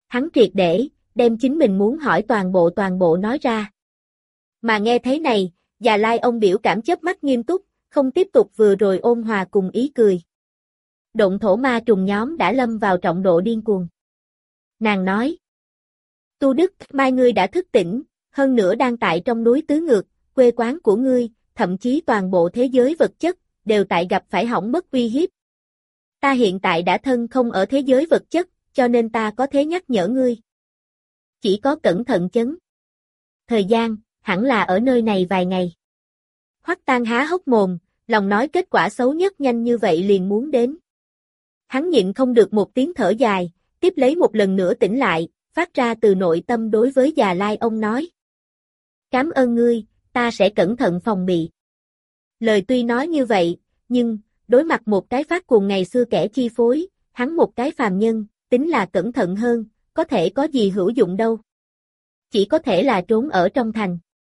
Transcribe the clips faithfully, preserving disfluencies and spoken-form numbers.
Hắn triệt để, đem chính mình muốn hỏi toàn bộ toàn bộ nói ra. Mà nghe thấy này, Già Lai ông biểu cảm chớp mắt nghiêm túc, không tiếp tục vừa rồi ôn hòa cùng ý cười. Động thổ ma trùng nhóm đã lâm vào trọng độ điên cuồng. Nàng nói. Tu Đức, mai ngươi đã thức tỉnh, hơn nữa đang tại trong núi Tứ Ngược, quê quán của ngươi, thậm chí toàn bộ thế giới vật chất, đều tại gặp phải hỏng mất uy hiếp. Ta hiện tại đã thân không ở thế giới vật chất, cho nên ta có thế nhắc nhở ngươi. Chỉ có cẩn thận chấn. Thời gian, hẳn là ở nơi này vài ngày. Hoắc Tang há hốc mồm, lòng nói kết quả xấu nhất nhanh như vậy liền muốn đến. Hắn nhịn không được một tiếng thở dài, tiếp lấy một lần nữa tỉnh lại, phát ra từ nội tâm đối với Già Lai ông nói. Cảm ơn ngươi, ta sẽ cẩn thận phòng bị. Lời tuy nói như vậy, nhưng, đối mặt một cái phát cuồng ngày xưa kẻ chi phối, hắn một cái phàm nhân, tính là cẩn thận hơn, có thể có gì hữu dụng đâu. Chỉ có thể là trốn ở trong thành.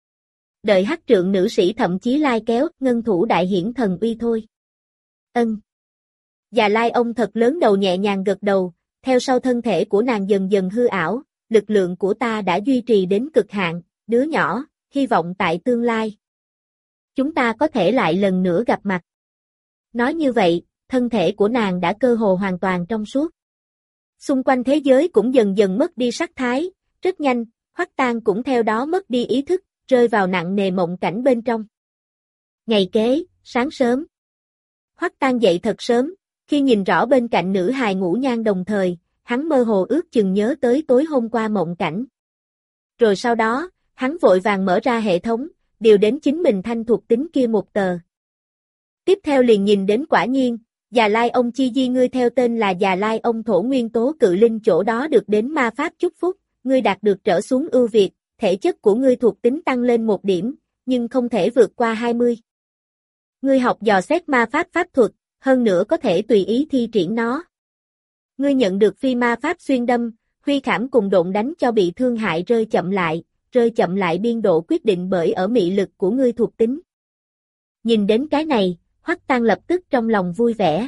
Đợi hắc trượng nữ sĩ thậm chí lai kéo, ngân thủ đại hiển thần uy thôi. Ân. Già Lai ông thật lớn đầu nhẹ nhàng gật đầu, theo sau thân thể của nàng dần dần hư ảo, lực lượng của ta đã duy trì đến cực hạn, đứa nhỏ, hy vọng tại tương lai. Chúng ta có thể lại lần nữa gặp mặt. Nói như vậy, thân thể của nàng đã cơ hồ hoàn toàn trong suốt. Xung quanh thế giới cũng dần dần mất đi sắc thái, rất nhanh, Hoắc Tang cũng theo đó mất đi ý thức, rơi vào nặng nề mộng cảnh bên trong. Ngày kế, sáng sớm. Hoắc Tang dậy thật sớm, khi nhìn rõ bên cạnh nữ hài ngủ nhan đồng thời, hắn mơ hồ ước chừng nhớ tới tối hôm qua mộng cảnh. Rồi sau đó, hắn vội vàng mở ra hệ thống, điều đến chính mình thanh thuộc tính kia một tờ. Tiếp theo liền nhìn đến quả nhiên, Già Lai ông chi di ngươi theo tên là Già Lai ông thổ nguyên tố cự linh chỗ đó được đến ma pháp chúc phúc, ngươi đạt được trở xuống ưu việt, thể chất của ngươi thuộc tính tăng lên một điểm, nhưng không thể vượt qua hai mươi. Ngươi học dò xét ma pháp pháp thuật, hơn nữa có thể tùy ý thi triển nó. Ngươi nhận được phi ma pháp xuyên đâm, huy khảm cùng độn đánh cho bị thương hại rơi chậm lại, rơi chậm lại biên độ quyết định bởi ở mị lực của ngươi thuộc tính. Nhìn đến cái này, Hoắc Tang lập tức trong lòng vui vẻ.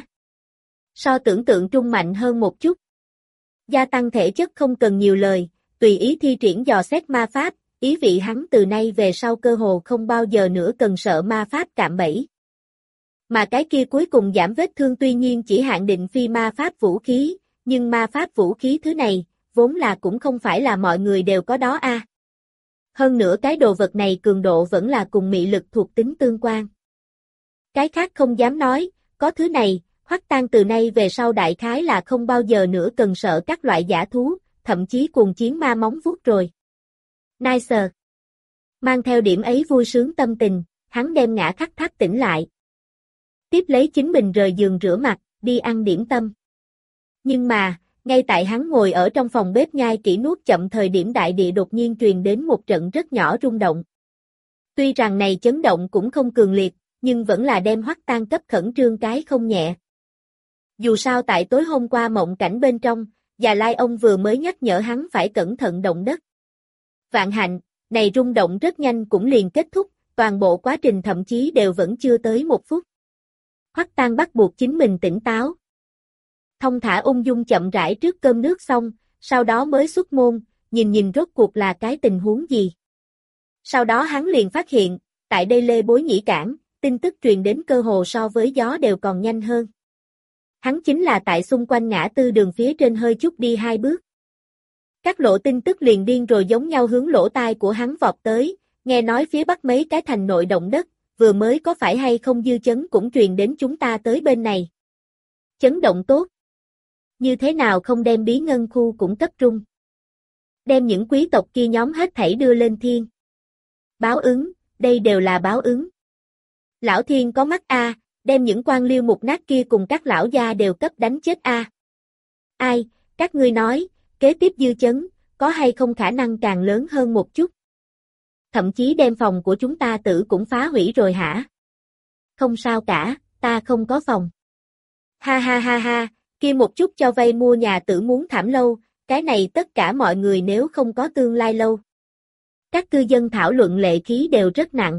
So tưởng tượng trung mạnh hơn một chút. Gia tăng thể chất không cần nhiều lời, tùy ý thi triển dò xét ma pháp, ý vị hắn từ nay về sau cơ hồ không bao giờ nữa cần sợ ma pháp cạm bẫy. Mà cái kia cuối cùng giảm vết thương tuy nhiên chỉ hạn định phi ma pháp vũ khí, nhưng ma pháp vũ khí thứ này, vốn là cũng không phải là mọi người đều có đó a. À. Hơn nữa cái đồ vật này cường độ vẫn là cùng mị lực thuộc tính tương quan. Cái khác không dám nói, có thứ này, Hoắc Tang từ nay về sau đại khái là không bao giờ nữa cần sợ các loại giả thú, thậm chí cuồng chiến ma móng vuốt rồi. Nice. Mang theo điểm ấy vui sướng tâm tình, hắn đem ngã khắc tháp tỉnh lại. Tiếp lấy chính mình rời giường rửa mặt, đi ăn điểm tâm. Nhưng mà, ngay tại hắn ngồi ở trong phòng bếp nhai kỹ nuốt chậm thời điểm đại địa đột nhiên truyền đến một trận rất nhỏ rung động. Tuy rằng này chấn động cũng không cường liệt, nhưng vẫn là đem Hoắc Tang cấp khẩn trương cái không nhẹ. Dù sao tại tối hôm qua mộng cảnh bên trong, Già Lai ông vừa mới nhắc nhở hắn phải cẩn thận động đất. Vạn hạnh, này rung động rất nhanh cũng liền kết thúc, toàn bộ quá trình thậm chí đều vẫn chưa tới một phút. Hoắc Tang bắt buộc chính mình tỉnh táo. Thông thả ung dung chậm rãi trước cơm nước xong, sau đó mới xuất môn, nhìn nhìn rốt cuộc là cái tình huống gì. Sau đó hắn liền phát hiện, tại đây Lê Bối Nhĩ Cảng, tin tức truyền đến cơ hồ so với gió đều còn nhanh hơn. Hắn chính là tại xung quanh ngã tư đường phía trên hơi chút đi hai bước. Các lộ tin tức liền điên rồi giống nhau hướng lỗ tai của hắn vọt tới, nghe nói phía bắc mấy cái thành nội động đất, vừa mới có phải hay không dư chấn cũng truyền đến chúng ta tới bên này. Chấn động tốt. Như thế nào không đem bí ngân khu cũng cấp trung. Đem những quý tộc kia nhóm hết thảy đưa lên thiên. Báo ứng, đây đều là báo ứng. Lão thiên có mắt a, đem những quan liêu mục nát kia cùng các lão gia đều cấp đánh chết a. Ai, các ngươi nói, kế tiếp dư chấn, có hay không khả năng càng lớn hơn một chút. Thậm chí đem phòng của chúng ta tử cũng phá hủy rồi hả? Không sao cả, ta không có phòng. Ha ha ha ha, kia một chút cho vay mua nhà tử muốn thảm lâu, cái này tất cả mọi người nếu không có tương lai lâu. Các cư dân thảo luận lệ khí đều rất nặng.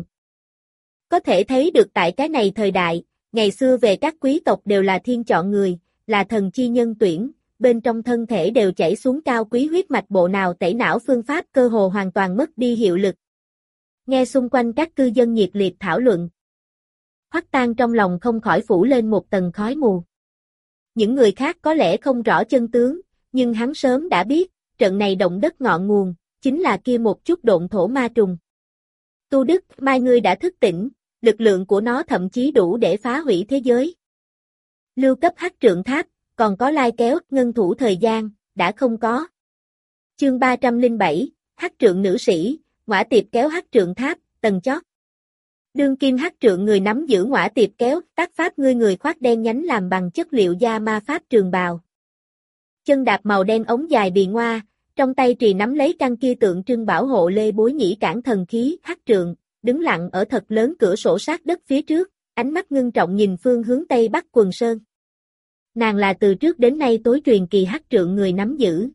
Có thể thấy được tại cái này thời đại, ngày xưa về các quý tộc đều là thiên chọn người, là thần chi nhân tuyển, bên trong thân thể đều chảy xuống cao quý huyết mạch, bộ nào tẩy não phương pháp cơ hồ hoàn toàn mất đi hiệu lực. Nghe xung quanh các cư dân nhiệt liệt thảo luận. Hoắc Tang trong lòng không khỏi phủ lên một tầng khói mù. Những người khác có lẽ không rõ chân tướng, nhưng hắn sớm đã biết, trận này động đất ngọn nguồn, chính là kia một chút độn thổ ma trùng. Tu Đức, mai ngươi đã thức tỉnh, lực lượng của nó thậm chí đủ để phá hủy thế giới. Lưu cấp hắc trượng tháp, còn có lai kéo, ngân thủ thời gian, đã không có. Chương ba trăm lẻ bảy, hắc trượng nữ sĩ, ngõa tiệp kéo hắc trượng tháp, tầng chót. Đương kim hắc trượng người nắm giữ ngõa tiệp kéo, tác pháp ngươi người khoác đen nhánh làm bằng chất liệu da ma pháp trường bào. Chân đạp màu đen ống dài bì ngoa, trong tay trì nắm lấy căn kia tượng trưng bảo hộ Lê Bối Nhĩ cản thần khí, hắc trượng, đứng lặng ở thật lớn cửa sổ sát đất phía trước, ánh mắt ngưng trọng nhìn phương hướng tây bắc quần sơn. Nàng là từ trước đến nay tối truyền kỳ hắc trượng người nắm giữ.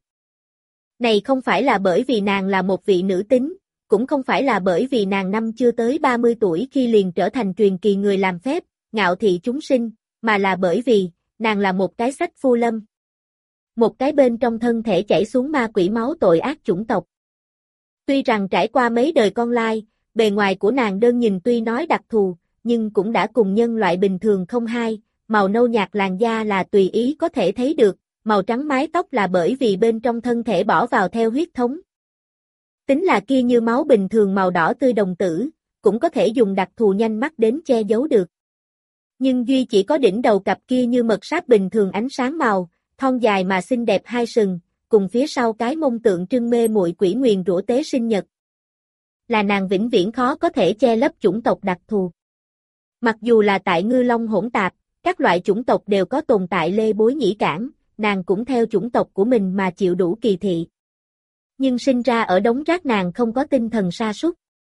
Này không phải là bởi vì nàng là một vị nữ tính, cũng không phải là bởi vì nàng năm chưa tới ba mươi tuổi khi liền trở thành truyền kỳ người làm phép, ngạo thị chúng sinh, mà là bởi vì, nàng là một cái sách phu lâm. Một cái bên trong thân thể chảy xuống ma quỷ máu tội ác chủng tộc. Tuy rằng trải qua mấy đời con lai, bề ngoài của nàng đơn nhìn tuy nói đặc thù, nhưng cũng đã cùng nhân loại bình thường không hai, màu nâu nhạt làn da là tùy ý có thể thấy được, màu trắng mái tóc là bởi vì bên trong thân thể bỏ vào theo huyết thống. Tính là kia như máu bình thường màu đỏ tươi đồng tử, cũng có thể dùng đặc thù nhanh mắt đến che giấu được. Nhưng duy chỉ có đỉnh đầu cặp kia như mật sáp bình thường ánh sáng màu, thon dài mà xinh đẹp hai sừng, cùng phía sau cái mông tượng trưng mê muội quỷ nguyền rủa tế sinh nhật. Là nàng vĩnh viễn khó có thể che lấp chủng tộc đặc thù. Mặc dù là tại Ngư Long hỗn tạp, các loại chủng tộc đều có tồn tại Lê Bối Nhĩ cản, nàng cũng theo chủng tộc của mình mà chịu đủ kỳ thị. Nhưng sinh ra ở đống rác nàng không có tinh thần sa sút,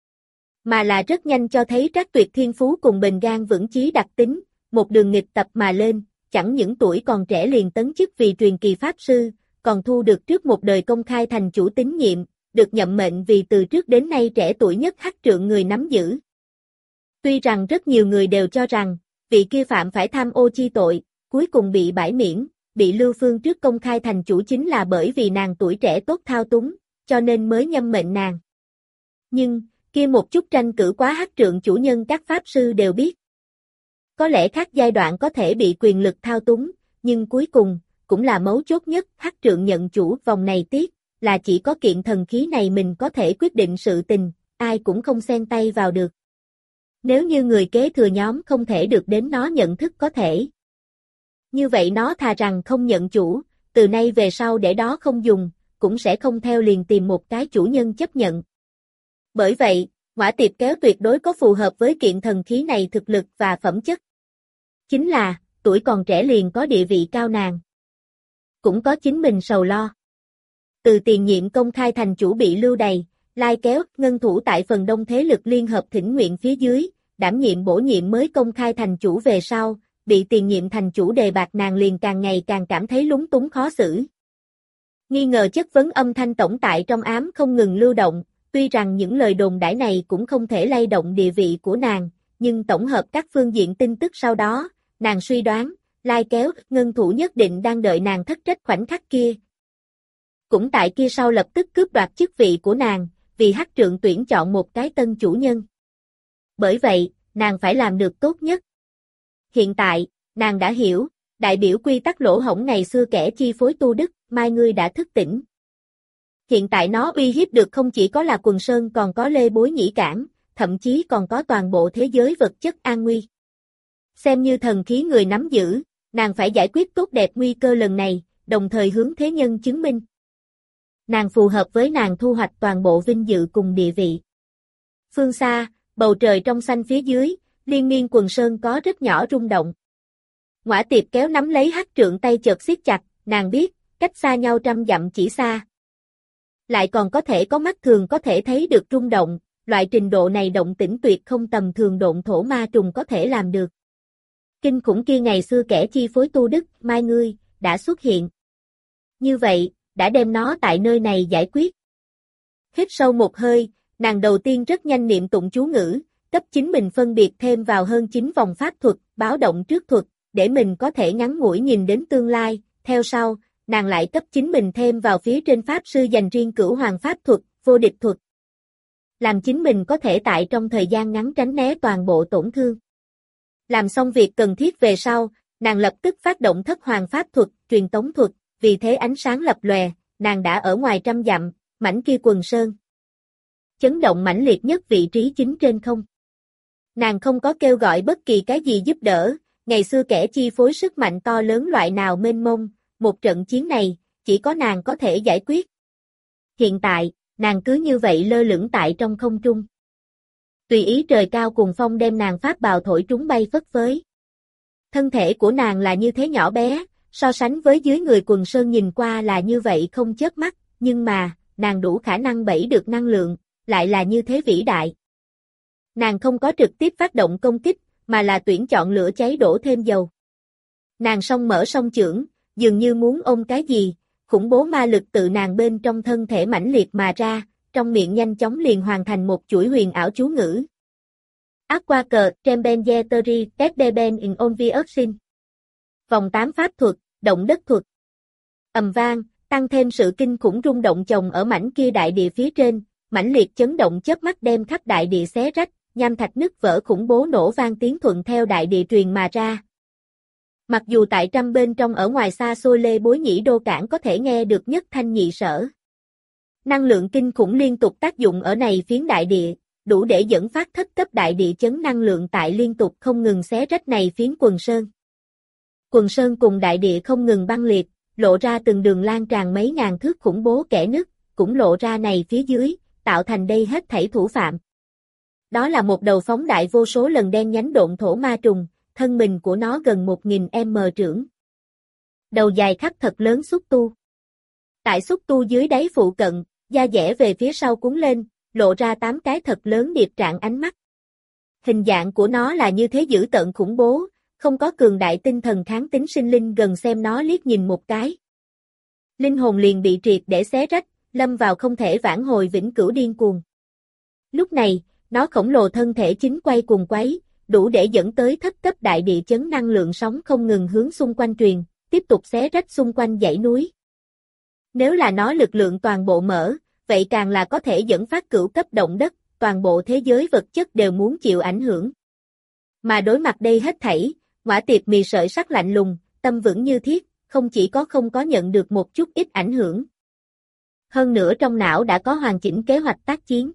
mà là rất nhanh cho thấy trác tuyệt thiên phú cùng bền gan vững chí đặc tính, một đường nghịch tập mà lên, chẳng những tuổi còn trẻ liền tấn chức vì truyền kỳ pháp sư, còn thu được trước một đời công khai thành chủ tín nhiệm, được nhậm mệnh vì từ trước đến nay trẻ tuổi nhất hắc trượng người nắm giữ. Tuy rằng rất nhiều người đều cho rằng, vị kia phạm phải tham ô chi tội, cuối cùng bị bãi miễn, bị Lưu Phương trước công khai thành chủ chính là bởi vì nàng tuổi trẻ tốt thao túng, cho nên mới nhâm mệnh nàng. Nhưng, kia một chút tranh cử quá hắc trượng chủ nhân các pháp sư đều biết. Có lẽ khác giai đoạn có thể bị quyền lực thao túng, nhưng cuối cùng, cũng là mấu chốt nhất, hắc trượng nhận chủ vòng này tiếc, là chỉ có kiện thần khí này mình có thể quyết định sự tình, ai cũng không xen tay vào được. Nếu như người kế thừa nhóm không thể được đến nó nhận thức có thể. Như vậy nó thà rằng không nhận chủ, từ nay về sau để đó không dùng, cũng sẽ không theo liền tìm một cái chủ nhân chấp nhận. Bởi vậy, ngõa tiệp kéo tuyệt đối có phù hợp với kiện thần khí này thực lực và phẩm chất. Chính là, tuổi còn trẻ liền có địa vị cao nàng. Cũng có chính mình sầu lo. Từ tiền nhiệm công khai thành chủ bị lưu đày, lai kéo, ngân thủ tại phần đông thế lực liên hợp thỉnh nguyện phía dưới, đảm nhiệm bổ nhiệm mới công khai thành chủ về sau, bị tiền nhiệm thành chủ đề bạt nàng liền càng ngày càng cảm thấy lúng túng khó xử. Nghi ngờ chất vấn âm thanh tổng tại trong ám không ngừng lưu động, tuy rằng những lời đồn đãi này cũng không thể lay động địa vị của nàng, nhưng tổng hợp các phương diện tin tức sau đó, nàng suy đoán, lai kéo, ngân thủ nhất định đang đợi nàng thất trách khoảnh khắc kia. Cũng tại kia sau lập tức cướp đoạt chức vị của nàng, vì hắc trượng tuyển chọn một cái tân chủ nhân. Bởi vậy, nàng phải làm được tốt nhất. Hiện tại, nàng đã hiểu, đại biểu quy tắc lỗ hổng ngày xưa kẻ chi phối Tu Đức, mai ngươi đã thức tỉnh. Hiện tại nó uy hiếp được không chỉ có là quần sơn còn có Lê Bối Nhĩ cản, thậm chí còn có toàn bộ thế giới vật chất an nguy. Xem như thần khí người nắm giữ, nàng phải giải quyết tốt đẹp nguy cơ lần này, đồng thời hướng thế nhân chứng minh. Nàng phù hợp với nàng thu hoạch toàn bộ vinh dự cùng địa vị. Phương xa, bầu trời trong xanh phía dưới, liên miên quần sơn có rất nhỏ rung động. Ngõa tiệp kéo nắm lấy hắc trượng tay chợt siết chặt, nàng biết, cách xa nhau trăm dặm chỉ xa. Lại còn có thể có mắt thường có thể thấy được rung động, loại trình độ này động tĩnh tuyệt không tầm thường độn thổ ma trùng có thể làm được. Kinh khủng kia ngày xưa kẻ chi phối Tu Đức, mai ngươi, đã xuất hiện. Như vậy, đã đem nó tại nơi này giải quyết. Hít sâu một hơi, nàng đầu tiên rất nhanh niệm tụng chú ngữ, cấp chính mình phân biệt thêm vào hơn chín vòng pháp thuật, báo động trước thuật, để mình có thể ngắn ngủi nhìn đến tương lai, theo sau, nàng lại cấp chính mình thêm vào phía trên pháp sư dành riêng cửu hoàng pháp thuật, vô địch thuật. Làm chính mình có thể tại trong thời gian ngắn tránh né toàn bộ tổn thương. Làm xong việc cần thiết về sau, nàng lập tức phát động thất hoàng pháp thuật, truyền tống thuật, vì thế ánh sáng lập lòe, nàng đã ở ngoài trăm dặm, mảnh kia quần sơn. Chấn động mãnh liệt nhất vị trí chính trên không. Nàng không có kêu gọi bất kỳ cái gì giúp đỡ, ngày xưa kẻ chi phối sức mạnh to lớn loại nào mênh mông, một trận chiến này, chỉ có nàng có thể giải quyết. Hiện tại, nàng cứ như vậy lơ lửng tại trong không trung. Tùy ý trời cao cùng phong đem nàng pháp bào thổi trúng bay phất phới. Thân thể của nàng là như thế nhỏ bé, so sánh với dưới người quần sơn nhìn qua là như vậy không chớp mắt, nhưng mà, nàng đủ khả năng bẫy được năng lượng, lại là như thế vĩ đại. Nàng không có trực tiếp phát động công kích, mà là tuyển chọn lửa cháy đổ thêm dầu. Nàng song mở song chưởng, dường như muốn ôm cái gì, khủng bố ma lực tự nàng bên trong thân thể mãnh liệt mà ra, trong miệng nhanh chóng liền hoàn thành một chuỗi huyền ảo chú ngữ. Aqua cờ, Tremben Yeteri, Tedeben in Onviuxin. Vòng tám pháp thuật, động đất thuật. Ầm vang, tăng thêm sự kinh khủng rung động chồng ở mảnh kia đại địa phía trên, mãnh liệt chấn động chớp mắt đem khắp đại địa xé rách, nham thạch nứt vỡ khủng bố nổ vang tiếng thuận theo đại địa truyền mà ra. Mặc dù tại trăm bên trong ở ngoài xa xôi Lê Bối Nhĩ Đô Cảng có thể nghe được nhất thanh nhị sở. Năng lượng kinh khủng liên tục tác dụng ở này phiến đại địa, đủ để dẫn phát thất cấp đại địa chấn năng lượng tại liên tục không ngừng xé rách này phiến quần sơn. Quần sơn cùng đại địa không ngừng băng liệt, lộ ra từng đường lan tràn mấy ngàn thước khủng bố kẽ nứt, cũng lộ ra này phía dưới, tạo thành đây hết thảy thủ phạm. Đó là một đầu phóng đại vô số lần đen nhánh độn thổ ma trùng, thân mình của nó gần một nghìn mét trưởng. Đầu dài khắc thật lớn xúc tu. Tại xúc tu dưới đáy phụ cận, da dẻ về phía sau cuốn lên, lộ ra tám cái thật lớn điệp trạng ánh mắt. Hình dạng của nó là như thế dữ tợn khủng bố, không có cường đại tinh thần kháng tính sinh linh gần xem nó liếc nhìn một cái. Linh hồn liền bị triệt để xé rách, lâm vào không thể vãn hồi vĩnh cửu điên cuồng. Lúc này, nó khổng lồ thân thể chính quay cuồng quấy, đủ để dẫn tới thất cấp đại địa chấn năng lượng sóng không ngừng hướng xung quanh truyền, tiếp tục xé rách xung quanh dãy núi. Nếu là nó lực lượng toàn bộ mở, vậy càng là có thể dẫn phát cửu cấp động đất, toàn bộ thế giới vật chất đều muốn chịu ảnh hưởng. Mà đối mặt đây hết thảy, Ngõa Tiệp Mì sợi sắc lạnh lùng, tâm vững như thiết, không chỉ có không có nhận được một chút ít ảnh hưởng. Hơn nữa trong não đã có hoàn chỉnh kế hoạch tác chiến.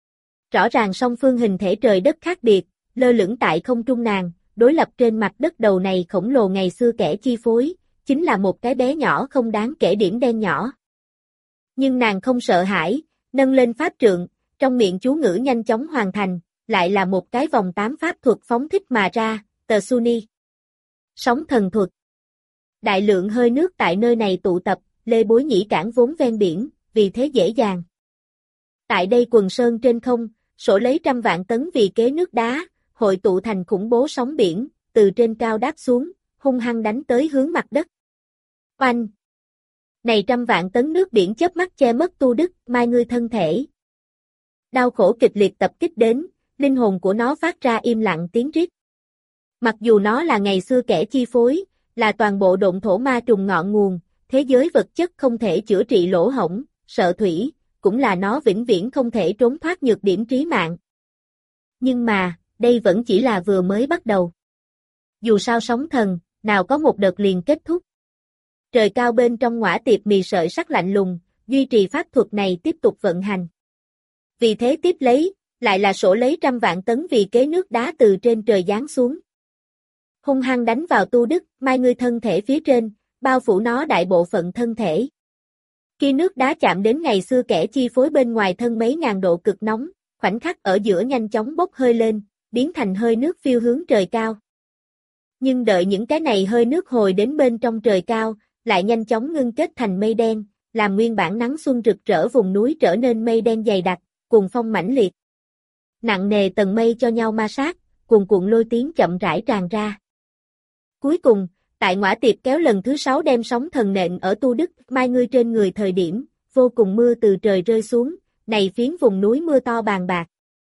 Rõ ràng song phương hình thể trời đất khác biệt, lơ lửng tại không trung nàng, đối lập trên mặt đất đầu này khổng lồ ngày xưa kẻ chi phối, chính là một cái bé nhỏ không đáng kể điểm đen nhỏ. Nhưng nàng không sợ hãi, nâng lên pháp trượng, trong miệng chú ngữ nhanh chóng hoàn thành, lại là một cái vòng tám pháp thuật phóng thích mà ra, tờ Suni. Sóng thần thuật. Đại lượng hơi nước tại nơi này tụ tập, Lê Bối Nhĩ cảng vốn ven biển, vì thế dễ dàng. Tại đây quần sơn trên không, sổ lấy trăm vạn tấn vì kế nước đá, hội tụ thành khủng bố sóng biển, từ trên cao đáp xuống, hung hăng đánh tới hướng mặt đất. Oanh! Này trăm vạn tấn nước biển chớp mắt che mất Tu Đức, Mai Ngươi thân thể. Đau khổ kịch liệt tập kích đến, linh hồn của nó phát ra im lặng tiếng rít. Mặc dù nó là ngày xưa kẻ chi phối, là toàn bộ độn thổ ma trùng ngọn nguồn, thế giới vật chất không thể chữa trị lỗ hổng, sợ thủy, cũng là nó vĩnh viễn không thể trốn thoát nhược điểm trí mạng. Nhưng mà, đây vẫn chỉ là vừa mới bắt đầu. Dù sao sóng thần, nào có một đợt liền kết thúc. Trời cao bên trong Ngõa Tiệp Mì sợi sắc lạnh lùng, duy trì pháp thuật này tiếp tục vận hành. Vì thế tiếp lấy, lại là sổ lấy trăm vạn tấn vì kế nước đá từ trên trời giáng xuống. Hung hăng đánh vào Tu Đức, Mai Ngươi thân thể phía trên, bao phủ nó đại bộ phận thân thể. Khi nước đá chạm đến ngày xưa kẻ chi phối bên ngoài thân mấy ngàn độ cực nóng, khoảnh khắc ở giữa nhanh chóng bốc hơi lên, biến thành hơi nước phiêu hướng trời cao. Nhưng đợi những cái này hơi nước hồi đến bên trong trời cao, lại nhanh chóng ngưng kết thành mây đen, làm nguyên bản nắng xuân rực rỡ vùng núi trở nên mây đen dày đặc, cuồng phong mãnh liệt. Nặng nề tầng mây cho nhau ma sát, cuồn cuộn lôi tiếng chậm rãi tràn ra. Cuối cùng, tại Ngõa Tiệp kéo lần thứ sáu đem sóng thần nện ở Tu Đức, Mai Ngươi trên người thời điểm, vô cùng mưa từ trời rơi xuống, này phiến vùng núi mưa to bàn bạc.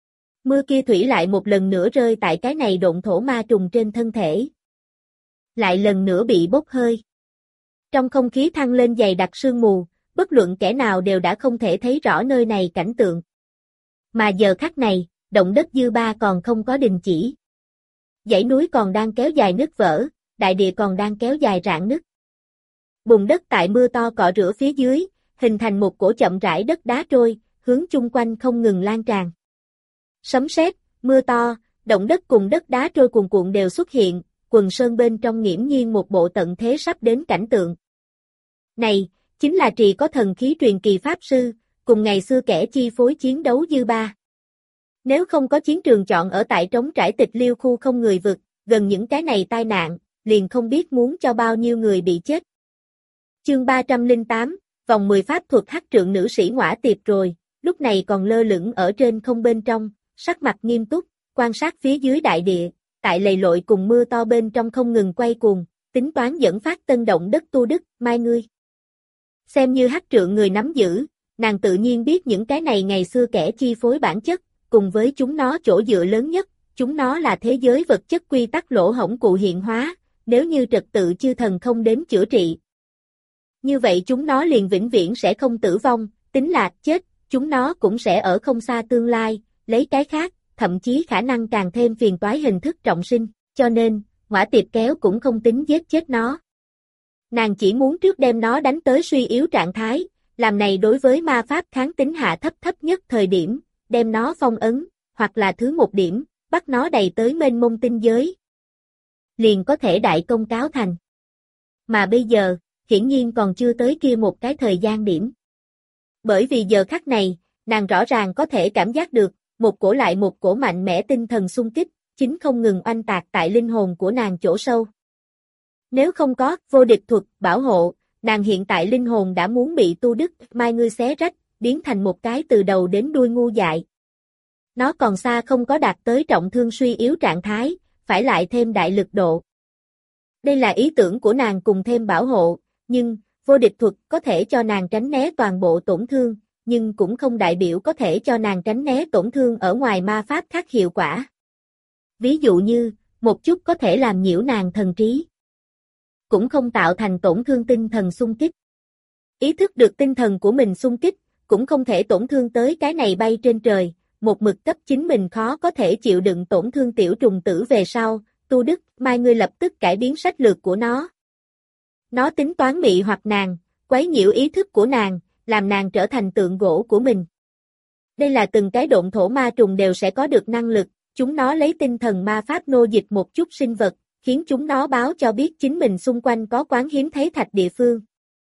Mưa kia thủy lại một lần nữa rơi tại cái này độn thổ ma trùng trên thân thể. Lại lần nữa bị bốc hơi. Trong không khí thăng lên dày đặc sương mù, bất luận kẻ nào đều đã không thể thấy rõ nơi này cảnh tượng. Mà giờ khắc này, động đất dư ba còn không có đình chỉ. Dãy núi còn đang kéo dài nứt vỡ, đại địa còn đang kéo dài rạn nứt. Bùn đất tại mưa to cọ rửa phía dưới, hình thành một cổ chậm rãi đất đá trôi, hướng chung quanh không ngừng lan tràn. Sấm sét, mưa to, động đất cùng đất đá trôi cuồn cuộn đều xuất hiện, quần sơn bên trong nghiễm nhiên một bộ tận thế sắp đến cảnh tượng. Này, chính là trì có thần khí truyền kỳ pháp sư, cùng ngày xưa kẻ chi phối chiến đấu dư ba. Nếu không có chiến trường chọn ở tại trống trải tịch liêu khu không người vực, gần những cái này tai nạn, liền không biết muốn cho bao nhiêu người bị chết. Chương ba trăm lẻ tám, vòng mười pháp thuật hắc trượng nữ sĩ Ngõa Tiệp rồi, lúc này còn lơ lửng ở trên không bên trong, sắc mặt nghiêm túc, quan sát phía dưới đại địa, tại lầy lội cùng mưa to bên trong không ngừng quay cuồng, tính toán dẫn phát tân động đất tu đức, mai ngươi. Xem như hắc trượng người nắm giữ, nàng tự nhiên biết những cái này ngày xưa kẻ chi phối bản chất, cùng với chúng nó chỗ dựa lớn nhất, chúng nó là thế giới vật chất quy tắc lỗ hổng cụ hiện hóa, nếu như trật tự chư thần không đến chữa trị. Như vậy chúng nó liền vĩnh viễn sẽ không tử vong, tính là chết, chúng nó cũng sẽ ở không xa tương lai, lấy cái khác, thậm chí khả năng càng thêm phiền toái hình thức trọng sinh, cho nên, Ngõa Tiệp kéo cũng không tính giết chết nó. Nàng chỉ muốn trước đem nó đánh tới suy yếu trạng thái, làm này đối với ma pháp kháng tính hạ thấp thấp nhất thời điểm, đem nó phong ấn, hoặc là thứ một điểm, bắt nó đầy tới mênh mông tinh giới. Liền có thể đại công cáo thành. Mà bây giờ, hiển nhiên còn chưa tới kia một cái thời gian điểm. Bởi vì giờ khắc này, nàng rõ ràng có thể cảm giác được, một cổ lại một cổ mạnh mẽ tinh thần xung kích, chính không ngừng oanh tạc tại linh hồn của nàng chỗ sâu. Nếu không có vô địch thuật bảo hộ, nàng hiện tại linh hồn đã muốn bị tu đức mai ngươi xé rách, biến thành một cái từ đầu đến đuôi ngu dại. Nó còn xa không có đạt tới trọng thương suy yếu trạng thái, phải lại thêm đại lực độ. Đây là ý tưởng của nàng cùng thêm bảo hộ, nhưng, vô địch thuật có thể cho nàng tránh né toàn bộ tổn thương, nhưng cũng không đại biểu có thể cho nàng tránh né tổn thương ở ngoài ma pháp khác hiệu quả. Ví dụ như, một chút có thể làm nhiễu nàng thần trí. Cũng không tạo thành tổn thương tinh thần xung kích. Ý thức được tinh thần của mình xung kích, cũng không thể tổn thương tới cái này bay trên trời, một mực cấp chính mình khó có thể chịu đựng tổn thương tiểu trùng tử về sau, tu đức, mai ngươi lập tức cải biến sách lược của nó. Nó tính toán mị hoặc nàng, quấy nhiễu ý thức của nàng, làm nàng trở thành tượng gỗ của mình. Đây là từng cái độn thổ ma trùng đều sẽ có được năng lực, chúng nó lấy tinh thần ma pháp nô dịch một chút sinh vật, khiến chúng nó báo cho biết chính mình xung quanh có quán hiếm thấy thạch địa phương.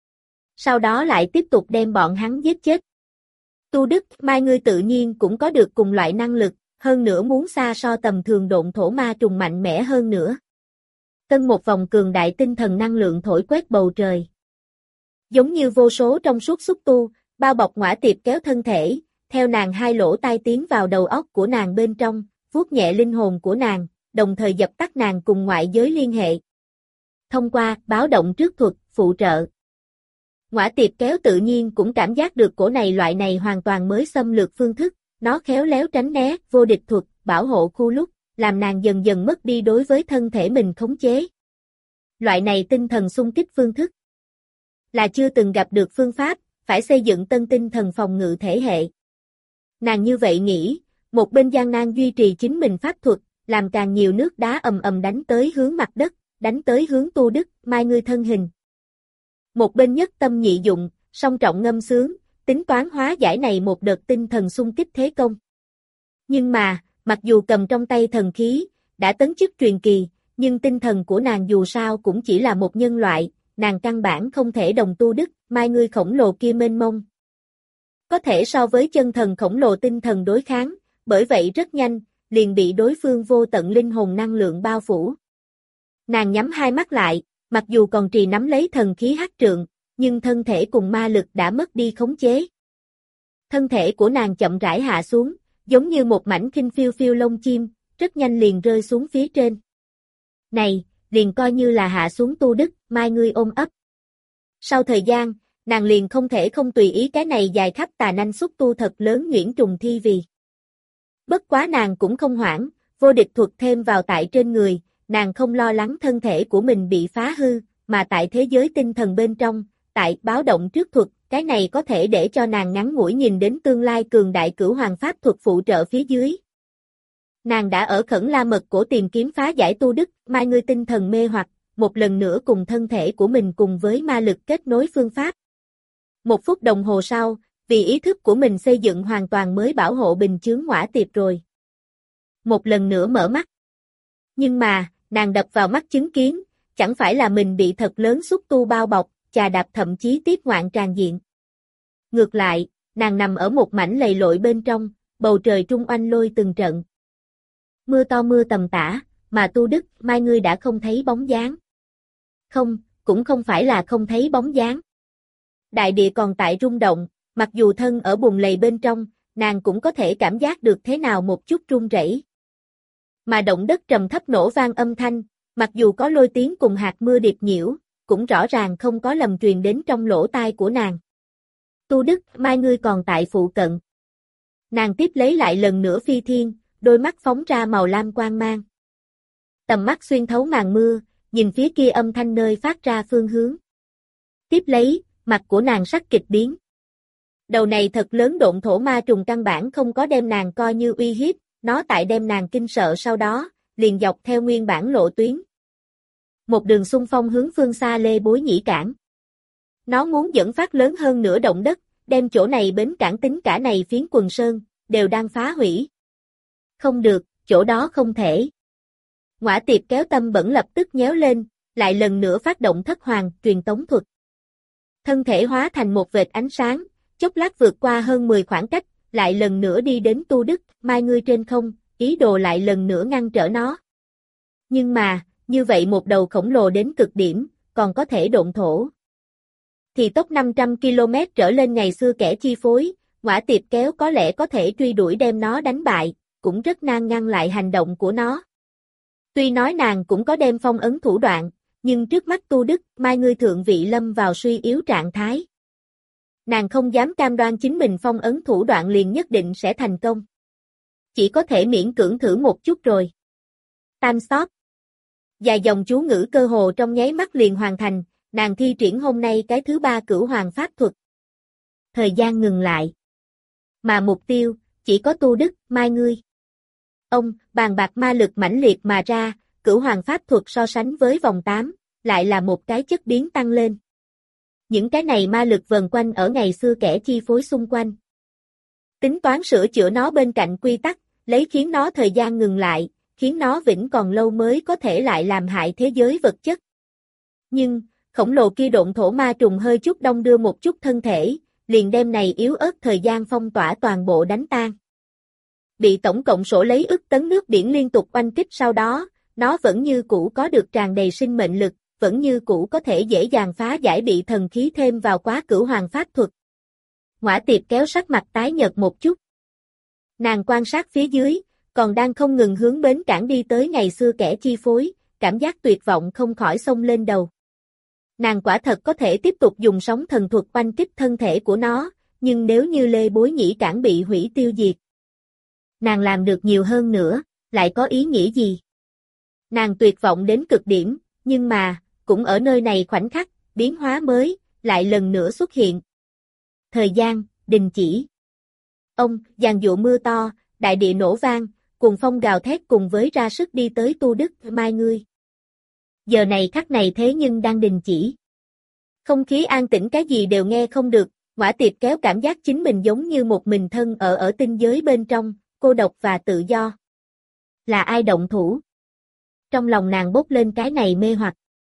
Sau đó lại tiếp tục đem bọn hắn giết chết. Tu đức, mai ngươi tự nhiên cũng có được cùng loại năng lực, hơn nữa muốn xa so tầm thường độn thổ ma trùng mạnh mẽ hơn nữa. Tân một vòng cường đại tinh thần năng lượng thổi quét bầu trời. Giống như vô số trong suốt xúc tu, bao bọc Ngõa Tiệp kéo thân thể, theo nàng hai lỗ tai tiến vào đầu óc của nàng bên trong, vuốt nhẹ linh hồn của nàng, đồng thời dập tắt nàng cùng ngoại giới liên hệ. Thông qua báo động trước thuật, phụ trợ. Ngõa Tiệp kéo tự nhiên cũng cảm giác được cổ này loại này hoàn toàn mới xâm lược phương thức, nó khéo léo tránh né, vô địch thuật, bảo hộ khu lúc, làm nàng dần dần mất đi đối với thân thể mình khống chế. Loại này tinh thần xung kích phương thức là chưa từng gặp được phương pháp, phải xây dựng tân tinh thần phòng ngự thể hệ. Nàng như vậy nghĩ, một bên gian nan duy trì chính mình pháp thuật, làm càng nhiều nước đá ầm ầm đánh tới hướng mặt đất, đánh tới hướng tu đức, mai ngươi thân hình. Một bên nhất tâm nhị dụng, song trọng ngâm sướng, tính toán hóa giải này một đợt tinh thần xung kích thế công. Nhưng mà, mặc dù cầm trong tay thần khí, đã tấn chức truyền kỳ, nhưng tinh thần của nàng dù sao cũng chỉ là một nhân loại, nàng căn bản không thể đồng tu đức, mai ngươi khổng lồ kia mênh mông. Có thể so với chân thần khổng lồ tinh thần đối kháng, bởi vậy rất nhanh, liền bị đối phương vô tận linh hồn năng lượng bao phủ. Nàng nhắm hai mắt lại, mặc dù còn trì nắm lấy thần khí hắc trượng, nhưng thân thể cùng ma lực đã mất đi khống chế. Thân thể của nàng chậm rãi hạ xuống, giống như một mảnh khinh phiêu phiêu lông chim, rất nhanh liền rơi xuống phía trên. Này, liền coi như là hạ xuống tu đức, mai ngươi ôm ấp. Sau thời gian, nàng liền không thể không tùy ý cái này dài khắp tà nanh xúc tu thật lớn nhuyễn trùng thi vì. Bất quá nàng cũng không hoảng, vô địch thuật thêm vào tại trên người, nàng không lo lắng thân thể của mình bị phá hư, mà tại thế giới tinh thần bên trong, tại báo động trước thuật, cái này có thể để cho nàng ngắn ngủi nhìn đến tương lai cường đại cửu hoàng pháp thuật phụ trợ phía dưới. Nàng đã ở Khẩn La Mật Cổ tìm kiếm phá giải tu đức, mai ngươi tinh thần mê hoặc, một lần nữa cùng thân thể của mình cùng với ma lực kết nối phương pháp. Một phút đồng hồ sau, vì ý thức của mình xây dựng hoàn toàn mới bảo hộ bình chướng ngõa tiệp rồi. Một lần nữa mở mắt. Nhưng mà, nàng đập vào mắt chứng kiến, chẳng phải là mình bị thật lớn xúc tu bao bọc, chà đạp thậm chí tiếp ngoạn tràn diện. Ngược lại, nàng nằm ở một mảnh lầy lội bên trong, bầu trời trung oanh lôi từng trận. Mưa to mưa tầm tã, mà tu đức, mai ngươi đã không thấy bóng dáng. Không, cũng không phải là không thấy bóng dáng. Đại địa còn tại rung động, mặc dù thân ở bùn lầy bên trong, nàng cũng có thể cảm giác được thế nào một chút rung rẩy. Mà động đất trầm thấp nổ vang âm thanh, mặc dù có lôi tiếng cùng hạt mưa điệp nhiễu, cũng rõ ràng không có lầm truyền đến trong lỗ tai của nàng. Tu đức, mai ngươi còn tại phụ cận. Nàng tiếp lấy lại lần nữa phi thiên, đôi mắt phóng ra màu lam quang mang. Tầm mắt xuyên thấu màn mưa, nhìn phía kia âm thanh nơi phát ra phương hướng. Tiếp lấy, mặt của nàng sắc kịch biến. Đầu này thật lớn độn thổ ma trùng căn bản không có đem nàng coi như uy hiếp, nó tại đem nàng kinh sợ sau đó, liền dọc theo nguyên bản lộ tuyến. Một đường xung phong hướng phương xa Lê Bối Nhĩ cảng. Nó muốn dẫn phát lớn hơn nửa động đất, đem chỗ này bến cảng tính cả này phiến quần sơn, đều đang phá hủy. Không được, chỗ đó không thể. Ngõa tiệp kéo tâm bẩn lập tức nhéo lên, lại lần nữa phát động thất hoàng truyền tống thuật. Thân thể hóa thành một vệt ánh sáng, chốc lát vượt qua hơn mười khoảng cách, lại lần nữa đi đến tu đức, mai ngươi trên không, ý đồ lại lần nữa ngăn trở nó. Nhưng mà, như vậy một đầu khổng lồ đến cực điểm, còn có thể độn thổ. Thì tốc năm trăm ki lô mét trở lên ngày xưa kẻ chi phối, ngõa tiệp kéo có lẽ có thể truy đuổi đem nó đánh bại, cũng rất nan ngăn lại hành động của nó. Tuy nói nàng cũng có đem phong ấn thủ đoạn, nhưng trước mắt tu đức, mai ngươi thượng vị lâm vào suy yếu trạng thái. Nàng không dám cam đoan chính mình phong ấn thủ đoạn liền nhất định sẽ thành công. Chỉ có thể miễn cưỡng thử một chút rồi. Time stop. Dài dòng chú ngữ cơ hồ trong nháy mắt liền hoàn thành, nàng thi triển hôm nay cái thứ ba cửu hoàng pháp thuật. Thời gian ngừng lại. Mà mục tiêu, chỉ có tu đức, mai ngươi. Ông, bàn bạc ma lực mãnh liệt mà ra, cửu hoàng pháp thuật so sánh với vòng tám, lại là một cái chất biến tăng lên. Những cái này ma lực vần quanh ở ngày xưa kẻ chi phối xung quanh. Tính toán sửa chữa nó bên cạnh quy tắc, lấy khiến nó thời gian ngừng lại, khiến nó vĩnh còn lâu mới có thể lại làm hại thế giới vật chất. Nhưng, khổng lồ kia độn thổ ma trùng hơi chút đông đưa một chút thân thể, liền đem này yếu ớt thời gian phong tỏa toàn bộ đánh tan. Bị tổng cộng sổ lấy ức tấn nước biển liên tục oanh kích sau đó, nó vẫn như cũ có được tràn đầy sinh mệnh lực, vẫn như cũ có thể dễ dàng phá giải bị thần khí thêm vào quá cửu hoàng pháp thuật. Ngõa tiệp kéo sắc mặt tái nhợt một chút. Nàng quan sát phía dưới, còn đang không ngừng hướng bến cảng đi tới ngày xưa kẻ chi phối, cảm giác tuyệt vọng không khỏi xông lên đầu. Nàng quả thật có thể tiếp tục dùng sóng thần thuật oanh kích thân thể của nó, nhưng nếu như Lê Bối Nhĩ cảng bị hủy tiêu diệt, nàng làm được nhiều hơn nữa, lại có ý nghĩa gì? Nàng tuyệt vọng đến cực điểm, nhưng mà, cũng ở nơi này khoảnh khắc, biến hóa mới, lại lần nữa xuất hiện. Thời gian, đình chỉ. Ông, giàn dụ mưa to, đại địa nổ vang, cùng phong gào thét cùng với ra sức đi tới tu đức, mai ngươi. Giờ này khắc này thế nhưng đang đình chỉ. Không khí an tĩnh cái gì đều nghe không được, ngõa tiệp kéo cảm giác chính mình giống như một mình thân ở ở tinh giới bên trong, cô độc và tự do. Là ai động thủ? Trong lòng nàng bốc lên cái này mê hoặc.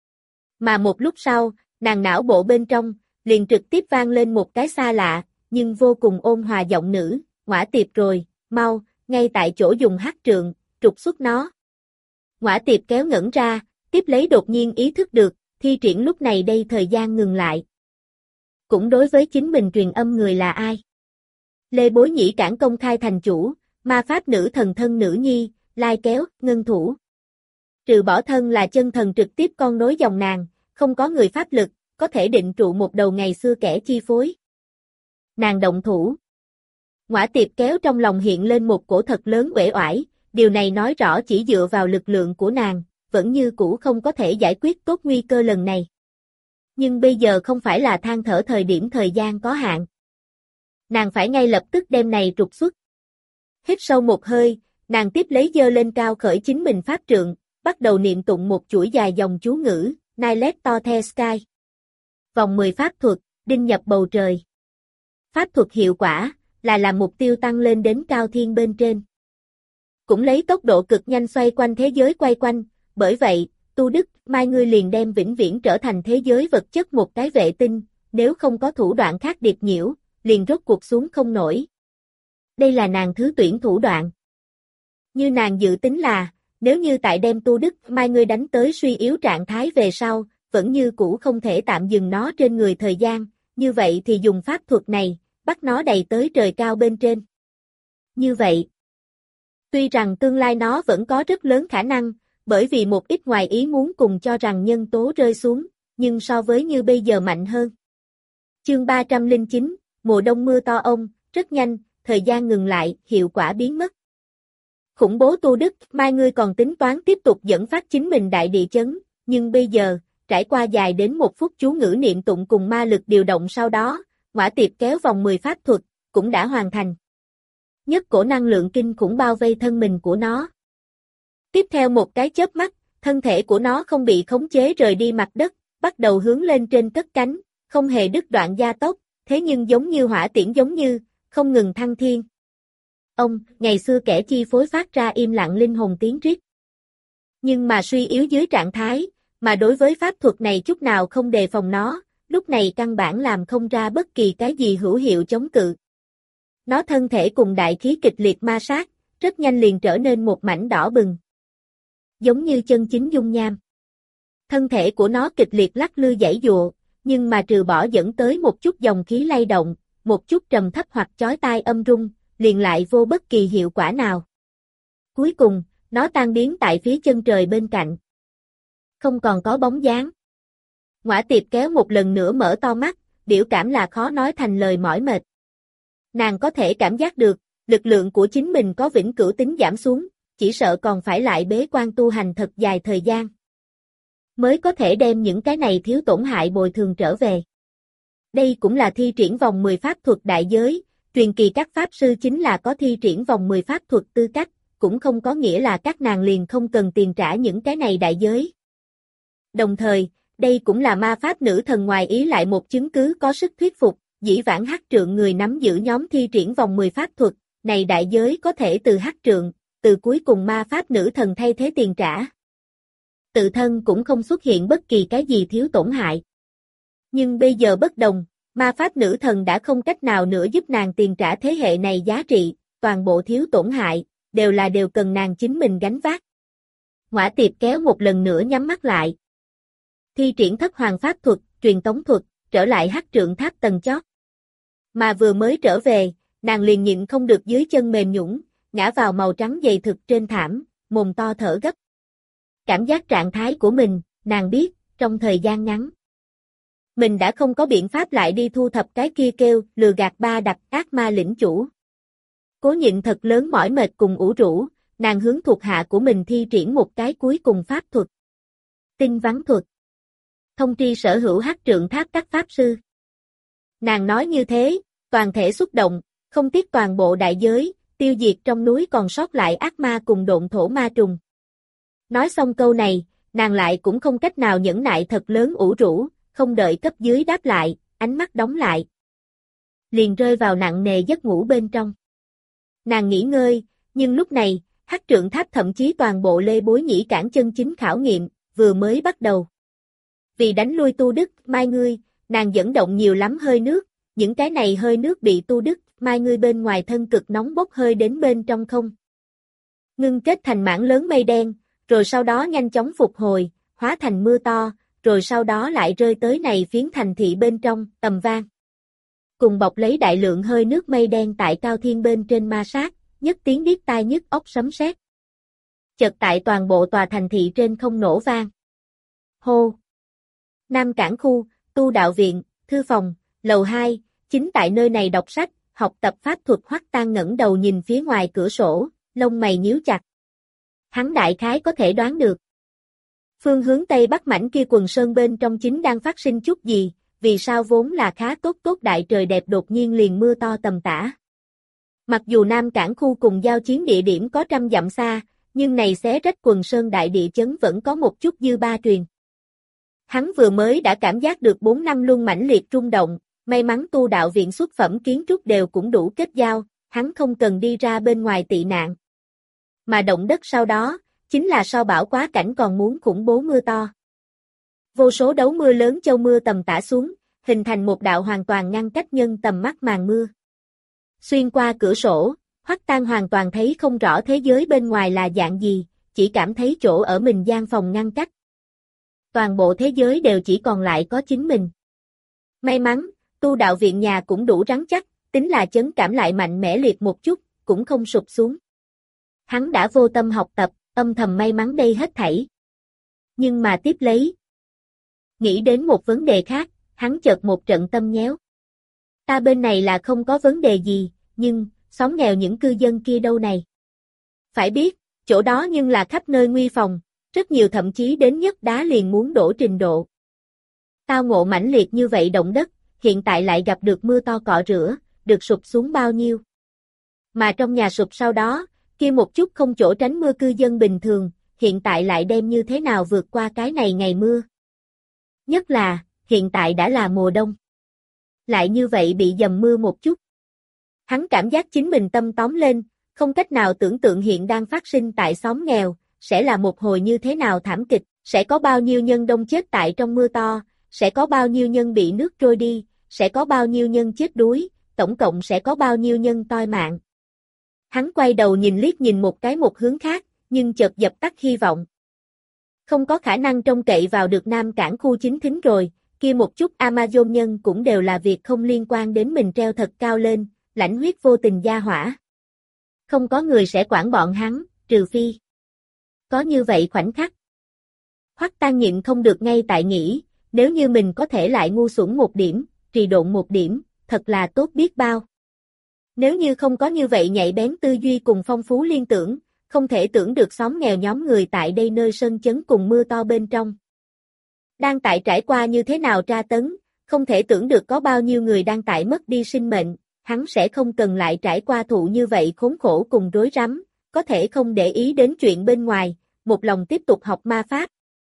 Mà một lúc sau, nàng não bộ bên trong, liền trực tiếp vang lên một cái xa lạ, nhưng vô cùng ôn hòa giọng nữ, ngõa tiệp rồi, mau, ngay tại chỗ dùng hắc trượng, trục xuất nó. Ngõa tiệp kéo ngẩn ra, tiếp lấy đột nhiên ý thức được, thi triển lúc này đây thời gian ngừng lại. Cũng đối với chính mình truyền âm người là ai? Lê Bối Nhĩ cảng công khai thành chủ, ma pháp nữ thần thân nữ nhi, lai kéo, ngân thủ. Trừ bỏ thân là chân thần trực tiếp con nối dòng nàng, không có người pháp lực, có thể định trụ một đầu ngày xưa kẻ chi phối. Nàng động thủ. Ngõa tiệp kéo trong lòng hiện lên một cổ thật lớn uể oải, điều này nói rõ chỉ dựa vào lực lượng của nàng, vẫn như cũ không có thể giải quyết tốt nguy cơ lần này. Nhưng bây giờ không phải là than thở thời điểm thời gian có hạn. Nàng phải ngay lập tức đem này trục xuất. Hít sâu một hơi, nàng tiếp lấy giơ lên cao khởi chính mình pháp trượng, bắt đầu niệm tụng một chuỗi dài dòng chú ngữ, Nailet to the sky. Vòng mười pháp thuật, đinh nhập bầu trời. Pháp thuật hiệu quả, là làm mục tiêu tăng lên đến cao thiên bên trên. Cũng lấy tốc độ cực nhanh xoay quanh thế giới quay quanh, bởi vậy, Tu Đức, mai ngươi liền đem vĩnh viễn trở thành thế giới vật chất một cái vệ tinh, nếu không có thủ đoạn khác điệp nhiễu, liền rốt cuộc xuống không nổi. Đây là nàng thứ tuyển thủ đoạn. Như nàng dự tính là, nếu như tại đem Tu Đức, mai ngươi đánh tới suy yếu trạng thái về sau, vẫn như cũ không thể tạm dừng nó trên người thời gian, như vậy thì dùng pháp thuật này, bắt nó đầy tới trời cao bên trên. Như vậy, tuy rằng tương lai nó vẫn có rất lớn khả năng, bởi vì một ít ngoài ý muốn cùng cho rằng nhân tố rơi xuống, nhưng so với như bây giờ mạnh hơn. Chương ba trăm lẻ chín, mùa đông mưa to ông, rất nhanh, thời gian ngừng lại, hiệu quả biến mất. Khủng bố Tu Đức, mai ngươi còn tính toán tiếp tục dẫn phát chính mình đại địa chấn, nhưng bây giờ, trải qua dài đến một phút chú ngữ niệm tụng cùng ma lực điều động sau đó, ngõa tiệp kéo vòng mười pháp thuật, cũng đã hoàn thành. Nhất cổ năng lượng kinh khủng bao vây thân mình của nó. Tiếp theo một cái chớp mắt, thân thể của nó không bị khống chế rời đi mặt đất, bắt đầu hướng lên trên cất cánh, không hề đứt đoạn gia tốc, thế nhưng giống như hỏa tiễn giống như, không ngừng thăng thiên. Ông, ngày xưa kẻ chi phối phát ra im lặng linh hồn tiếng rít. Nhưng mà suy yếu dưới trạng thái, mà đối với pháp thuật này chút nào không đề phòng nó, lúc này căn bản làm không ra bất kỳ cái gì hữu hiệu chống cự. Nó thân thể cùng đại khí kịch liệt ma sát, rất nhanh liền trở nên một mảnh đỏ bừng. Giống như chân chính dung nham. Thân thể của nó kịch liệt lắc lư giãy giụa, nhưng mà trừ bỏ dẫn tới một chút dòng khí lay động, một chút trầm thấp hoặc chói tai âm rung, liền lại vô bất kỳ hiệu quả nào. Cuối cùng, nó tan biến tại phía chân trời bên cạnh. Không còn có bóng dáng. Ngõa tiệp kéo một lần nữa mở to mắt, biểu cảm là khó nói thành lời mỏi mệt. Nàng có thể cảm giác được, lực lượng của chính mình có vĩnh cửu tính giảm xuống, chỉ sợ còn phải lại bế quan tu hành thật dài thời gian. Mới có thể đem những cái này thiếu tổn hại bồi thường trở về. Đây cũng là thi triển vòng mười pháp thuật đại giới, truyền kỳ các pháp sư chính là có thi triển vòng mười pháp thuật tư cách, cũng không có nghĩa là các nàng liền không cần tiền trả những cái này đại giới. Đồng thời, đây cũng là ma pháp nữ thần ngoài ý lại một chứng cứ có sức thuyết phục, dĩ vãng hắc trượng người nắm giữ nhóm thi triển vòng mười pháp thuật, này đại giới có thể từ hắc trượng, từ cuối cùng ma pháp nữ thần thay thế tiền trả. Tự thân cũng không xuất hiện bất kỳ cái gì thiếu tổn hại. Nhưng bây giờ bất đồng, ma pháp nữ thần đã không cách nào nữa giúp nàng tiền trả thế hệ này giá trị, toàn bộ thiếu tổn hại, đều là đều cần nàng chính mình gánh vác. Ngõa tiệp kéo một lần nữa nhắm mắt lại. Thi triển thất hoàng pháp thuật, truyền tống thuật, trở lại hắc trượng tháp tầng chót. Mà vừa mới trở về, nàng liền nhịn không được dưới chân mềm nhũn, ngã vào màu trắng dày thực trên thảm, mồm to thở gấp. Cảm giác trạng thái của mình, nàng biết, trong thời gian ngắn. Mình đã không có biện pháp lại đi thu thập cái kia kêu, lừa gạt ba đặc ác ma lĩnh chủ. Cố nhịn thật lớn mỏi mệt cùng ủ rũ, nàng hướng thuộc hạ của mình thi triển một cái cuối cùng pháp thuật. Tinh vắng thuật. Thông tri sở hữu hắc trượng tháp các pháp sư. Nàng nói như thế, toàn thể xúc động, không tiếc toàn bộ đại giới, tiêu diệt trong núi còn sót lại ác ma cùng độn thổ ma trùng. Nói xong câu này, nàng lại cũng không cách nào nhẫn nại thật lớn ủ rũ, không đợi cấp dưới đáp lại, ánh mắt đóng lại. Liền rơi vào nặng nề giấc ngủ bên trong. Nàng nghỉ ngơi, nhưng lúc này, hắc trượng tháp thậm chí toàn bộ lê bối nhĩ cản chân chính khảo nghiệm, vừa mới bắt đầu. Vì đánh lui Tu Đức, mai ngươi, nàng dẫn động nhiều lắm hơi nước, những cái này hơi nước bị Tu Đức, mai ngươi bên ngoài thân cực nóng bốc hơi đến bên trong không. Ngưng kết thành mảng lớn mây đen, rồi sau đó nhanh chóng phục hồi, hóa thành mưa to, rồi sau đó lại rơi tới này phiến thành thị bên trong, ầm vang. Cùng bọc lấy đại lượng hơi nước mây đen tại cao thiên bên trên ma sát, nhất tiếng điếc tai nhức óc sấm sét. Chợt tại toàn bộ tòa thành thị trên không nổ vang. Hô! Nam Cảng khu, tu đạo viện, thư phòng, lầu hai, chính tại nơi này đọc sách, học tập pháp thuật Hoắc Tan ngẩng đầu nhìn phía ngoài cửa sổ, lông mày nhíu chặt. Hắn đại khái có thể đoán được. Phương hướng Tây Bắc mảnh kia quần sơn bên trong chính đang phát sinh chút gì, vì sao vốn là khá tốt tốt đại trời đẹp đột nhiên liền mưa to tầm tã. Mặc dù Nam Cảng khu cùng giao chiến địa điểm có trăm dặm xa, nhưng này xé rách quần sơn đại địa chấn vẫn có một chút dư ba truyền. Hắn vừa mới đã cảm giác được bốn năm luân mãnh liệt rung động, may mắn tu đạo viện xuất phẩm kiến trúc đều cũng đủ kết giao, hắn không cần đi ra bên ngoài tị nạn. Mà động đất sau đó, chính là sau bão quá cảnh còn muốn khủng bố mưa to. Vô số đấu mưa lớn châu mưa tầm tã xuống, hình thành một đạo hoàn toàn ngăn cách nhân tầm mắt màn mưa. Xuyên qua cửa sổ, Hoắc Tan hoàn toàn thấy không rõ thế giới bên ngoài là dạng gì, chỉ cảm thấy chỗ ở mình gian phòng ngăn cách. Toàn bộ thế giới đều chỉ còn lại có chính mình. May mắn, tu đạo viện nhà cũng đủ rắn chắc, tính là chấn cảm lại mạnh mẽ liệt một chút, cũng không sụp xuống. Hắn đã vô tâm học tập, âm thầm may mắn đây hết thảy. Nhưng mà tiếp lấy. Nghĩ đến một vấn đề khác, hắn chợt một trận tâm nhéo. Ta bên này là không có vấn đề gì, nhưng, xóm nghèo những cư dân kia đâu này. Phải biết, chỗ đó nhưng là khắp nơi nguy phòng, rất nhiều thậm chí đến nhấc đá liền muốn đổ trình độ. Tao ngộ mãnh liệt như vậy động đất, hiện tại lại gặp được mưa to cọ rửa, được sụp xuống bao nhiêu. Mà trong nhà sụp sau đó, kia một chút không chỗ tránh mưa cư dân bình thường, hiện tại lại đem như thế nào vượt qua cái này ngày mưa. Nhất là, hiện tại đã là mùa đông. Lại như vậy bị dầm mưa một chút. Hắn cảm giác chính mình tâm tóm lên, không cách nào tưởng tượng hiện đang phát sinh tại xóm nghèo, sẽ là một hồi như thế nào thảm kịch, sẽ có bao nhiêu nhân đông chết tại trong mưa to, sẽ có bao nhiêu nhân bị nước trôi đi, sẽ có bao nhiêu nhân chết đuối, tổng cộng sẽ có bao nhiêu nhân toi mạng. Hắn quay đầu nhìn liếc nhìn một cái một hướng khác, nhưng chợt dập tắt hy vọng. Không có khả năng trông cậy vào được Nam Cảng khu chính thính rồi, kia một chút Amazon nhân cũng đều là việc không liên quan đến mình treo thật cao lên, lãnh huyết vô tình gia hỏa. Không có người sẽ quản bọn hắn, trừ phi. Có như vậy khoảnh khắc. Hoắc Tan nhịn không được ngay tại nghĩ, nếu như mình có thể lại ngu xuẩn một điểm, trì độn một điểm, thật là tốt biết bao. Nếu như không có như vậy nhạy bén tư duy cùng phong phú liên tưởng, không thể tưởng được xóm nghèo nhóm người tại đây nơi sân chấn cùng mưa to bên trong. Đang tại trải qua như thế nào tra tấn, không thể tưởng được có bao nhiêu người đang tại mất đi sinh mệnh, hắn sẽ không cần lại trải qua thụ như vậy khốn khổ cùng rối rắm, có thể không để ý đến chuyện bên ngoài, một lòng tiếp tục học ma pháp.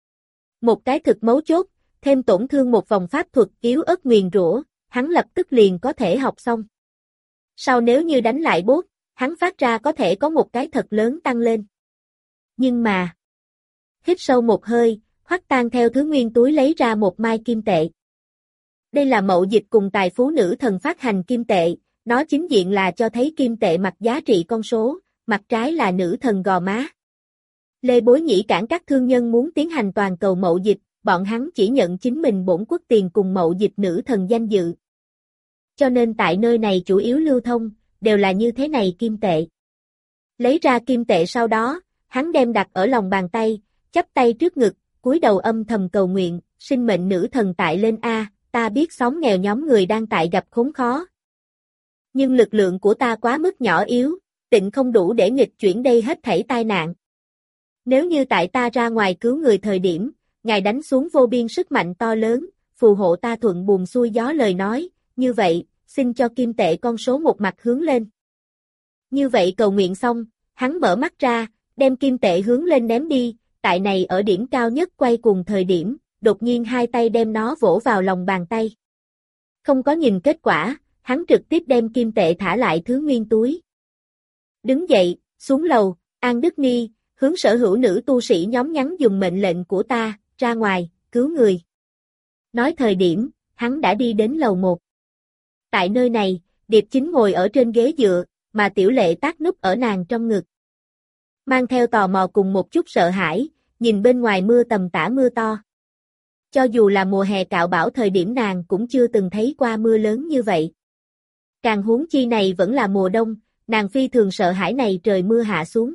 Một cái thực mấu chốt, thêm tổn thương một vòng pháp thuật yếu ớt nguyền rủa, hắn lập tức liền có thể học xong. Sau nếu như đánh lại bốt, hắn phát ra có thể có một cái thật lớn tăng lên. Nhưng mà, hít sâu một hơi, Hoắc Tan theo thứ nguyên túi lấy ra một mai kim tệ. Đây là mậu dịch cùng tài phú nữ thần phát hành kim tệ, nó chính diện là cho thấy kim tệ mặt giá trị con số, mặt trái là nữ thần gò má. Lê Bối Nhĩ cản các thương nhân muốn tiến hành toàn cầu mậu dịch, bọn hắn chỉ nhận chính mình bổn quốc tiền cùng mậu dịch nữ thần danh dự. Cho nên tại nơi này chủ yếu lưu thông, đều là như thế này kim tệ. Lấy ra kim tệ sau đó, hắn đem đặt ở lòng bàn tay, chắp tay trước ngực, cúi đầu âm thầm cầu nguyện, sinh mệnh nữ thần tại lên A, ta biết xóm nghèo nhóm người đang tại gặp khốn khó. Nhưng lực lượng của ta quá mức nhỏ yếu, tịnh không đủ để nghịch chuyển đây hết thảy tai nạn. Nếu như tại ta ra ngoài cứu người thời điểm, Ngài đánh xuống vô biên sức mạnh to lớn, phù hộ ta thuận buồm xuôi gió lời nói, như vậy, xin cho kim tệ con số một mặt hướng lên. Như vậy cầu nguyện xong, hắn mở mắt ra, đem kim tệ hướng lên ném đi, tại này ở điểm cao nhất quay cùng thời điểm, đột nhiên hai tay đem nó vỗ vào lòng bàn tay. Không có nhìn kết quả, hắn trực tiếp đem kim tệ thả lại thứ nguyên túi. Đứng dậy, xuống lầu, An Đức Ni, hướng sở hữu nữ tu sĩ nhóm nhắn dùng mệnh lệnh của ta, ra ngoài, cứu người. Nói thời điểm, hắn đã đi đến lầu một. Tại nơi này, Điệp Chính ngồi ở trên ghế dựa, mà Tiểu Lệ tác núp ở nàng trong ngực. Mang theo tò mò cùng một chút sợ hãi, nhìn bên ngoài mưa tầm tã mưa to. Cho dù là mùa hè cạo bão thời điểm nàng cũng chưa từng thấy qua mưa lớn như vậy. Càng huống chi này vẫn là mùa đông, nàng phi thường sợ hãi này trời mưa hạ xuống.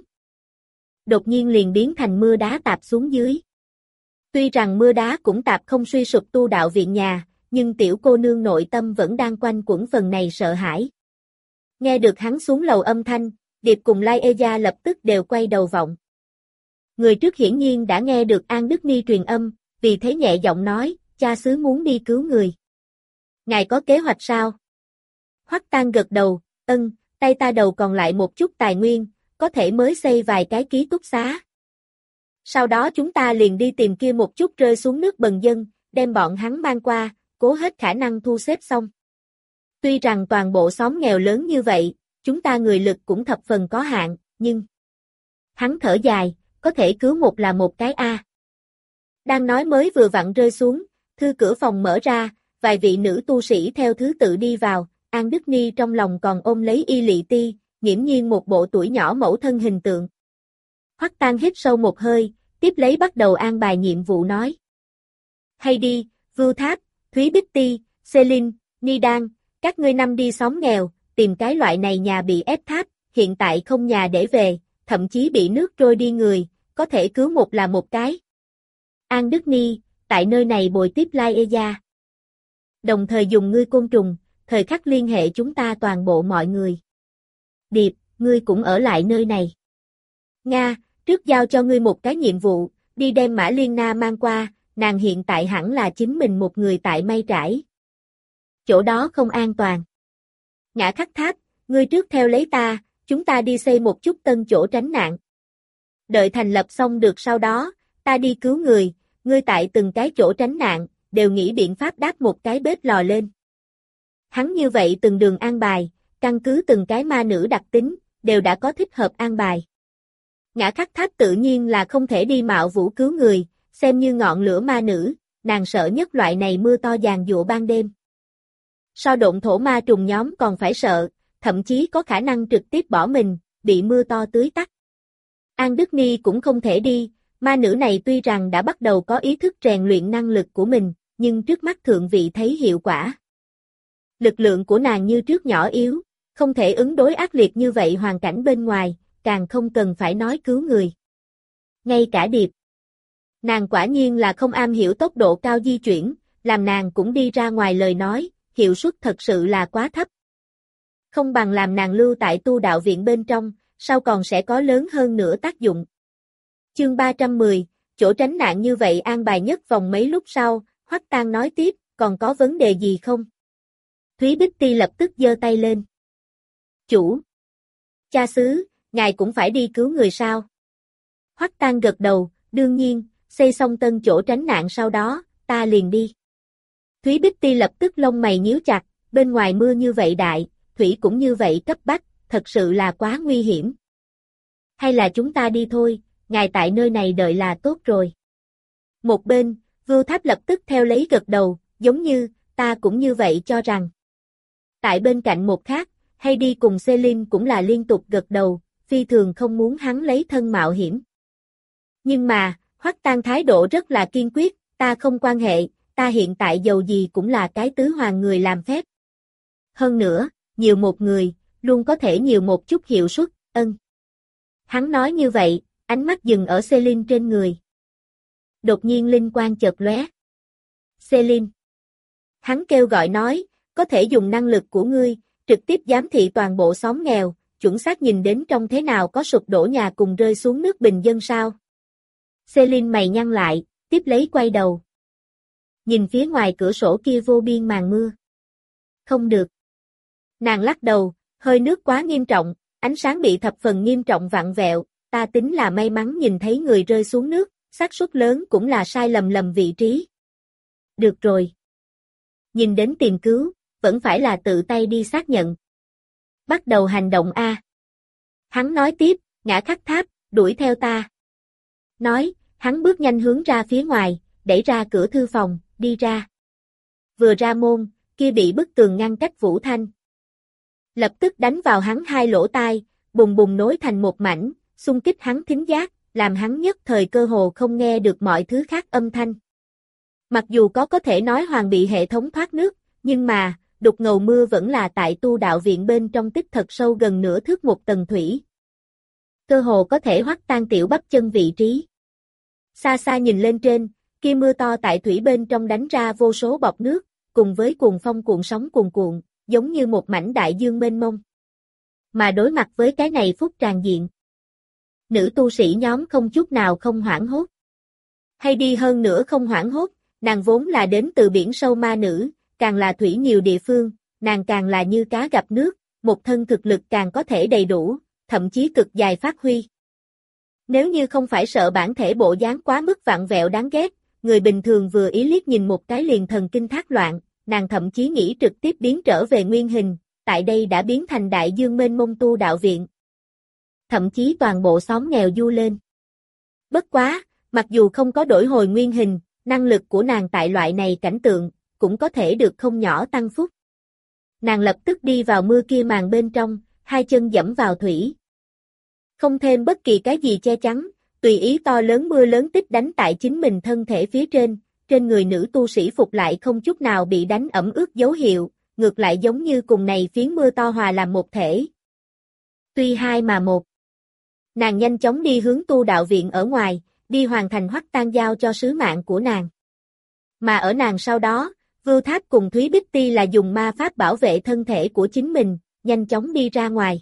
Đột nhiên liền biến thành mưa đá tạp xuống dưới. Tuy rằng mưa đá cũng tạp không suy sụp tu đạo viện nhà, nhưng tiểu cô nương nội tâm vẫn đang quanh quẩn phần này sợ hãi. Nghe được hắn xuống lầu âm thanh, Điệp cùng Lai Ê Gia lập tức đều quay đầu vọng. Người trước hiển nhiên đã nghe được An Đức Ni truyền âm, vì thế nhẹ giọng nói, cha xứ muốn đi cứu người. Ngài có kế hoạch sao? Hoắc Tang gật đầu, ân, tay ta đầu còn lại một chút tài nguyên, có thể mới xây vài cái ký túc xá. Sau đó chúng ta liền đi tìm kia một chút rơi xuống nước bần dân, đem bọn hắn mang qua, cố hết khả năng thu xếp xong. Tuy rằng toàn bộ xóm nghèo lớn như vậy, chúng ta người lực cũng thập phần có hạn, nhưng... Hắn thở dài, có thể cứu một là một cái A. Đang nói mới vừa vặn rơi xuống, thư cửa phòng mở ra, vài vị nữ tu sĩ theo thứ tự đi vào, An Đức Ni trong lòng còn ôm lấy Y Lị Ti, nghiễm nhiên một bộ tuổi nhỏ mẫu thân hình tượng. Hoắc Tang hít sâu một hơi, tiếp lấy bắt đầu an bài nhiệm vụ nói. Hay đi, Vưu Tháp, Thúy Bích Ti, Celine, Ni Đan, các ngươi năm đi xóm nghèo, tìm cái loại này nhà bị ép tháp, hiện tại không nhà để về, thậm chí bị nước trôi đi người, có thể cứu một là một cái. An Đức Ni, tại nơi này bồi tiếp Lai E Gia. Đồng thời dùng ngươi côn trùng, thời khắc liên hệ chúng ta toàn bộ mọi người. Điệp, ngươi cũng ở lại nơi này. Nga, trước giao cho ngươi một cái nhiệm vụ, đi đem Mã Liên Na mang qua, nàng hiện tại hẳn là chính mình một người tại Mây Trải. Chỗ đó không an toàn. Ngã Khắc Tháp, ngươi trước theo lấy ta, chúng ta đi xây một chút tân chỗ tránh nạn. Đợi thành lập xong được sau đó, ta đi cứu người, ngươi tại từng cái chỗ tránh nạn, đều nghĩ biện pháp đáp một cái bếp lò lên. Hắn như vậy từng đường an bài, căn cứ từng cái ma nữ đặc tính, đều đã có thích hợp an bài. Ngã Khắc Tháp tự nhiên là không thể đi mạo vũ cứu người, xem như ngọn lửa ma nữ, nàng sợ nhất loại này mưa to giàn giụa ban đêm. So độn thổ ma trùng nhóm còn phải sợ, thậm chí có khả năng trực tiếp bỏ mình, bị mưa to tưới tắt. An Đức Ni cũng không thể đi, ma nữ này tuy rằng đã bắt đầu có ý thức rèn luyện năng lực của mình, nhưng trước mắt thượng vị thấy hiệu quả. Lực lượng của nàng như trước nhỏ yếu, không thể ứng đối ác liệt như vậy hoàn cảnh bên ngoài, càng không cần phải nói cứu người. Ngay cả Điệp. Nàng quả nhiên là không am hiểu tốc độ cao di chuyển, làm nàng cũng đi ra ngoài lời nói, hiệu suất thật sự là quá thấp. Không bằng làm nàng lưu tại tu đạo viện bên trong, sau còn sẽ có lớn hơn nữa tác dụng. Chương ba trăm mười, chỗ tránh nạn như vậy an bài nhất vòng mấy lúc sau, Hoắc Tang nói tiếp, còn có vấn đề gì không? Thúy Bích Ti lập tức giơ tay lên. Chủ! Cha xứ, ngài cũng phải đi cứu người sao? Hoắc Tang gật đầu, đương nhiên, xây xong tân chỗ tránh nạn sau đó, ta liền đi. Thúy Bích Ti lập tức lông mày nhíu chặt, bên ngoài mưa như vậy đại, thủy cũng như vậy cấp bách, thật sự là quá nguy hiểm. Hay là chúng ta đi thôi, ngài tại nơi này đợi là tốt rồi. Một bên, Vưu Tháp lập tức theo lấy gật đầu, giống như, ta cũng như vậy cho rằng. Tại bên cạnh một khác, hay đi cùng Celine cũng là liên tục gật đầu, phi thường không muốn hắn lấy thân mạo hiểm. Nhưng mà, Hoắc Tang thái độ rất là kiên quyết, ta không quan hệ, ta hiện tại dầu gì cũng là cái tứ hoàng người làm phép. Hơn nữa, nhiều một người, luôn có thể nhiều một chút hiệu suất, ân. Hắn nói như vậy, ánh mắt dừng ở Celine trên người. Đột nhiên linh quang chợt lóe. Celine. Hắn kêu gọi nói, có thể dùng năng lực của ngươi, trực tiếp giám thị toàn bộ xóm nghèo, chuẩn xác nhìn đến trong thế nào có sụp đổ nhà cùng rơi xuống nước bình dân sao. Celine mày nhăn lại, tiếp lấy quay đầu. Nhìn phía ngoài cửa sổ kia vô biên màn mưa. Không được. Nàng lắc đầu, hơi nước quá nghiêm trọng, ánh sáng bị thập phần nghiêm trọng vặn vẹo, ta tính là may mắn nhìn thấy người rơi xuống nước, xác suất lớn cũng là sai lầm lầm vị trí. Được rồi. Nhìn đến tìm cứu, vẫn phải là tự tay đi xác nhận. Bắt đầu hành động A. Hắn nói tiếp, Ngã Khắc Tháp, đuổi theo ta. Nói, hắn bước nhanh hướng ra phía ngoài, đẩy ra cửa thư phòng, đi ra. Vừa ra môn, kia bị bức tường ngăn cách Vũ Thanh. Lập tức đánh vào hắn hai lỗ tai, bùng bùng nối thành một mảnh, xung kích hắn thính giác, làm hắn nhất thời cơ hồ không nghe được mọi thứ khác âm thanh. Mặc dù có có thể nói hoàn bị hệ thống thoát nước, nhưng mà, đục ngầu mưa vẫn là tại tu đạo viện bên trong tích thật sâu gần nửa thước một tầng thủy. Cơ hồ có thể Hoắc Tang tiểu bắp chân vị trí. Xa xa nhìn lên trên, kia mưa to tại thủy bên trong đánh ra vô số bọt nước, cùng với cuồng phong cuộn sóng cuồn cuộn, giống như một mảnh đại dương mênh mông. Mà đối mặt với cái này phúc tràn diện. Nữ tu sĩ nhóm không chút nào không hoảng hốt. Hay đi hơn nữa không hoảng hốt, nàng vốn là đến từ biển sâu ma nữ, càng là thủy nhiều địa phương, nàng càng là như cá gặp nước, một thân thực lực càng có thể đầy đủ, thậm chí cực dài phát huy. Nếu như không phải sợ bản thể bộ dáng quá mức vặn vẹo đáng ghét, người bình thường vừa ý liếc nhìn một cái liền thần kinh thác loạn, nàng thậm chí nghĩ trực tiếp biến trở về nguyên hình, tại đây đã biến thành đại dương mênh mông tu đạo viện. Thậm chí toàn bộ xóm nghèo du lên. Bất quá, mặc dù không có đổi hồi nguyên hình, năng lực của nàng tại loại này cảnh tượng, cũng có thể được không nhỏ tăng phúc. Nàng lập tức đi vào mưa kia màn bên trong, hai chân dẫm vào thủy. Không thêm bất kỳ cái gì che chắn, tùy ý to lớn mưa lớn tích đánh tại chính mình thân thể phía trên, trên người nữ tu sĩ phục lại không chút nào bị đánh ẩm ướt dấu hiệu, ngược lại giống như cùng này phiến mưa to hòa làm một thể. Tuy hai mà một. Nàng nhanh chóng đi hướng tu đạo viện ở ngoài, đi hoàn thành Hoắc Tang giao cho sứ mạng của nàng. Mà ở nàng sau đó, Vưu Tháp cùng Thúy Bích Ti là dùng ma pháp bảo vệ thân thể của chính mình, nhanh chóng đi ra ngoài.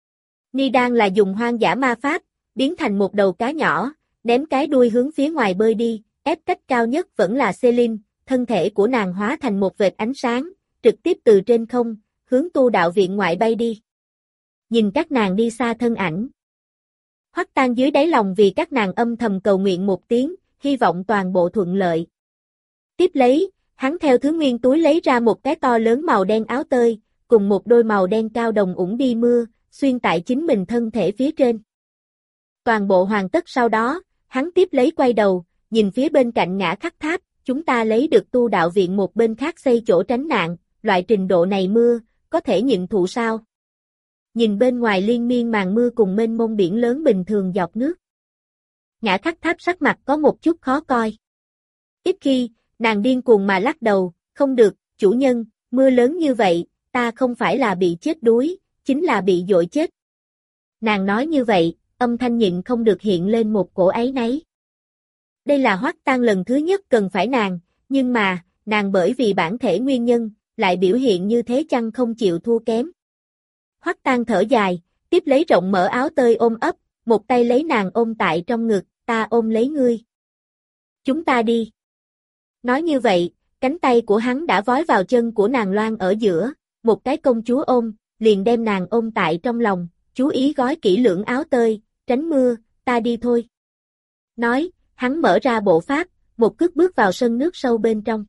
Ni Đan là dùng hoang dã ma pháp, biến thành một đầu cá nhỏ, ném cái đuôi hướng phía ngoài bơi đi, ép cách cao nhất vẫn là Celine, thân thể của nàng hóa thành một vệt ánh sáng, trực tiếp từ trên không, hướng tu đạo viện ngoại bay đi. Nhìn các nàng đi xa thân ảnh. Hoắc Tang dưới đáy lòng vì các nàng âm thầm cầu nguyện một tiếng, hy vọng toàn bộ thuận lợi. Tiếp lấy, hắn theo thứ nguyên túi lấy ra một cái to lớn màu đen áo tơi, cùng một đôi màu đen cao đồng ủng đi mưa, xuyên tại chính mình thân thể phía trên. Toàn bộ hoàn tất sau đó, hắn tiếp lấy quay đầu, nhìn phía bên cạnh ngã khắc tháp, chúng ta lấy được tu đạo viện một bên khác xây chỗ tránh nạn, loại trình độ này mưa, có thể nhịn thụ sao? Nhìn bên ngoài liên miên màn mưa cùng mênh mông biển lớn bình thường giọt nước. Ngã khắc tháp sắc mặt có một chút khó coi. Ít khi, nàng điên cuồng mà lắc đầu, không được, chủ nhân, mưa lớn như vậy, ta không phải là bị chết đuối, chính là bị dội chết. Nàng nói như vậy, âm thanh nhịn không được hiện lên một cổ áy náy. Đây là Hoắc Tang lần thứ nhất cần phải nàng, nhưng mà, nàng bởi vì bản thể nguyên nhân, lại biểu hiện như thế chăng không chịu thua kém. Hoắc Tang thở dài, tiếp lấy rộng mở áo tơi ôm ấp, một tay lấy nàng ôm tại trong ngực, ta ôm lấy ngươi. Chúng ta đi. Nói như vậy, cánh tay của hắn đã vói vào chân của nàng loan ở giữa, một cái công chúa ôm, liền đem nàng ôm tại trong lòng, chú ý gói kỹ lưỡng áo tơi, tránh mưa, ta đi thôi. Nói, hắn mở ra bộ pháp, một cước bước vào sân nước sâu bên trong.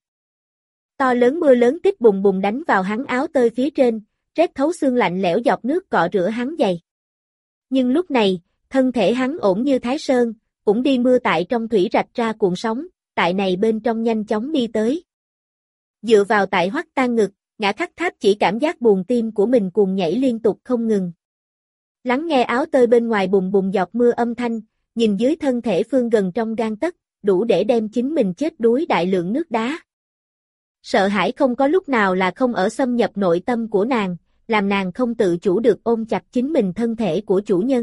To lớn mưa lớn tích bùng bùng đánh vào hắn áo tơi phía trên, rét thấu xương lạnh lẽo giọt nước cọ rửa hắn giày. Nhưng lúc này, thân thể hắn ổn như Thái Sơn, cũng đi mưa tại trong thủy rạch ra cuộn sóng, tại này bên trong nhanh chóng đi tới. Dựa vào tại Hoắc Tang ngực, ngã khắc tháp chỉ cảm giác buồn tim của mình cuồng nhảy liên tục không ngừng. Lắng nghe áo tơi bên ngoài bùng bùng giọt mưa âm thanh, nhìn dưới thân thể phương gần trong gang tấc, đủ để đem chính mình chết đuối đại lượng nước đá. Sợ hãi không có lúc nào là không ở xâm nhập nội tâm của nàng, làm nàng không tự chủ được ôm chặt chính mình thân thể của chủ nhân.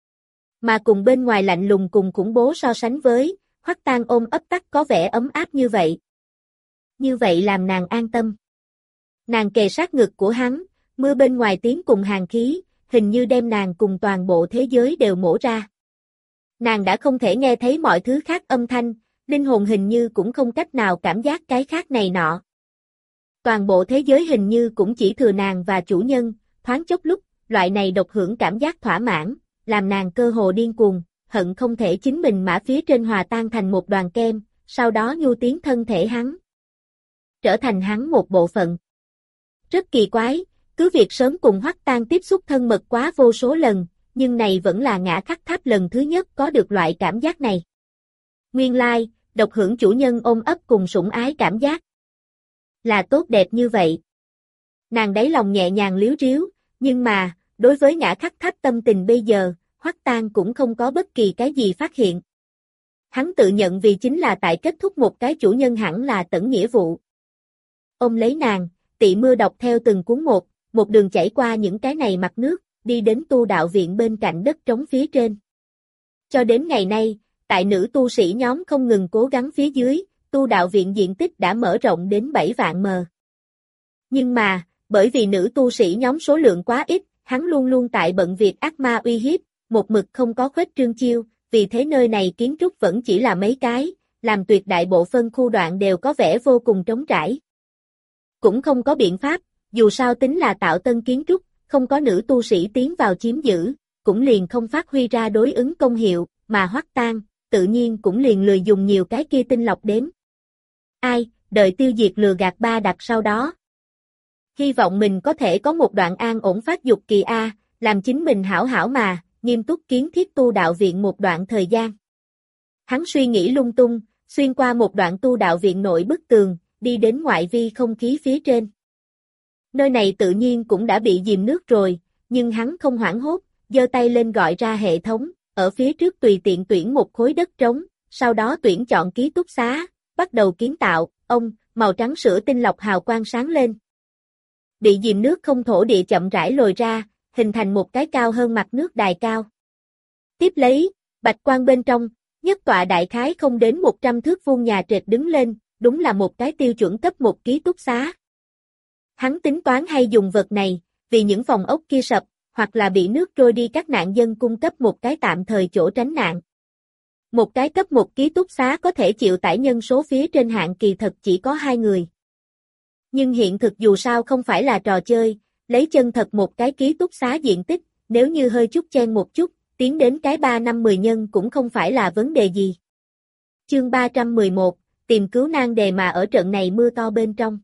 Mà cùng bên ngoài lạnh lùng cùng khủng bố so sánh với, Hoắc Tang ôm ấp tắc có vẻ ấm áp như vậy. Như vậy làm nàng an tâm. Nàng kề sát ngực của hắn, mưa bên ngoài tiếng cùng hàn khí, hình như đem nàng cùng toàn bộ thế giới đều mổ ra. Nàng đã không thể nghe thấy mọi thứ khác âm thanh, linh hồn hình như cũng không cách nào cảm giác cái khác này nọ. Toàn bộ thế giới hình như cũng chỉ thừa nàng và chủ nhân, thoáng chốc lúc, loại này độc hưởng cảm giác thỏa mãn, làm nàng cơ hồ điên cuồng, hận không thể chính mình mã phía trên hòa tan thành một đoàn kem, sau đó nhu tiến thân thể hắn. Trở thành hắn một bộ phận. Rất kỳ quái, cứ việc sớm cùng Hoắc Tang tiếp xúc thân mật quá vô số lần, nhưng này vẫn là ngã khắc tháp lần thứ nhất có được loại cảm giác này. Nguyên lai, độc hưởng chủ nhân ôm ấp cùng sủng ái cảm giác. Là tốt đẹp như vậy. Nàng đáy lòng nhẹ nhàng liếu riếu, nhưng mà, đối với ngã khắc tháp tâm tình bây giờ, Hoắc Tang cũng không có bất kỳ cái gì phát hiện. Hắn tự nhận vì chính là tại kết thúc một cái chủ nhân hẳn là tẩn nghĩa vụ. Ôm lấy nàng, tị mưa đọc theo từng cuốn một, một đường chảy qua những cái này mặt nước, đi đến tu đạo viện bên cạnh đất trống phía trên. Cho đến ngày nay, tại nữ tu sĩ nhóm không ngừng cố gắng phía dưới, tu đạo viện diện tích đã mở rộng đến bảy vạn mờ. Nhưng mà, bởi vì nữ tu sĩ nhóm số lượng quá ít, hắn luôn luôn tại bận việc ác ma uy hiếp, một mực không có khuếch trương chiêu, vì thế nơi này kiến trúc vẫn chỉ là mấy cái, làm tuyệt đại bộ phân khu đoạn đều có vẻ vô cùng trống trải. Cũng không có biện pháp, dù sao tính là tạo tân kiến trúc, không có nữ tu sĩ tiến vào chiếm giữ, cũng liền không phát huy ra đối ứng công hiệu, mà Hoắc Tang, tự nhiên cũng liền lười dùng nhiều cái kia tinh lọc đếm. Ai, đợi tiêu diệt lừa gạt ba đặt sau đó. Hy vọng mình có thể có một đoạn an ổn phát dục kỳ A, làm chính mình hảo hảo mà, nghiêm túc kiến thiết tu đạo viện một đoạn thời gian. Hắn suy nghĩ lung tung, xuyên qua một đoạn tu đạo viện nội bức tường, đi đến ngoại vi không khí phía trên. Nơi này tự nhiên cũng đã bị dìm nước rồi, nhưng hắn không hoảng hốt, giơ tay lên gọi ra hệ thống, ở phía trước tùy tiện tuyển một khối đất trống, sau đó tuyển chọn ký túc xá, bắt đầu kiến tạo, ông, màu trắng sữa tinh lọc hào quang sáng lên. Bị dìm nước không thổ địa chậm rãi lồi ra, hình thành một cái cao hơn mặt nước đài cao. Tiếp lấy, bạch quang bên trong, nhất tọa đại khái không đến một trăm thước vuông nhà trệt đứng lên, đúng là một cái tiêu chuẩn cấp một ký túc xá. Hắn tính toán hay dùng vật này, vì những phòng ốc kia sập, hoặc là bị nước trôi đi các nạn dân cung cấp một cái tạm thời chỗ tránh nạn. Một cái cấp một ký túc xá có thể chịu tải nhân số phía trên hạn kỳ thật chỉ có hai người. Nhưng hiện thực dù sao không phải là trò chơi, lấy chân thật một cái ký túc xá diện tích, nếu như hơi chút chen một chút, tiến đến cái ba năm mười nhân cũng không phải là vấn đề gì. Chương ba trăm mười một, tìm cứu nan đề mà ở trận này mưa to bên trong.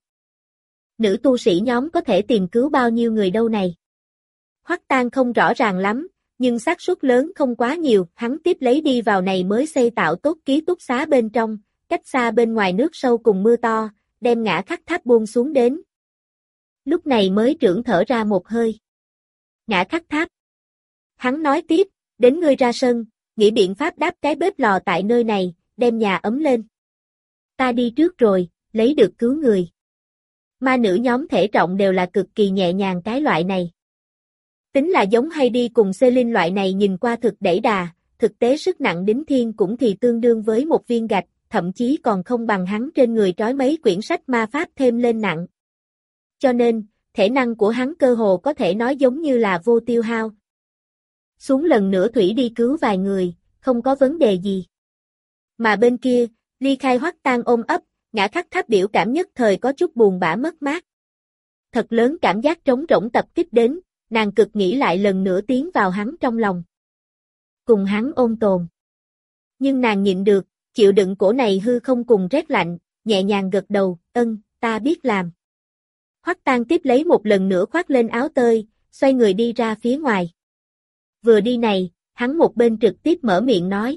Nữ tu sĩ nhóm có thể tìm cứu bao nhiêu người đâu này? Hoắc Tang không rõ ràng lắm, nhưng xác suất lớn không quá nhiều, hắn tiếp lấy đi vào này mới xây tạo tốt ký túc xá bên trong, cách xa bên ngoài nước sâu cùng mưa to, đem ngã khắc tháp buông xuống đến. Lúc này mới trưởng thở ra một hơi. Ngã khắc tháp. Hắn nói tiếp, đến ngươi ra sân, nghĩ biện pháp đáp cái bếp lò tại nơi này, đem nhà ấm lên. Ta đi trước rồi, lấy được cứu người. Ma nữ nhóm thể trọng đều là cực kỳ nhẹ nhàng cái loại này. Tính là giống hay đi cùng Celine loại này nhìn qua thực đẩy đà, thực tế sức nặng đính thiên cũng thì tương đương với một viên gạch, thậm chí còn không bằng hắn trên người trói mấy quyển sách ma pháp thêm lên nặng. Cho nên, thể năng của hắn cơ hồ có thể nói giống như là vô tiêu hao. Xuống lần nữa thủy đi cứu vài người, không có vấn đề gì. Mà bên kia, ly khai Hoắc Tang ôm ấp, ngã khắc tháp biểu cảm nhất thời có chút buồn bã mất mát. Thật lớn cảm giác trống rỗng tập kích đến, nàng cực nghĩ lại lần nữa tiến vào hắn trong lòng. Cùng hắn ôn tồn. Nhưng nàng nhịn được, chịu đựng cổ này hư không cùng rét lạnh, nhẹ nhàng gật đầu, ân, ta biết làm. Hoắc Tang tiếp lấy một lần nữa khoác lên áo tơi, xoay người đi ra phía ngoài. Vừa đi này, hắn một bên trực tiếp mở miệng nói.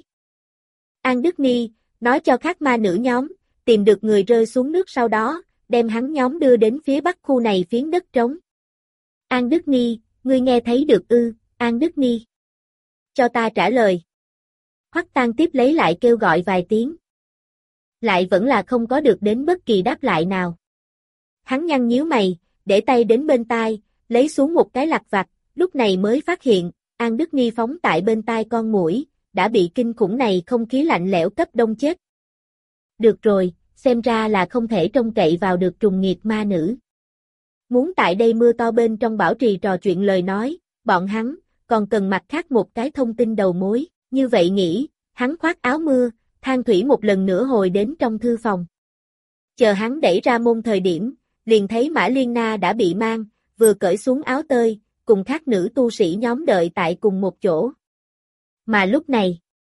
An Đức Ni, nói cho các ma nữ nhóm, tìm được người rơi xuống nước sau đó, đem hắn nhóm đưa đến phía bắc khu này phiến đất trống. An Đức Ni, ngươi nghe thấy được ư, An Đức Ni. Cho ta trả lời. Hoắc Tang tiếp lấy lại kêu gọi vài tiếng. Lại vẫn là không có được đến bất kỳ đáp lại nào. Hắn nhăn nhíu mày, để tay đến bên tai, lấy xuống một cái lặt vặt, lúc này mới phát hiện, An Đức Ni phóng tại bên tai con muỗi, đã bị kinh khủng này không khí lạnh lẽo cấp đông chết. Được rồi, xem ra là không thể trông cậy vào được trùng nghiệt ma nữ. Muốn tại đây mưa to bên trong bảo trì trò chuyện lời nói, bọn hắn, còn cần mặt khác một cái thông tin đầu mối, như vậy nghĩ, hắn khoác áo mưa, than thủy một lần nữa hồi đến trong thư phòng. Chờ hắn đẩy ra môn thời điểm, liền thấy Mã Liên Na đã bị mang, vừa cởi xuống áo tơi, cùng các nữ tu sĩ nhóm đợi tại cùng một chỗ. Mà lúc này,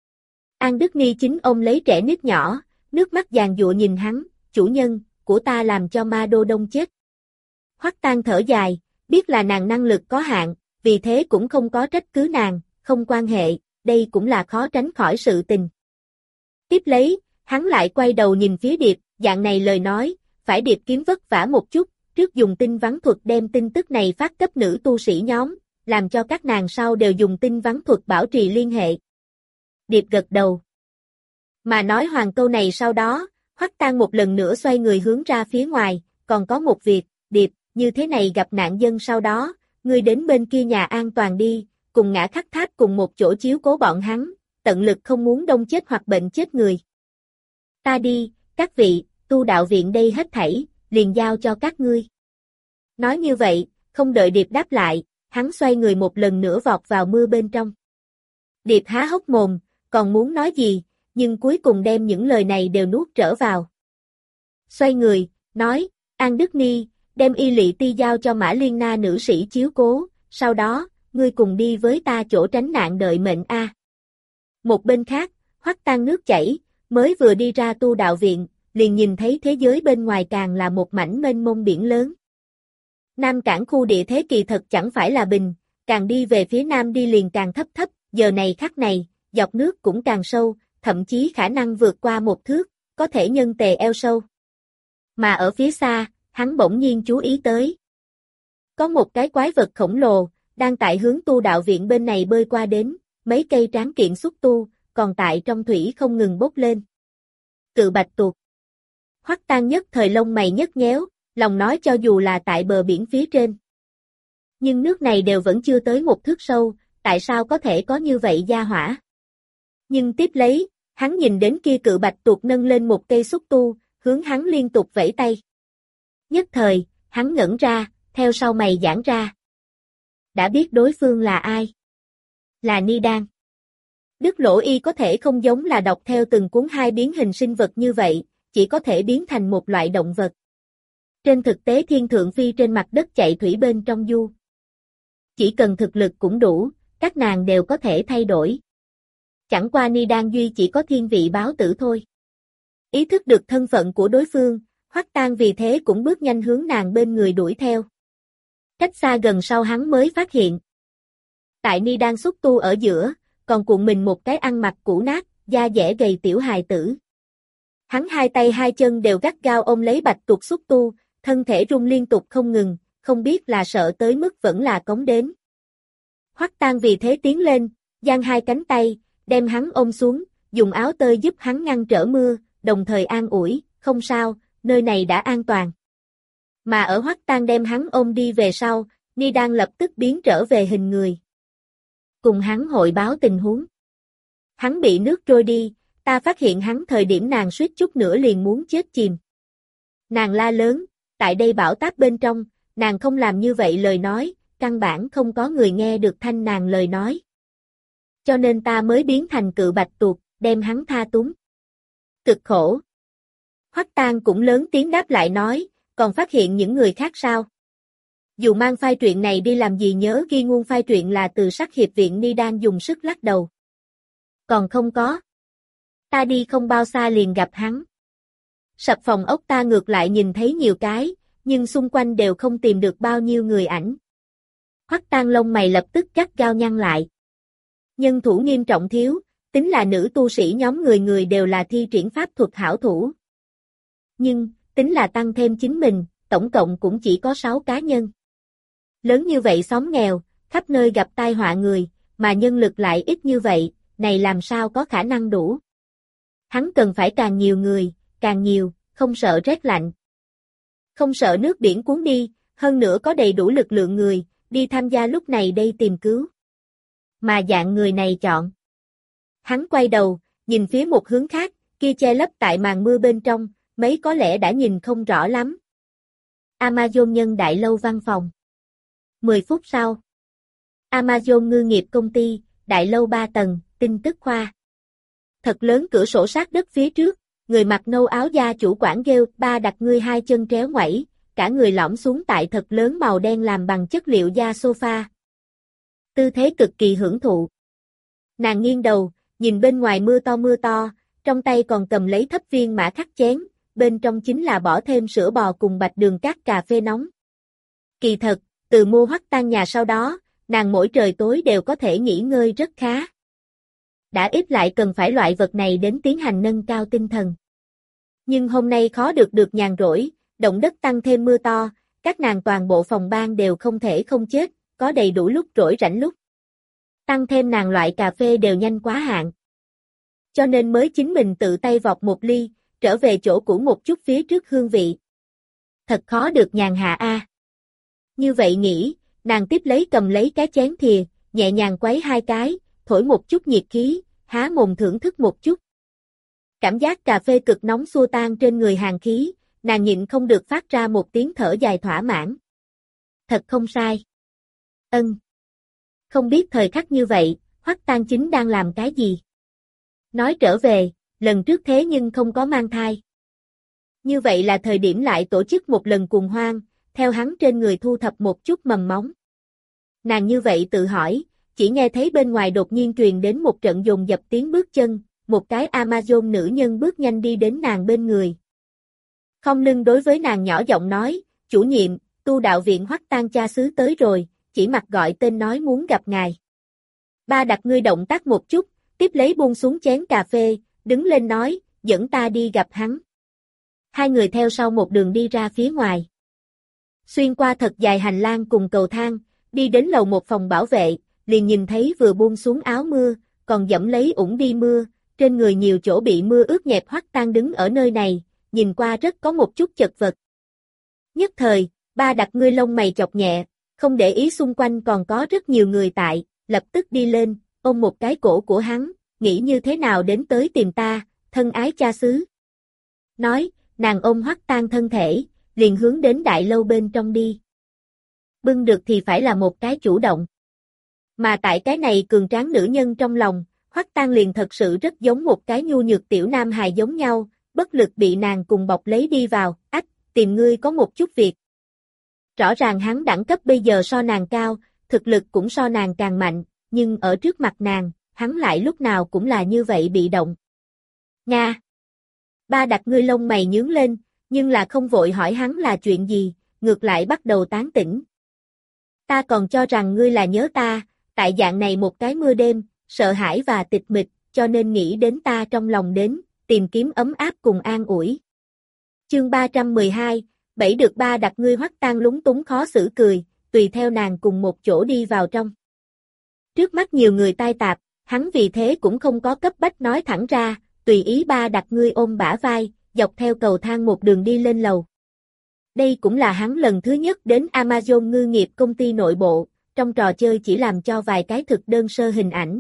An Đức Ni chính ôm lấy trẻ nít nhỏ, nước mắt giàn giụa nhìn hắn, chủ nhân, của ta làm cho ma đô đông chết. Hoắc Tang thở dài, biết là nàng năng lực có hạn, vì thế cũng không có trách cứ nàng, không quan hệ, đây cũng là khó tránh khỏi sự tình. Tiếp lấy, hắn lại quay đầu nhìn phía Điệp, dạng này lời nói, phải Điệp kiếm vất vả một chút, trước dùng tinh vắn thuật đem tin tức này phát cấp nữ tu sĩ nhóm, làm cho các nàng sau đều dùng tinh vắn thuật bảo trì liên hệ. Điệp gật đầu. Mà nói hoàng câu này sau đó, Hoắc Tang một lần nữa xoay người hướng ra phía ngoài, còn có một việc, Điệp, như thế này gặp nạn dân sau đó, ngươi đến bên kia nhà an toàn đi, cùng ngã khắc tháp cùng một chỗ chiếu cố bọn hắn, tận lực không muốn đông chết hoặc bệnh chết người. Ta đi, các vị, tu đạo viện đây hết thảy, liền giao cho các ngươi. Nói như vậy, không đợi Điệp đáp lại, hắn xoay người một lần nữa vọt vào mưa bên trong. Điệp há hốc mồm, còn muốn nói gì, nhưng cuối cùng đem những lời này đều nuốt trở vào. Xoay người, nói, An Đức Ni, đem y lị ti giao cho Mã Liên Na nữ sĩ chiếu cố, sau đó, ngươi cùng đi với ta chỗ tránh nạn đợi mệnh a. Một bên khác, Hoắc Tang nước chảy, mới vừa đi ra tu đạo viện, liền nhìn thấy thế giới bên ngoài càng là một mảnh mênh mông biển lớn. Nam Cảng khu địa thế kỳ thật chẳng phải là bình, càng đi về phía nam đi liền càng thấp thấp, giờ này khắc này, dọc nước cũng càng sâu, thậm chí khả năng vượt qua một thước, có thể nhân tề eo sâu. Mà ở phía xa, hắn bỗng nhiên chú ý tới. Có một cái quái vật khổng lồ, đang tại hướng tu đạo viện bên này bơi qua đến, mấy cây tráng kiện xúc tu, còn tại trong thủy không ngừng bốc lên. Cự bạch tuộc. Hoắc Tang nhất thời lông mày nhấc nhéo, lòng nói cho dù là tại bờ biển phía trên. Nhưng nước này đều vẫn chưa tới một thước sâu, tại sao có thể có như vậy gia hỏa? Nhưng tiếp lấy, hắn nhìn đến kia cự bạch tuộc nâng lên một cây xúc tu, hướng hắn liên tục vẫy tay. Nhất thời, hắn ngẩn ra, theo sau mày giãn ra. Đã biết đối phương là ai? Là Ni Đan. Đức Lỗ Y có thể không giống là đọc theo từng cuốn hai biến hình sinh vật như vậy, chỉ có thể biến thành một loại động vật. Trên thực tế thiên thượng phi trên mặt đất chạy thủy bên trong du. Chỉ cần thực lực cũng đủ, các nàng đều có thể thay đổi. Chẳng qua Ni Đan duy chỉ có thiên vị báo tử thôi. Ý thức được thân phận của đối phương, Hoắc Tang vì thế cũng bước nhanh hướng nàng bên người đuổi theo. Cách xa gần sau hắn mới phát hiện. Tại Ni Đan xúc tu ở giữa, còn cuộn mình một cái ăn mặc cũ nát, da dẻ gầy tiểu hài tử. Hắn hai tay hai chân đều gắt gao ôm lấy bạch tuộc xúc tu, thân thể rung liên tục không ngừng, không biết là sợ tới mức vẫn là cống đến. Hoắc Tang vì thế tiến lên, giang hai cánh tay, đem hắn ôm xuống, dùng áo tơi giúp hắn ngăn trở mưa, đồng thời an ủi, không sao, nơi này đã an toàn. Mà ở Hoắc Tang đem hắn ôm đi về sau, Ni Đan lập tức biến trở về hình người. Cùng hắn hội báo tình huống. Hắn bị nước trôi đi, ta phát hiện hắn thời điểm nàng suýt chút nữa liền muốn chết chìm. Nàng la lớn, tại đây bão táp bên trong, nàng không làm như vậy lời nói, căn bản không có người nghe được thanh nàng lời nói. Cho nên ta mới biến thành cự bạch tuộc, đem hắn tha túng. Cực khổ. Hoắc Tang cũng lớn tiếng đáp lại nói, còn phát hiện những người khác sao? Dù mang phai truyện này đi làm gì nhớ ghi nguồn phai truyện là từ sắc hiệp viện Ni Đan dùng sức lắc đầu. Còn không có. Ta đi không bao xa liền gặp hắn. Sập phòng ốc ta ngược lại nhìn thấy nhiều cái, nhưng xung quanh đều không tìm được bao nhiêu người ảnh. Hoắc Tang lông mày lập tức gắt gao nhăn lại. Nhân thủ nghiêm trọng thiếu, tính là nữ tu sĩ nhóm người người đều là thi triển pháp thuật hảo thủ. Nhưng, tính là tăng thêm chính mình, tổng cộng cũng chỉ có sáu cá nhân. Lớn như vậy xóm nghèo, khắp nơi gặp tai họa người, mà nhân lực lại ít như vậy, này làm sao có khả năng đủ. Hắn cần phải càng nhiều người, càng nhiều, không sợ rét lạnh. Không sợ nước biển cuốn đi, hơn nữa có đầy đủ lực lượng người, đi tham gia lúc này đây tìm cứu. Mà dạng người này chọn. Hắn quay đầu, nhìn phía một hướng khác, kia che lấp tại màn mưa bên trong, mấy có lẽ đã nhìn không rõ lắm. Amazon nhân đại lâu văn phòng. mười phút sau. Amazon ngư nghiệp công ty, đại lâu ba tầng, tin tức khoa. Thật lớn cửa sổ sát đất phía trước, người mặc nâu áo da chủ quản kêu, ba đặt ngươi hai chân tréo ngoảy, cả người lõm xuống tại thật lớn màu đen làm bằng chất liệu da sofa. Tư thế cực kỳ hưởng thụ. Nàng nghiêng đầu, nhìn bên ngoài mưa to mưa to, trong tay còn cầm lấy thấp viên mã khắc chén, bên trong chính là bỏ thêm sữa bò cùng bạch đường cát cà phê nóng. Kỳ thật, từ mua Hoắc Tang nhà sau đó, nàng mỗi trời tối đều có thể nghỉ ngơi rất khá. Đã ít lại cần phải loại vật này đến tiến hành nâng cao tinh thần. Nhưng hôm nay khó được được nhàn rỗi, động đất tăng thêm mưa to, các nàng toàn bộ phòng ban đều không thể không chết, có đầy đủ lúc rỗi rảnh lúc. Tăng thêm nàng loại cà phê đều nhanh quá hạn. Cho nên mới chính mình tự tay vọt một ly, trở về chỗ cũ một chút phía trước hương vị. Thật khó được nhàn hạ a. Như vậy nghĩ, nàng tiếp lấy cầm lấy cái chén thìa, nhẹ nhàng quấy hai cái, thổi một chút nhiệt khí, há mồm thưởng thức một chút. Cảm giác cà phê cực nóng xua tan trên người hàn khí, nàng nhịn không được phát ra một tiếng thở dài thỏa mãn. Thật không sai. Ân. Không biết thời khắc như vậy, Hoắc Tang chính đang làm cái gì? Nói trở về, lần trước thế nhưng không có mang thai. Như vậy là thời điểm lại tổ chức một lần cuồng hoang, theo hắn trên người thu thập một chút mầm móng. Nàng như vậy tự hỏi, chỉ nghe thấy bên ngoài đột nhiên truyền đến một trận dồn dập tiếng bước chân, một cái Amazon nữ nhân bước nhanh đi đến nàng bên người. Không lưng đối với nàng nhỏ giọng nói, chủ nhiệm, tu đạo viện Hoắc Tang cha xứ tới rồi, chỉ mặc gọi tên nói muốn gặp ngài. Ba đặt ngươi động tác một chút, tiếp lấy buông xuống chén cà phê, đứng lên nói, dẫn ta đi gặp hắn. Hai người theo sau một đường đi ra phía ngoài. Xuyên qua thật dài hành lang cùng cầu thang, đi đến lầu một phòng bảo vệ, liền nhìn thấy vừa buông xuống áo mưa, còn dẫm lấy ủng đi mưa, trên người nhiều chỗ bị mưa ướt nhẹp Hoắc Tang đứng ở nơi này, nhìn qua rất có một chút chật vật. Nhất thời, ba đặt ngươi lông mày chọc nhẹ, không để ý xung quanh còn có rất nhiều người tại, lập tức đi lên, ôm một cái cổ của hắn, nghĩ như thế nào đến tới tìm ta, thân ái cha xứ. Nói, nàng ôm Hoắc Tang thân thể, liền hướng đến đại lâu bên trong đi. Bưng được thì phải là một cái chủ động. Mà tại cái này cường tráng nữ nhân trong lòng, Hoắc Tang liền thật sự rất giống một cái nhu nhược tiểu nam hài giống nhau, bất lực bị nàng cùng bọc lấy đi vào, ách, tìm ngươi có một chút việc. Rõ ràng hắn đẳng cấp bây giờ so nàng cao, thực lực cũng so nàng càng mạnh, nhưng ở trước mặt nàng, hắn lại lúc nào cũng là như vậy bị động. Nga. Ba đặt ngươi lông mày nhướng lên, nhưng là không vội hỏi hắn là chuyện gì, ngược lại bắt đầu tán tỉnh. Ta còn cho rằng ngươi là nhớ ta, tại dạng này một cái mưa đêm, sợ hãi và tịch mịch, cho nên nghĩ đến ta trong lòng đến, tìm kiếm ấm áp cùng an ủi. Chương ba trăm mười hai, bảy được ba đặt ngươi Hoắc Tang lúng túng khó xử cười, tùy theo nàng cùng một chỗ đi vào trong. Trước mắt nhiều người tai tạp, hắn vì thế cũng không có cấp bách nói thẳng ra, tùy ý ba đặt ngươi ôm bả vai, dọc theo cầu thang một đường đi lên lầu. Đây cũng là hắn lần thứ nhất đến Amazon ngư nghiệp công ty nội bộ, trong trò chơi chỉ làm cho vài cái thực đơn sơ hình ảnh.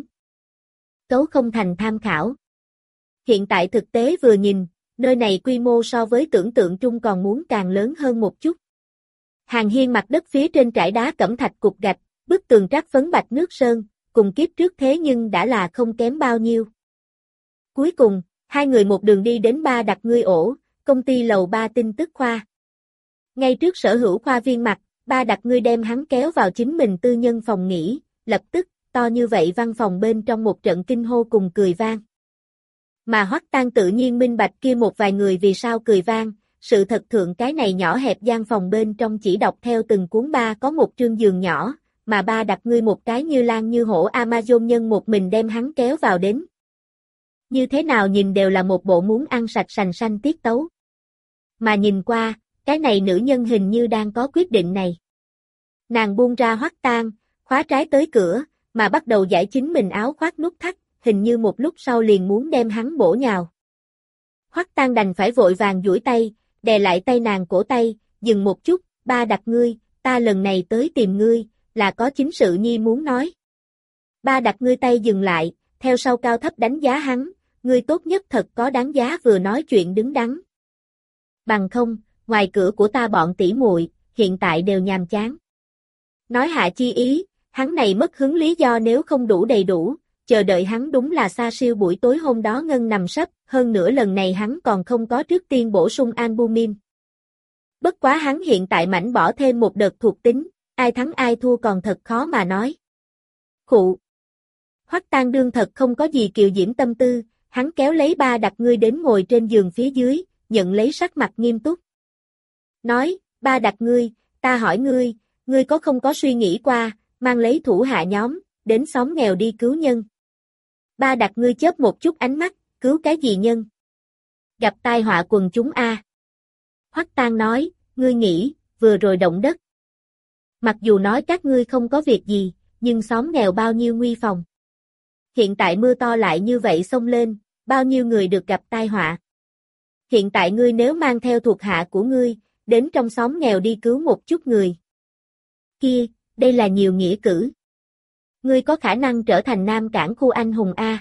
Cấu không thành tham khảo. Hiện tại thực tế vừa nhìn, nơi này quy mô so với tưởng tượng trung còn muốn càng lớn hơn một chút. Hàng hiên mặt đất phía trên trải đá cẩm thạch cục gạch, bức tường trát phấn bạch nước sơn, cùng kiếp trước thế nhưng đã là không kém bao nhiêu. Cuối cùng, hai người một đường đi đến ba đặt ngươi ổ, công ty lầu ba tin tức khoa. Ngay trước sở hữu khoa viên mặt, ba đặt ngươi đem hắn kéo vào chính mình tư nhân phòng nghỉ, lập tức, to như vậy văn phòng bên trong một trận kinh hô cùng cười vang. Mà Hoắc Tang tự nhiên minh bạch kia một vài người vì sao cười vang, sự thật thượng cái này nhỏ hẹp gian phòng bên trong chỉ đọc theo từng cuốn ba có một trương giường nhỏ, mà ba đặt ngươi một cái như lan như hổ Amazon nhân một mình đem hắn kéo vào đến. Như thế nào nhìn đều là một bộ muốn ăn sạch sành sanh tiết tấu. Mà nhìn qua, cái này nữ nhân hình như đang có quyết định này. Nàng buông ra Hoắc Tang, khóa trái tới cửa, mà bắt đầu giải chính mình áo khoác nút thắt, hình như một lúc sau liền muốn đem hắn bổ nhào. Hoắc Tang đành phải vội vàng duỗi tay, đè lại tay nàng cổ tay, dừng một chút, ba đặt ngươi, ta lần này tới tìm ngươi, là có chính sự nhi muốn nói. Ba đặt ngươi tay dừng lại, theo sau cao thấp đánh giá hắn, ngươi tốt nhất thật có đáng giá vừa nói chuyện đứng đắn. Bằng không, ngoài cửa của ta bọn tỷ muội hiện tại đều nhàm chán. Nói hạ chi ý, hắn này mất hứng lý do nếu không đủ đầy đủ, chờ đợi hắn đúng là xa siêu buổi tối hôm đó ngân nằm sấp, hơn nữa lần này hắn còn không có trước tiên bổ sung albumin. Bất quá hắn hiện tại mảnh bỏ thêm một đợt thuộc tính, ai thắng ai thua còn thật khó mà nói. Khụ. Hoắc Tang đương thật không có gì kiều diễm tâm tư, hắn kéo lấy ba đặt ngươi đến ngồi trên giường phía dưới, nhận lấy sắc mặt nghiêm túc. Nói, ba đặt ngươi, ta hỏi ngươi, ngươi có không có suy nghĩ qua, mang lấy thủ hạ nhóm, đến xóm nghèo đi cứu nhân. Ba đặt ngươi chớp một chút ánh mắt, cứu cái gì nhân? Gặp tai họa quần chúng a. Hoắc Tang nói, ngươi nghĩ, vừa rồi động đất. Mặc dù nói các ngươi không có việc gì, nhưng xóm nghèo bao nhiêu nguy phòng. Hiện tại mưa to lại như vậy xông lên, bao nhiêu người được gặp tai họa. Hiện tại ngươi nếu mang theo thuộc hạ của ngươi, đến trong xóm nghèo đi cứu một chút người. Kia, đây là nhiều nghĩa cử. Ngươi có khả năng trở thành Nam Cảng khu anh hùng A.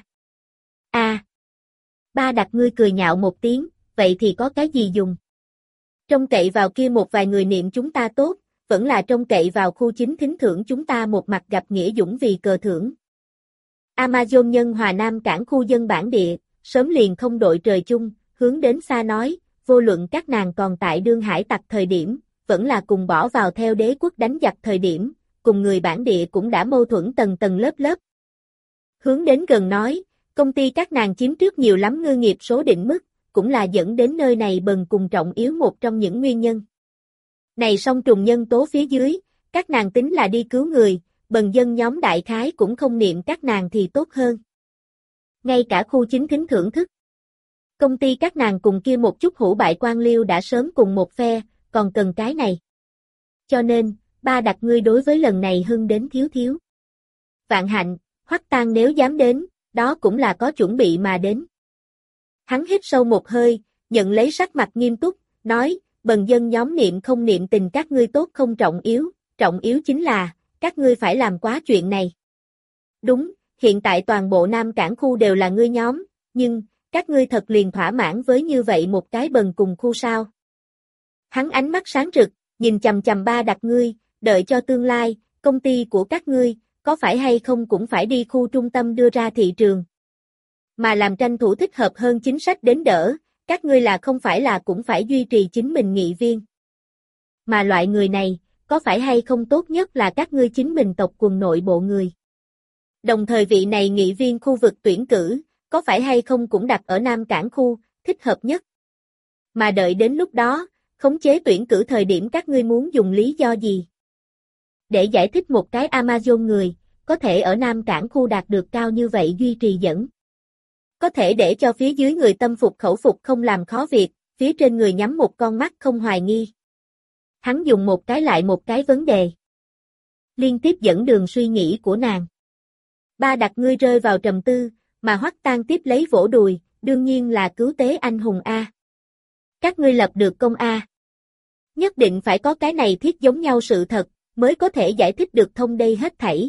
A. Ba đặt ngươi cười nhạo một tiếng, vậy thì có cái gì dùng? Trông cậy vào kia một vài người niệm chúng ta tốt, vẫn là trông cậy vào khu chính thính thưởng chúng ta một mặt gặp nghĩa dũng vì cờ thưởng. Amazon nhân hòa Nam Cảng khu dân bản địa, sớm liền không đội trời chung, hướng đến xa nói, vô luận các nàng còn tại đương hải tặc thời điểm, vẫn là cùng bỏ vào theo đế quốc đánh giặc thời điểm, cùng người bản địa cũng đã mâu thuẫn tầng tầng lớp lớp. Hướng đến gần nói, công ty các nàng chiếm trước nhiều lắm ngư nghiệp số định mức, cũng là dẫn đến nơi này bần cùng trọng yếu một trong những nguyên nhân. Này song trùng nhân tố phía dưới, các nàng tính là đi cứu người, bần dân nhóm đại khái cũng không niệm các nàng thì tốt hơn. Ngay cả khu chính thính thưởng thức. Công ty các nàng cùng kia một chút hữu bại quan liêu đã sớm cùng một phe, còn cần cái này. Cho nên, ba đặt ngươi đối với lần này hưng đến thiếu thiếu. Vạn hạnh, Hoắc Tang nếu dám đến, đó cũng là có chuẩn bị mà đến. Hắn hít sâu một hơi, nhận lấy sắc mặt nghiêm túc, nói, bần dân nhóm niệm không niệm tình các ngươi tốt không trọng yếu, trọng yếu chính là, các ngươi phải làm quá chuyện này. Đúng, hiện tại toàn bộ Nam Cảng khu đều là ngươi nhóm, nhưng, các ngươi thật liền thỏa mãn với như vậy một cái bần cùng khu sao. Hắn ánh mắt sáng rực, nhìn chầm chầm ba đặt ngươi, đợi cho tương lai, công ty của các ngươi, có phải hay không cũng phải đi khu trung tâm đưa ra thị trường. Mà làm tranh thủ thích hợp hơn chính sách đến đỡ, các ngươi là không phải là cũng phải duy trì chính mình nghị viên. Mà loại người này, có phải hay không tốt nhất là các ngươi chính mình tộc quần nội bộ người. Đồng thời vị này nghị viên khu vực tuyển cử, có phải hay không cũng đặt ở Nam Cảng khu, thích hợp nhất. Mà đợi đến lúc đó, khống chế tuyển cử thời điểm các ngươi muốn dùng lý do gì? Để giải thích một cái Amazon người, có thể ở Nam Cảng khu đạt được cao như vậy duy trì dẫn. Có thể để cho phía dưới người tâm phục khẩu phục không làm khó việc, phía trên người nhắm một con mắt không hoài nghi. Hắn dùng một cái lại một cái vấn đề. Liên tiếp dẫn đường suy nghĩ của nàng. Ba đặt ngươi rơi vào trầm tư, mà Hoắc Tang tiếp lấy vỗ đùi, đương nhiên là cứu tế anh hùng A. Các ngươi lập được công A. Nhất định phải có cái này thiết giống nhau sự thật, mới có thể giải thích được thông đây hết thảy.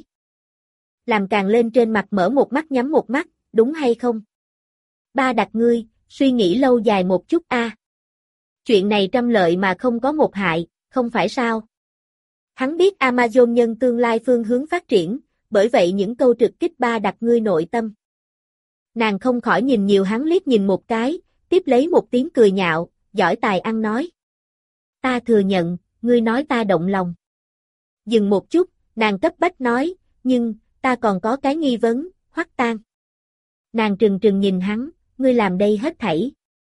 Làm càng lên trên mặt mở một mắt nhắm một mắt, đúng hay không? Ba đặt ngươi, suy nghĩ lâu dài một chút A. Chuyện này trăm lợi mà không có một hại, không phải sao? Hắn biết Amazon nhân tương lai phương hướng phát triển, bởi vậy những câu trực kích ba đặt ngươi nội tâm. Nàng không khỏi nhìn nhiều hắn liếc nhìn một cái, tiếp lấy một tiếng cười nhạo, giỏi tài ăn nói. Ta thừa nhận, ngươi nói ta động lòng. Dừng một chút, nàng cấp bách nói, nhưng, ta còn có cái nghi vấn, Hoắc Tang. Nàng trừng trừng nhìn hắn, ngươi làm đây hết thảy.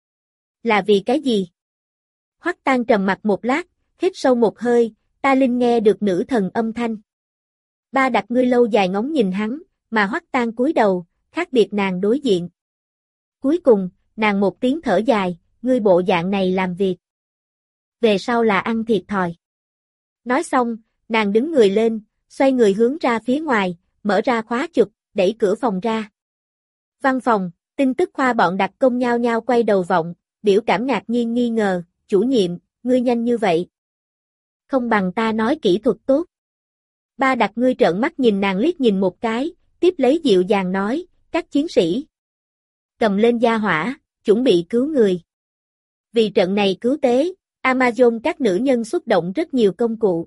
Là vì cái gì? Hoắc Tang trầm mặt một lát, hít sâu một hơi, ta linh nghe được nữ thần âm thanh. Ba đặt ngươi lâu dài ngóng nhìn hắn, mà Hoắc Tang cúi đầu, khác biệt nàng đối diện. Cuối cùng, nàng một tiếng thở dài, ngươi bộ dạng này làm việc. Về sau là ăn thiệt thòi. Nói xong, nàng đứng người lên, xoay người hướng ra phía ngoài, mở ra khóa chụp, đẩy cửa phòng ra. Văn phòng, tin tức khoa bọn đặc công nhao nhao quay đầu vọng, biểu cảm ngạc nhiên nghi ngờ, chủ nhiệm, ngươi nhanh như vậy. Không bằng ta nói kỹ thuật tốt. Ba đặt ngươi trợn mắt nhìn nàng liếc nhìn một cái, tiếp lấy dịu dàng nói, các chiến sĩ. Cầm lên gia hỏa, chuẩn bị cứu người. Vì trận này cứu tế, Amazon các nữ nhân xuất động rất nhiều công cụ.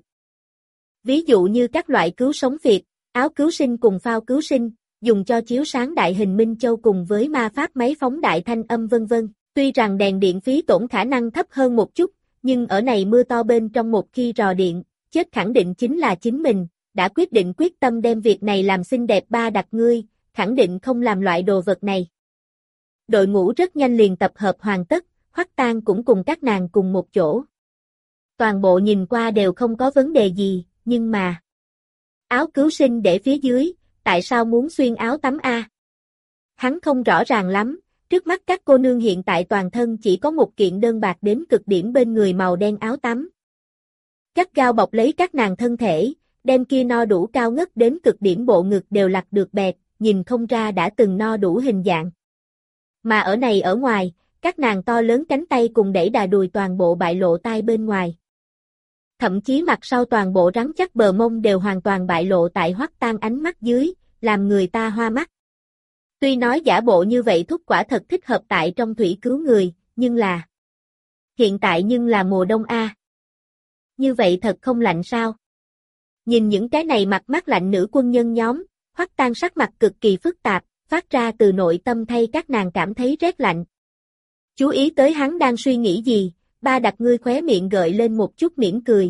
Ví dụ như các loại cứu sống Việt, áo cứu sinh cùng phao cứu sinh, dùng cho chiếu sáng đại hình Minh Châu cùng với ma pháp máy phóng đại thanh âm vân vân. Tuy rằng đèn điện phí tổn khả năng thấp hơn một chút, nhưng ở này mưa to bên trong một khi rò điện, chết khẳng định chính là chính mình, đã quyết định quyết tâm đem việc này làm xinh đẹp ba đặt ngươi, khẳng định không làm loại đồ vật này. Đội ngũ rất nhanh liền tập hợp hoàn tất, Hoắc Tang cũng cùng các nàng cùng một chỗ. Toàn bộ nhìn qua đều không có vấn đề gì, nhưng mà... Áo cứu sinh để phía dưới, tại sao muốn xuyên áo tắm A? Hắn không rõ ràng lắm, trước mắt các cô nương hiện tại toàn thân chỉ có một kiện đơn bạc đến cực điểm bên người màu đen áo tắm. Gắt gao bọc lấy các nàng thân thể, đem kia no đủ cao ngất đến cực điểm bộ ngực đều lặt được bẹt, nhìn không ra đã từng no đủ hình dạng. Mà ở này ở ngoài, các nàng to lớn cánh tay cùng đẩy đà đùi toàn bộ bại lộ tai bên ngoài. Thậm chí mặt sau toàn bộ rắn chắc bờ mông đều hoàn toàn bại lộ tại Hoắc Tang ánh mắt dưới, làm người ta hoa mắt. Tuy nói giả bộ như vậy thúc quả thật thích hợp tại trong thủy cứu người, nhưng là... Hiện tại nhưng là mùa đông A. Như vậy thật không lạnh sao? Nhìn những cái này mặt mắt lạnh nữ quân nhân nhóm, Hoắc Tang sắc mặt cực kỳ phức tạp, phát ra từ nội tâm thay các nàng cảm thấy rét lạnh. Chú ý tới hắn đang suy nghĩ gì, Ba Đặc ngươi khóe miệng gợi lên một chút mỉm cười.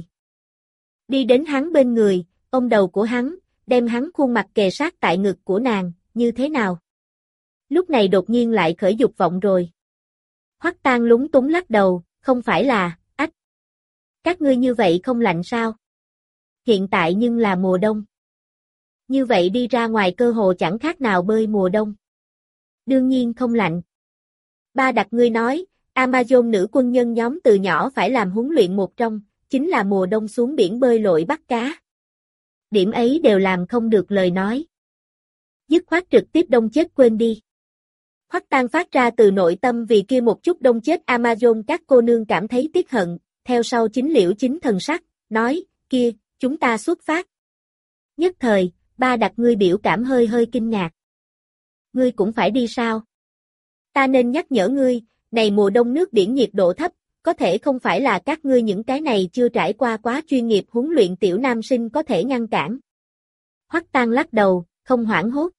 Đi đến hắn bên người, ôm đầu của hắn, đem hắn khuôn mặt kề sát tại ngực của nàng, như thế nào? Lúc này đột nhiên lại khởi dục vọng rồi. Hoắc Tang lúng túng lắc đầu, không phải là, ách. Các ngươi như vậy không lạnh sao? Hiện tại nhưng là mùa đông. Như vậy đi ra ngoài cơ hồ chẳng khác nào bơi mùa đông. Đương nhiên không lạnh. Ba Đặc ngươi nói, Amazon nữ quân nhân nhóm từ nhỏ phải làm huấn luyện một trong, chính là mùa đông xuống biển bơi lội bắt cá. Điểm ấy đều làm không được lời nói. Dứt khoát trực tiếp đông chết quên đi. Hoắc Tang phát ra từ nội tâm vì kia một chút đông chết Amazon các cô nương cảm thấy tiếc hận, theo sau chính Liễu Chính thần sắc, nói, kia, chúng ta xuất phát. Nhất thời, Ba Đặc ngươi biểu cảm hơi hơi kinh ngạc. Ngươi cũng phải đi sao? Ta nên nhắc nhở ngươi, này mùa đông nước biển nhiệt độ thấp, có thể không phải là các ngươi những cái này chưa trải qua quá chuyên nghiệp huấn luyện tiểu nam sinh có thể ngăn cản. Hoắc Tang lắc đầu, không hoảng hốt.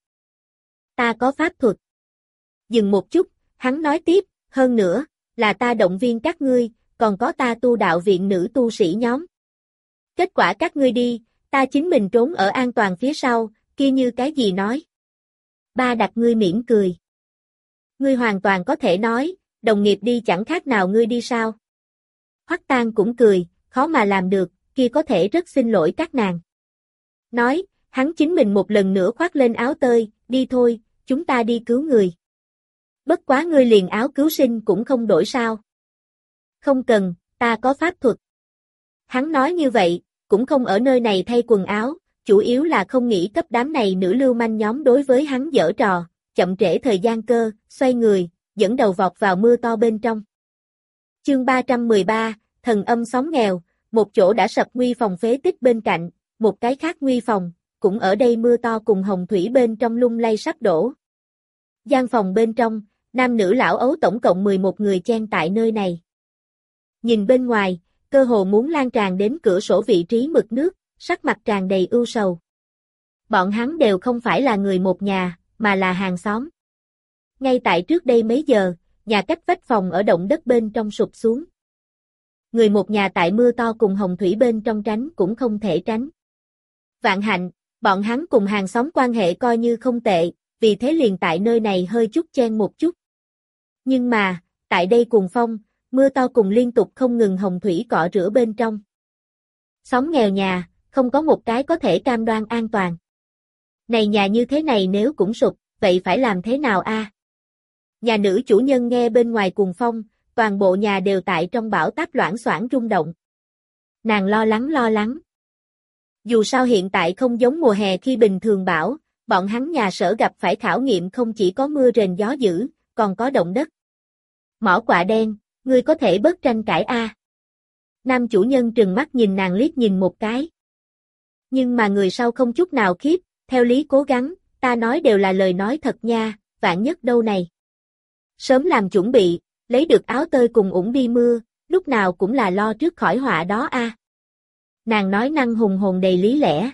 Ta có pháp thuật. Dừng một chút, hắn nói tiếp, hơn nữa, là ta động viên các ngươi, còn có ta tu đạo viện nữ tu sĩ nhóm. Kết quả các ngươi đi, ta chính mình trốn ở an toàn phía sau, kia như cái gì nói. Ba Đặc ngươi mỉm cười. Ngươi hoàn toàn có thể nói, đồng nghiệp đi chẳng khác nào ngươi đi sao. Hoắc Tang cũng cười, khó mà làm được, kia có thể rất xin lỗi các nàng. Nói, hắn chính mình một lần nữa khoác lên áo tơi, đi thôi, chúng ta đi cứu người. Bất quá ngươi liền áo cứu sinh cũng không đổi sao. Không cần, ta có pháp thuật. Hắn nói như vậy, cũng không ở nơi này thay quần áo, chủ yếu là không nghĩ cấp đám này nữ lưu manh nhóm đối với hắn giở trò, chậm trễ thời gian cơ, xoay người, dẫn đầu vọt vào mưa to bên trong. Chương ba trăm mười ba, thần âm sóng nghèo, một chỗ đã sập nguy phòng phế tích bên cạnh, một cái khác nguy phòng, cũng ở đây mưa to cùng hồng thủy bên trong lung lay sắp đổ. Gian phòng bên trong, nam nữ lão ấu tổng cộng mười một người chen tại nơi này. Nhìn bên ngoài, cơ hồ muốn lan tràn đến cửa sổ vị trí mực nước, sắc mặt tràn đầy ưu sầu. Bọn hắn đều không phải là người một nhà, mà là hàng xóm. Ngay tại trước đây mấy giờ, nhà cách vách phòng ở động đất bên trong sụp xuống. Người một nhà tại mưa to cùng hồng thủy bên trong tránh cũng không thể tránh. Vạn hạnh, bọn hắn cùng hàng xóm quan hệ coi như không tệ, vì thế liền tại nơi này hơi chút chen một chút. Nhưng mà, tại đây cùng phong, mưa to cùng liên tục không ngừng hồng thủy cọ rửa bên trong. Xóm nghèo nhà, không có một cái có thể cam đoan an toàn. Này nhà như thế này nếu cũng sụp, vậy phải làm thế nào a? Nhà nữ chủ nhân nghe bên ngoài cuồng phong, toàn bộ nhà đều tại trong bão táp loảng xoảng rung động. Nàng lo lắng lo lắng. Dù sao hiện tại không giống mùa hè khi bình thường bão, bọn hắn nhà sở gặp phải khảo nghiệm không chỉ có mưa rền gió dữ, còn có động đất. Mỏ quạ đen, ngươi có thể bớt tranh cãi a? Nam chủ nhân trừng mắt nhìn nàng liếc nhìn một cái. Nhưng mà người sau không chút nào khiếp, theo lý cố gắng, ta nói đều là lời nói thật nha, vạn nhất đâu này. Sớm làm chuẩn bị, lấy được áo tơi cùng ủng đi mưa, lúc nào cũng là lo trước khỏi họa đó a. Nàng nói năng hùng hồn đầy lý lẽ.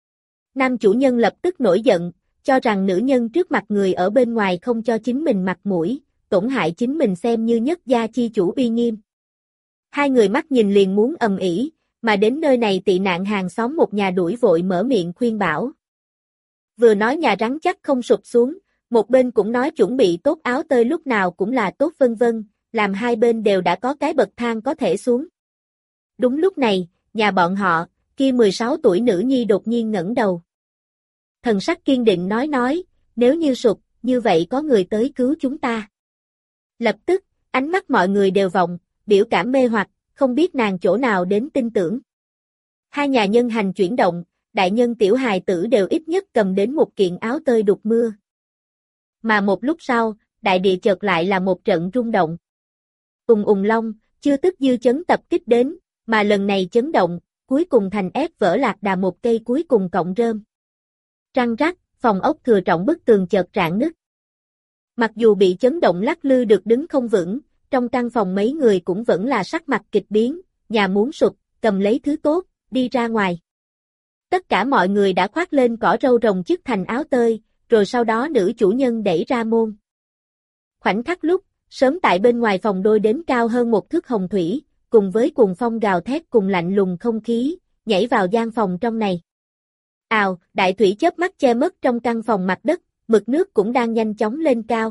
Nam chủ nhân lập tức nổi giận, cho rằng nữ nhân trước mặt người ở bên ngoài không cho chính mình mặt mũi, tổn hại chính mình xem như nhất gia chi chủ uy nghiêm. Hai người mắt nhìn liền muốn ầm ĩ, mà đến nơi này tị nạn hàng xóm một nhà đuổi vội mở miệng khuyên bảo. Vừa nói nhà rắn chắc không sụp xuống, một bên cũng nói chuẩn bị tốt áo tơi lúc nào cũng là tốt vân vân, làm hai bên đều đã có cái bậc thang có thể xuống. Đúng lúc này, nhà bọn họ, kia mười sáu tuổi nữ nhi đột nhiên ngẩng đầu. Thần sắc kiên định nói nói, nếu như sụp, như vậy có người tới cứu chúng ta. Lập tức, ánh mắt mọi người đều vọng, biểu cảm mê hoặc, không biết nàng chỗ nào đến tin tưởng. Hai nhà nhân hành chuyển động, đại nhân tiểu hài tử đều ít nhất cầm đến một kiện áo tơi đục mưa. Mà một lúc sau, đại địa chợt lại là một trận rung động. Ùng ùng long, chưa tức dư chấn tập kích đến, mà lần này chấn động, cuối cùng thành ép vỡ lạc đà một cây cuối cùng cọng rơm. Răng rắc, phòng ốc thừa trọng bức tường chợt rạn nứt. Mặc dù bị chấn động lắc lư được đứng không vững, trong căn phòng mấy người cũng vẫn là sắc mặt kịch biến, nhà muốn sụp, cầm lấy thứ tốt, đi ra ngoài. Tất cả mọi người đã khoác lên cỏ râu rồng chức thành áo tơi, rồi sau đó nữ chủ nhân đẩy ra môn. Khoảnh khắc lúc, sớm tại bên ngoài phòng đôi đến cao hơn một thước hồng thủy, cùng với cuồng phong gào thét cùng lạnh lùng không khí, nhảy vào gian phòng trong này. Ào, đại thủy chớp mắt che mất trong căn phòng mặt đất, mực nước cũng đang nhanh chóng lên cao.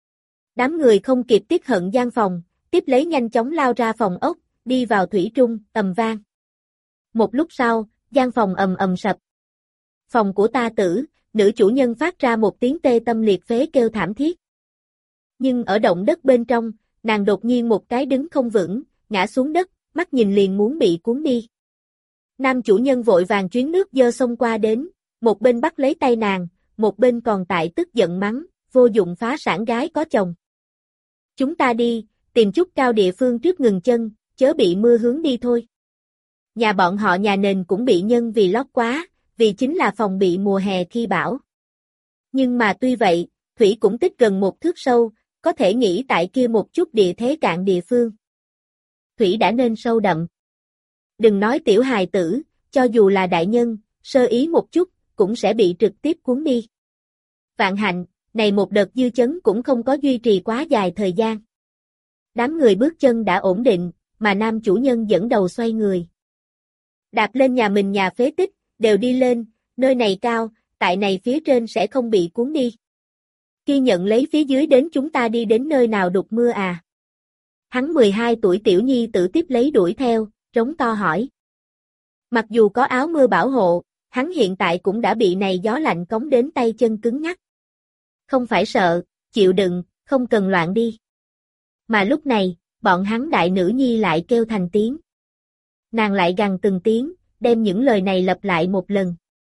Đám người không kịp tiếc hận gian phòng, tiếp lấy nhanh chóng lao ra phòng ốc, đi vào thủy trung, ầm vang. Một lúc sau, gian phòng ầm ầm sập. Phòng của ta tử, nữ chủ nhân phát ra một tiếng tê tâm liệt phế kêu thảm thiết. Nhưng ở động đất bên trong, nàng đột nhiên một cái đứng không vững, ngã xuống đất, mắt nhìn liền muốn bị cuốn đi. Nam chủ nhân vội vàng chuyến nước dơ xông qua đến, một bên bắt lấy tay nàng, một bên còn tại tức giận mắng, vô dụng phá sản gái có chồng. Chúng ta đi, tìm chút cao địa phương trước ngừng chân, chớ bị mưa hướng đi thôi. Nhà bọn họ nhà nền cũng bị nhân vì lót quá, vì chính là phòng bị mùa hè khi bão. Nhưng mà tuy vậy, thủy cũng tích gần một thước sâu, có thể nghĩ tại kia một chút địa thế cạn địa phương. Thủy đã nên sâu đậm. Đừng nói tiểu hài tử, cho dù là đại nhân, sơ ý một chút, cũng sẽ bị trực tiếp cuốn đi. Vạn hạnh, này một đợt dư chấn cũng không có duy trì quá dài thời gian. Đám người bước chân đã ổn định, mà nam chủ nhân dẫn đầu xoay người. Đạp lên nhà mình nhà phế tích, đều đi lên, nơi này cao, tại này phía trên sẽ không bị cuốn đi. Ghi nhận lấy phía dưới đến chúng ta đi đến nơi nào đục mưa à? Hắn mười hai tuổi tiểu nhi tử tiếp lấy đuổi theo, trống to hỏi. Mặc dù có áo mưa bảo hộ, hắn hiện tại cũng đã bị này gió lạnh cống đến tay chân cứng ngắc. Không phải sợ, chịu đựng, không cần loạn đi. Mà lúc này, bọn hắn đại nữ nhi lại kêu thành tiếng. Nàng lại gằn từng tiếng, đem những lời này lặp lại một lần.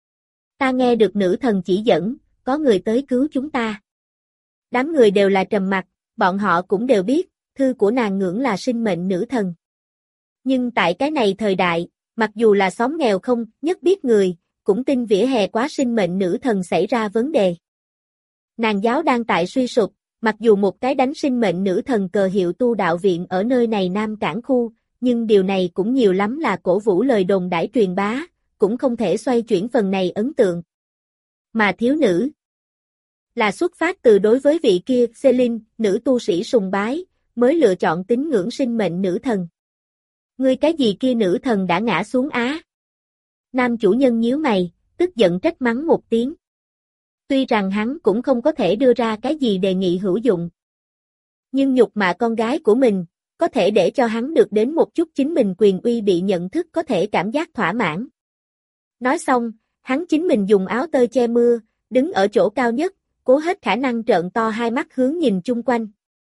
Ta nghe được nữ thần chỉ dẫn, có người tới cứu chúng ta. Đám người đều là trầm mặc, bọn họ cũng đều biết, thư của nàng ngưỡng là sinh mệnh nữ thần. Nhưng tại cái này thời đại, mặc dù là xóm nghèo không nhất biết người, cũng tin vỉa hè quá sinh mệnh nữ thần xảy ra vấn đề. Nàng giáo đang tại suy sụp, mặc dù một cái đánh sinh mệnh nữ thần cờ hiệu tu đạo viện ở nơi này Nam Cảng khu, nhưng điều này cũng nhiều lắm là cổ vũ lời đồn đãi truyền bá, cũng không thể xoay chuyển phần này ấn tượng. Mà thiếu nữ là xuất phát từ đối với vị kia Celine, nữ tu sĩ sùng bái, mới lựa chọn tín ngưỡng sinh mệnh nữ thần. Ngươi cái gì kia nữ thần đã ngã xuống á? Nam chủ nhân nhíu mày, tức giận trách mắng một tiếng. Tuy rằng hắn cũng không có thể đưa ra cái gì đề nghị hữu dụng. Nhưng nhục mạ con gái của mình, có thể để cho hắn được đến một chút chính mình quyền uy bị nhận thức có thể cảm giác thỏa mãn. Nói xong, hắn chính mình dùng áo tơi che mưa, đứng ở chỗ cao nhất, cố hết khả năng trợn to hai mắt hướng nhìn chung quanh.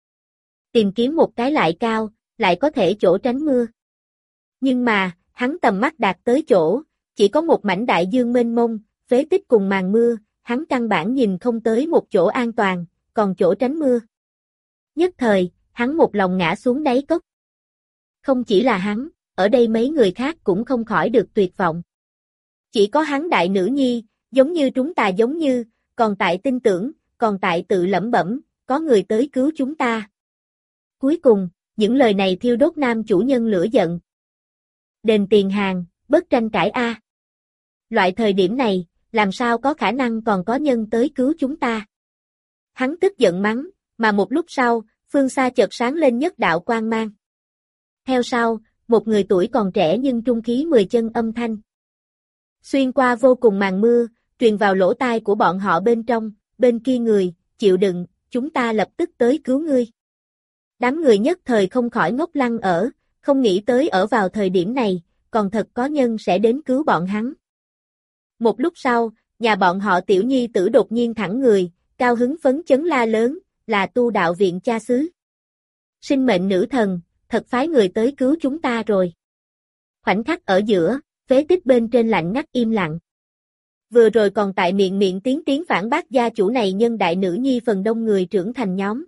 Tìm kiếm một cái lại cao, lại có thể chỗ tránh mưa. Nhưng mà, hắn tầm mắt đạt tới chỗ, chỉ có một mảnh đại dương mênh mông, phế tích cùng màn mưa, hắn căn bản nhìn không tới một chỗ an toàn, còn chỗ tránh mưa. Nhất thời, hắn một lòng ngã xuống đáy cốc. Không chỉ là hắn, ở đây mấy người khác cũng không khỏi được tuyệt vọng. Chỉ có hắn đại nữ nhi, giống như chúng ta giống như, còn tại tin tưởng, còn tại tự lẩm bẩm, có người tới cứu chúng ta. Cuối cùng, những lời này thiêu đốt nam chủ nhân lửa giận. Đền tiền hàng, bớt tranh cãi a. Loại thời điểm này, làm sao có khả năng còn có nhân tới cứu chúng ta? Hắn tức giận mắng, mà một lúc sau, phương xa chợt sáng lên nhất đạo quang mang. Theo sau, một người tuổi còn trẻ nhưng trung khí mười chân âm thanh. Xuyên qua vô cùng màn mưa, truyền vào lỗ tai của bọn họ bên trong, bên kia người, chịu đựng, chúng ta lập tức tới cứu ngươi. Đám người nhất thời không khỏi ngốc lăng ở, không nghĩ tới ở vào thời điểm này, còn thật có nhân sẽ đến cứu bọn hắn. Một lúc sau, nhà bọn họ tiểu nhi tử đột nhiên thẳng người, cao hứng phấn chấn la lớn, là tu đạo viện cha xứ. Sinh mệnh nữ thần, thật phái người tới cứu chúng ta rồi. Khoảnh khắc ở giữa, phế tích bên trên lạnh ngắt im lặng. Vừa rồi còn tại miệng miệng tiếng tiếng phản bác gia chủ này nhân đại nữ nhi phần đông người trưởng thành nhóm.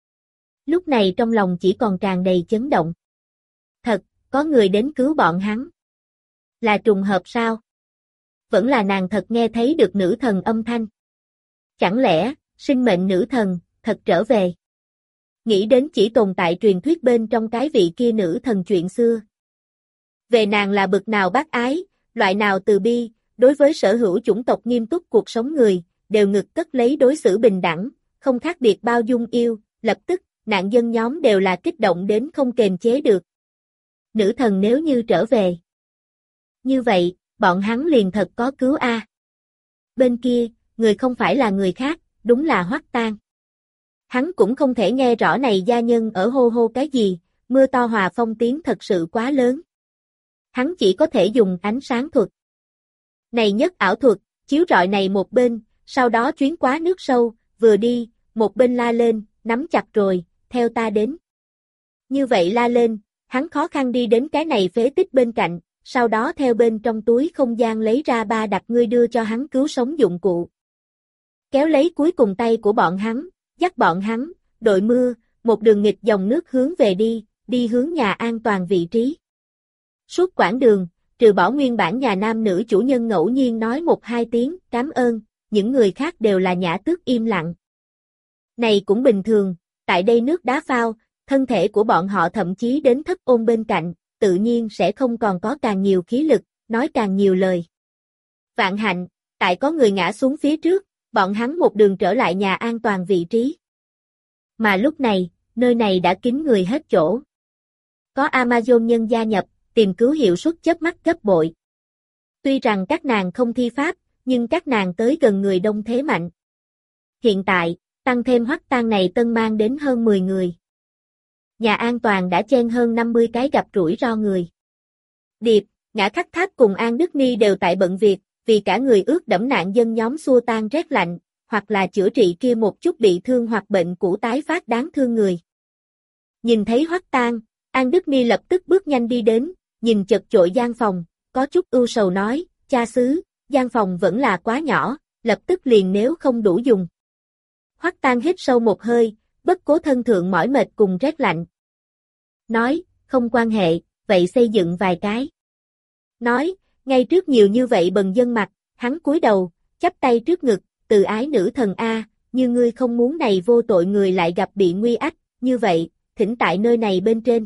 Lúc này trong lòng chỉ còn tràn đầy chấn động. Thật, có người đến cứu bọn hắn. Là trùng hợp sao? Vẫn là nàng thật nghe thấy được nữ thần âm thanh. Chẳng lẽ, sinh mệnh nữ thần, thật trở về? Nghĩ đến chỉ tồn tại truyền thuyết bên trong cái vị kia nữ thần chuyện xưa. Về nàng là bực nào bác ái, loại nào từ bi, đối với sở hữu chủng tộc nghiêm túc cuộc sống người, đều ngực cất lấy đối xử bình đẳng, không khác biệt bao dung yêu, lập tức, nạn dân nhóm đều là kích động đến không kềm chế được. Nữ thần nếu như trở về. Như vậy, bọn hắn liền thật có cứu a. Bên kia, người không phải là người khác, đúng là Hoắc Tang. Hắn cũng không thể nghe rõ này gia nhân ở hô hô cái gì, mưa to hòa phong tiếng thật sự quá lớn. Hắn chỉ có thể dùng ánh sáng thuật. Này nhất ảo thuật, chiếu rọi này một bên, sau đó chuyến quá nước sâu, vừa đi, một bên la lên, nắm chặt rồi, theo ta đến. Như vậy la lên, hắn khó khăn đi đến cái này phế tích bên cạnh, sau đó theo bên trong túi không gian lấy ra ba đặt ngươi đưa cho hắn cứu sống dụng cụ. Kéo lấy cuối cùng tay của bọn hắn, dắt bọn hắn, đội mưa, một đường nghịch dòng nước hướng về đi, đi hướng nhà an toàn vị trí. Suốt quãng đường, trừ bỏ nguyên bản nhà nam nữ chủ nhân ngẫu nhiên nói một hai tiếng, cảm ơn, những người khác đều là nhã tước im lặng. Này cũng bình thường, tại đây nước đá phao, thân thể của bọn họ thậm chí đến thất ôn bên cạnh, tự nhiên sẽ không còn có càng nhiều khí lực, nói càng nhiều lời. Vạn hạnh, tại có người ngã xuống phía trước, bọn hắn một đường trở lại nhà an toàn vị trí. Mà lúc này, nơi này đã kín người hết chỗ. Có Amazon nhân gia nhập, tìm cứu hiệu suất chớp mắt gấp bội. Tuy rằng các nàng không thi pháp, nhưng các nàng tới gần người đông thế mạnh. Hiện tại, tăng thêm Hoắc Tang này tân mang đến hơn mười người. Nhà an toàn đã chen hơn năm mươi cái gặp rủi ro người. Điệp, Ngã Khắc Tháp cùng An Đức Ni đều tại bận việc, vì cả người ướt đẫm nạn dân nhóm xua tan rét lạnh, hoặc là chữa trị kia một chút bị thương hoặc bệnh cũ tái phát đáng thương người. Nhìn thấy Hoắc Tang, An Đức Ni lập tức bước nhanh đi đến, nhìn chật chội gian phòng, có chút ưu sầu nói, cha xứ, gian phòng vẫn là quá nhỏ, lập tức liền nếu không đủ dùng. Hoắc Tang hít sâu một hơi, bất cố thân thượng mỏi mệt cùng rét lạnh. Nói, không quan hệ, vậy xây dựng vài cái. Nói, ngay trước nhiều như vậy bần dân mặt, hắn cúi đầu, chắp tay trước ngực, từ ái nữ thần A, như ngươi không muốn này vô tội người lại gặp bị nguy ách, như vậy, thỉnh tại nơi này bên trên.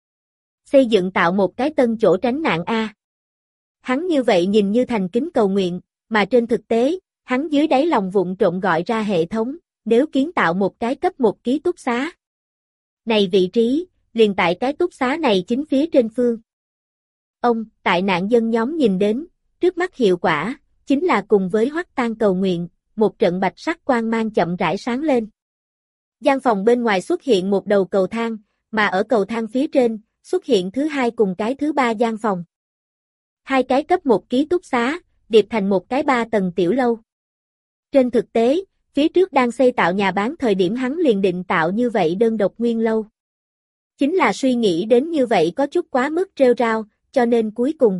Xây dựng tạo một cái tân chỗ tránh nạn A. Hắn như vậy nhìn như thành kính cầu nguyện, mà trên thực tế, hắn dưới đáy lòng vụng trộm gọi ra hệ thống, nếu kiến tạo một cái cấp một ký túc xá. Này vị trí, liền tại cái túc xá này chính phía trên phương. Ông, tại nạn dân nhóm nhìn đến, trước mắt hiệu quả, chính là cùng với Hoắc Tang cầu nguyện, một trận bạch sắc quang mang chậm rãi sáng lên. Gian phòng bên ngoài xuất hiện một đầu cầu thang, mà ở cầu thang phía trên, xuất hiện thứ hai cùng cái thứ ba gian phòng. Hai cái cấp một ký túc xá, điệp thành một cái ba tầng tiểu lâu. Trên thực tế, phía trước đang xây tạo nhà bán thời điểm hắn liền định tạo như vậy đơn độc nguyên lâu. Chính là suy nghĩ đến như vậy có chút quá mức rêu rao, cho nên cuối cùng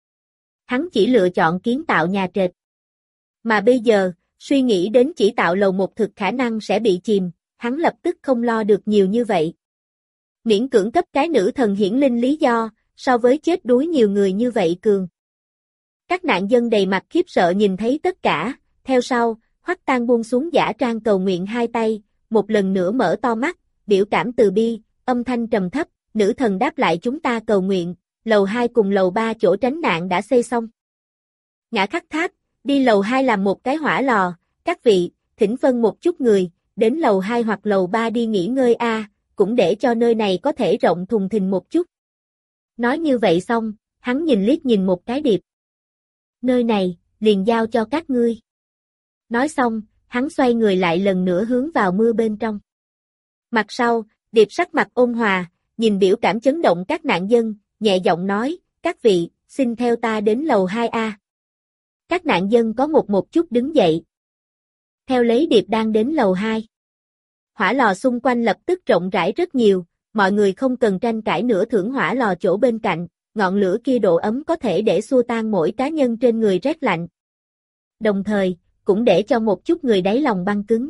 hắn chỉ lựa chọn kiến tạo nhà trệt. Mà bây giờ, suy nghĩ đến chỉ tạo lầu một thực khả năng sẽ bị chìm, hắn lập tức không lo được nhiều như vậy. Miễn cưỡng cấp cái nữ thần hiển linh lý do, so với chết đuối nhiều người như vậy cường. Các nạn dân đầy mặt khiếp sợ nhìn thấy tất cả, theo sau, Hoắc Tang buông xuống giả trang cầu nguyện hai tay, một lần nữa mở to mắt, biểu cảm từ bi, âm thanh trầm thấp, nữ thần đáp lại chúng ta cầu nguyện, lầu hai cùng lầu ba chỗ tránh nạn đã xây xong. Ngã Khắc Tháp, đi lầu hai làm một cái hỏa lò, các vị, thỉnh phân một chút người, đến lầu hai hoặc lầu ba đi nghỉ ngơi a, cũng để cho nơi này có thể rộng thùng thình một chút. Nói như vậy xong, hắn nhìn liếc nhìn một cái điệp. Nơi này, liền giao cho các ngươi. Nói xong, hắn xoay người lại lần nữa hướng vào mưa bên trong. Mặt sau, điệp sắc mặt ôn hòa, nhìn biểu cảm chấn động các nạn dân, nhẹ giọng nói, các vị, xin theo ta đến lầu hai a. Các nạn dân có một một chút đứng dậy. Theo lấy điệp đang đến lầu hai. Hỏa lò xung quanh lập tức rộng rãi rất nhiều, mọi người không cần tranh cãi nữa thưởng hỏa lò chỗ bên cạnh, ngọn lửa kia độ ấm có thể để xua tan mỗi cá nhân trên người rét lạnh. Đồng thời, cũng để cho một chút người đáy lòng băng cứng.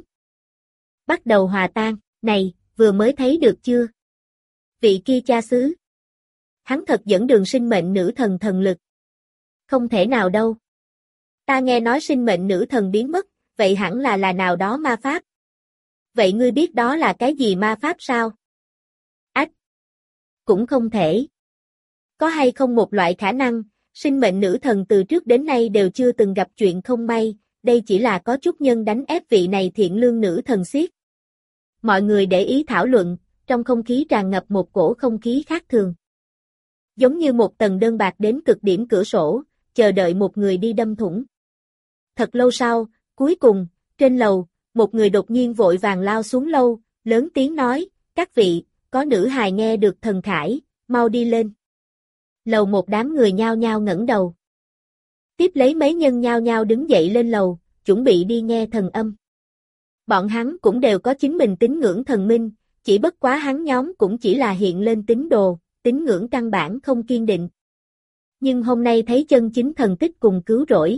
Bắt đầu hòa tan, này, vừa mới thấy được chưa? Vị kia cha xứ. Hắn thật dẫn đường sinh mệnh nữ thần thần lực. Không thể nào đâu. Ta nghe nói sinh mệnh nữ thần biến mất, vậy hẳn là là nào đó ma pháp. Vậy ngươi biết đó là cái gì ma pháp sao? Ách! Cũng không thể. Có hay không một loại khả năng, sinh mệnh nữ thần từ trước đến nay đều chưa từng gặp chuyện không may, đây chỉ là có chút nhân đánh ép vị này thiện lương nữ thần xiết. Mọi người để ý thảo luận, trong không khí tràn ngập một cổ không khí khác thường. Giống như một tầng đơn bạc đến cực điểm cửa sổ, chờ đợi một người đi đâm thủng. Thật lâu sau, cuối cùng, trên lầu, một người đột nhiên vội vàng lao xuống lâu, lớn tiếng nói, các vị, có nữ hài nghe được thần khải, mau đi lên. Lầu một đám người nhao nhao ngẩng đầu. Tiếp lấy mấy nhân nhao nhao đứng dậy lên lầu, chuẩn bị đi nghe thần âm. Bọn hắn cũng đều có chính mình tín ngưỡng thần minh, chỉ bất quá hắn nhóm cũng chỉ là hiện lên tín đồ, tín ngưỡng căn bản không kiên định. Nhưng hôm nay thấy chân chính thần tích cùng cứu rỗi.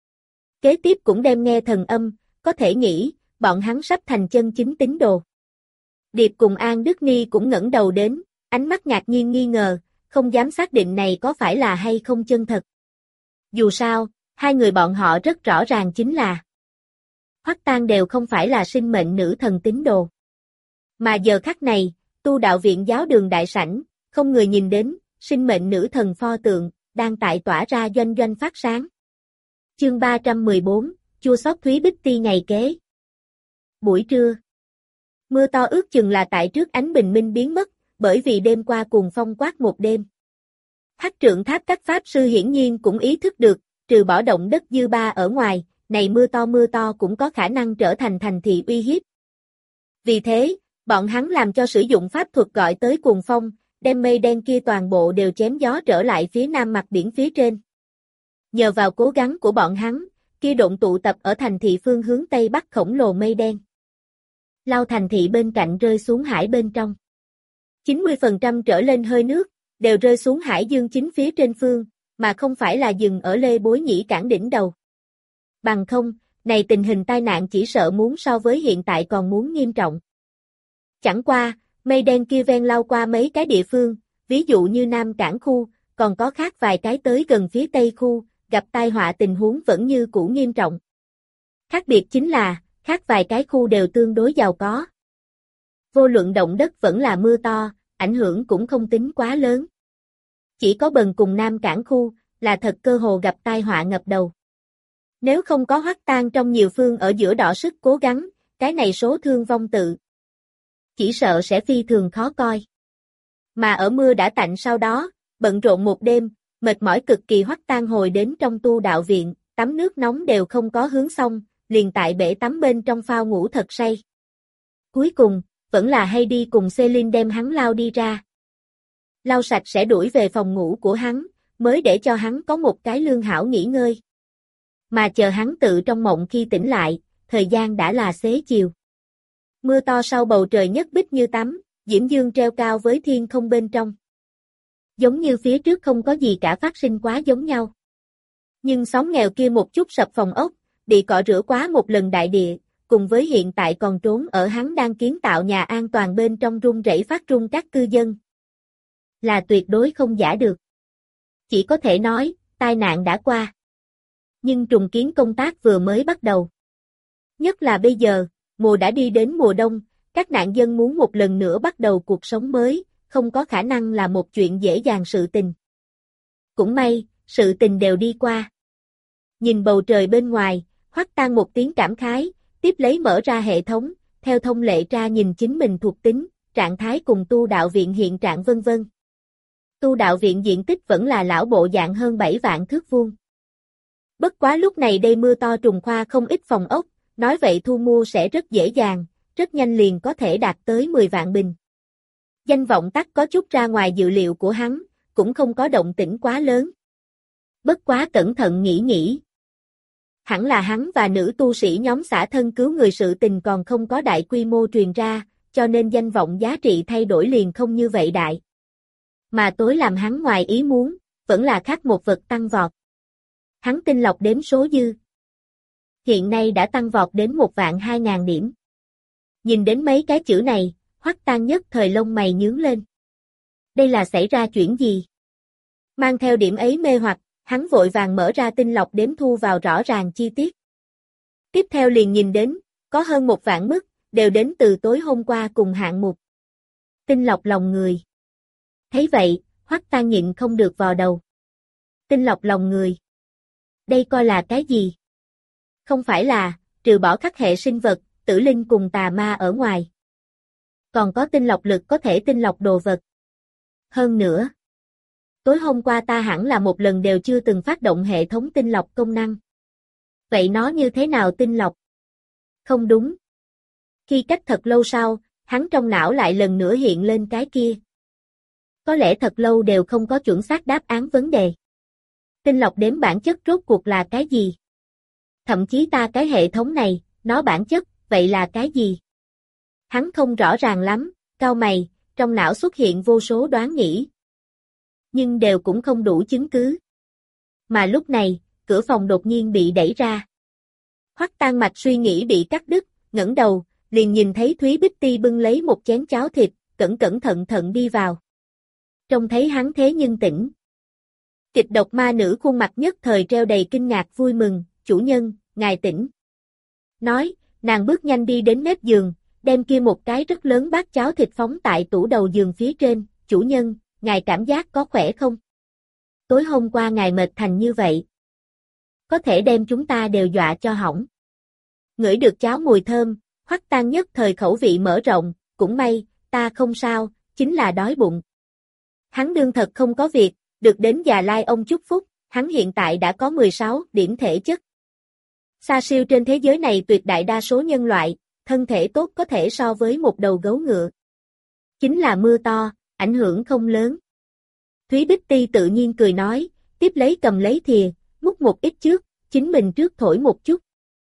Kế tiếp cũng đem nghe thần âm, có thể nghĩ, bọn hắn sắp thành chân chính tín đồ. Điệp cùng An Đức Ni cũng ngẩng đầu đến, ánh mắt ngạc nhiên nghi ngờ, không dám xác định này có phải là hay không chân thật. Dù sao, hai người bọn họ rất rõ ràng chính là Hoắc Tang đều không phải là sinh mệnh nữ thần tín đồ. Mà giờ khắc này, tu đạo viện giáo đường đại sảnh, không người nhìn đến, sinh mệnh nữ thần pho tượng, đang tại tỏa ra doanh doanh phát sáng. Chương ba trăm mười bốn, chua xót Thúy Bích Ti ngày kế. Buổi trưa. Mưa to ước chừng là tại trước ánh bình minh biến mất, bởi vì đêm qua cuồng phong quát một đêm. Hắc Trượng Tháp các pháp sư hiển nhiên cũng ý thức được, trừ bỏ động đất dư ba ở ngoài, này mưa to mưa to cũng có khả năng trở thành thành thị uy hiếp. Vì thế, bọn hắn làm cho sử dụng pháp thuật gọi tới cuồng phong, đem mây đen kia toàn bộ đều chém gió trở lại phía nam mặt biển phía trên. Nhờ vào cố gắng của bọn hắn, kia độn tụ tập ở thành thị phương hướng tây bắc khổng lồ mây đen. Lao thành thị bên cạnh rơi xuống hải bên trong. chín mươi phần trăm trở lên hơi nước, đều rơi xuống hải dương chính phía trên phương, mà không phải là dừng ở Lê Bối Nhĩ cảng đỉnh đầu. Bằng không, này tình hình tai nạn chỉ sợ muốn so với hiện tại còn muốn nghiêm trọng. Chẳng qua, mây đen kia ven lao qua mấy cái địa phương, ví dụ như Nam Cảng khu, còn có khác vài cái tới gần phía Tây khu, gặp tai họa tình huống vẫn như cũ nghiêm trọng. Khác biệt chính là, khác vài cái khu đều tương đối giàu có. Vô luận động đất vẫn là mưa to, ảnh hưởng cũng không tính quá lớn. Chỉ có Bần cùng Nam Cảng khu, là thật cơ hồ gặp tai họa ngập đầu. Nếu không có Hoắc Tang trong nhiều phương ở giữa đọ sức cố gắng, cái này số thương vong tự chỉ sợ sẽ phi thường khó coi. Mà ở mưa đã tạnh sau đó, bận rộn một đêm, mệt mỏi cực kỳ Hoắc Tang hồi đến trong tu đạo viện, tắm nước nóng đều không có hướng xong, liền tại bể tắm bên trong phao ngủ thật say. Cuối cùng, vẫn là Heidi cùng Celine đem hắn lao đi ra. Lau sạch sẽ đuổi về phòng ngủ của hắn, mới để cho hắn có một cái lương hảo nghỉ ngơi. Mà chờ hắn tự trong mộng khi tỉnh lại, thời gian đã là xế chiều. Mưa to sau bầu trời nhất bích như tắm, diễm dương treo cao với thiên không bên trong. Giống như phía trước không có gì cả phát sinh quá giống nhau. Nhưng xóm nghèo kia một chút sập phòng ốc, bị cọ rửa quá một lần đại địa, cùng với hiện tại còn trốn ở hắn đang kiến tạo nhà an toàn bên trong rung rẩy phát run các cư dân. Là tuyệt đối không giả được. Chỉ có thể nói, tai nạn đã qua. Nhưng trùng kiến công tác vừa mới bắt đầu. Nhất là bây giờ, mùa đã đi đến mùa đông, các nạn dân muốn một lần nữa bắt đầu cuộc sống mới, không có khả năng là một chuyện dễ dàng sự tình. Cũng may, sự tình đều đi qua. Nhìn bầu trời bên ngoài, Hoắc Tang một tiếng cảm khái, tiếp lấy mở ra hệ thống, theo thông lệ tra nhìn chính mình thuộc tính, trạng thái cùng tu đạo viện hiện trạng vân vân. Tu đạo viện diện tích vẫn là lão bộ dạng hơn bảy vạn thước vuông. Bất quá lúc này đây mưa to trùng khoa không ít phòng ốc, nói vậy thu mua sẽ rất dễ dàng, rất nhanh liền có thể đạt tới mười vạn bình. Danh vọng tắc có chút ra ngoài dự liệu của hắn, cũng không có động tĩnh quá lớn. Bất quá cẩn thận nghĩ nghĩ. Hẳn là hắn và nữ tu sĩ nhóm xả thân cứu người sự tình còn không có đại quy mô truyền ra, cho nên danh vọng giá trị thay đổi liền không như vậy đại. Mà tối làm hắn ngoài ý muốn, vẫn là khác một vật tăng vọt. Hắn tinh lọc đếm số dư. Hiện nay đã tăng vọt đến một vạn hai ngàn điểm. Nhìn đến mấy cái chữ này, Hoắc Tang nhất thời lông mày nhướng lên. Đây là xảy ra chuyện gì? Mang theo điểm ấy mê hoặc, hắn vội vàng mở ra tinh lọc đếm thu vào rõ ràng chi tiết. Tiếp theo liền nhìn đến, có hơn một vạn mức, đều đến từ tối hôm qua cùng hạng mục. Tinh lọc lòng người. Thấy vậy, Hoắc Tang nhịn không được vò đầu. tinh lọc lòng người. Đây coi là cái gì? Không phải là, trừ bỏ các hệ sinh vật, tử linh cùng tà ma ở ngoài. Còn có tinh lọc lực có thể tinh lọc đồ vật. Hơn nữa, tối hôm qua ta hẳn là một lần đều chưa từng phát động hệ thống tinh lọc công năng. Vậy nó như thế nào tinh lọc? Không đúng. Khi cách thật lâu sau, hắn trong não lại lần nữa hiện lên cái kia. Có lẽ thật lâu đều không có chuẩn xác đáp án vấn đề. Tinh lọc đếm bản chất rốt cuộc là cái gì? Thậm chí ta cái hệ thống này, nó bản chất, vậy là cái gì? Hắn không rõ ràng lắm, cau mày, trong não xuất hiện vô số đoán nghĩ. Nhưng đều cũng không đủ chứng cứ. Mà lúc này, cửa phòng đột nhiên bị đẩy ra. Hoắc Tang mạch suy nghĩ bị cắt đứt, ngẩng đầu, liền nhìn thấy Thúy Bích Ti bưng lấy một chén cháo thịt, cẩn cẩn thận thận đi vào. Trông thấy hắn thế nhưng tỉnh. Kịch độc ma nữ khuôn mặt nhất thời treo đầy kinh ngạc vui mừng, chủ nhân, ngài tỉnh. Nói, nàng bước nhanh đi đến mép giường, đem kia một cái rất lớn bát cháo thịt phóng tại tủ đầu giường phía trên, chủ nhân, ngài cảm giác có khỏe không? Tối hôm qua ngài mệt thành như vậy. Có thể đem chúng ta đều dọa cho hỏng. Ngửi được cháo mùi thơm, Hoắc Tang nhất thời khẩu vị mở rộng, cũng may, ta không sao, chính là đói bụng. Hắn đương thật không có việc, được đến Già Lai ông chúc phúc, hắn hiện tại đã có mười sáu điểm thể chất. Xa siêu trên thế giới này tuyệt đại đa số nhân loại, thân thể tốt có thể so với một đầu gấu ngựa. Chính là mưa to, ảnh hưởng không lớn. Thúy Bích Ti tự nhiên cười nói, tiếp lấy cầm lấy thìa, múc một ít trước, chính mình trước thổi một chút.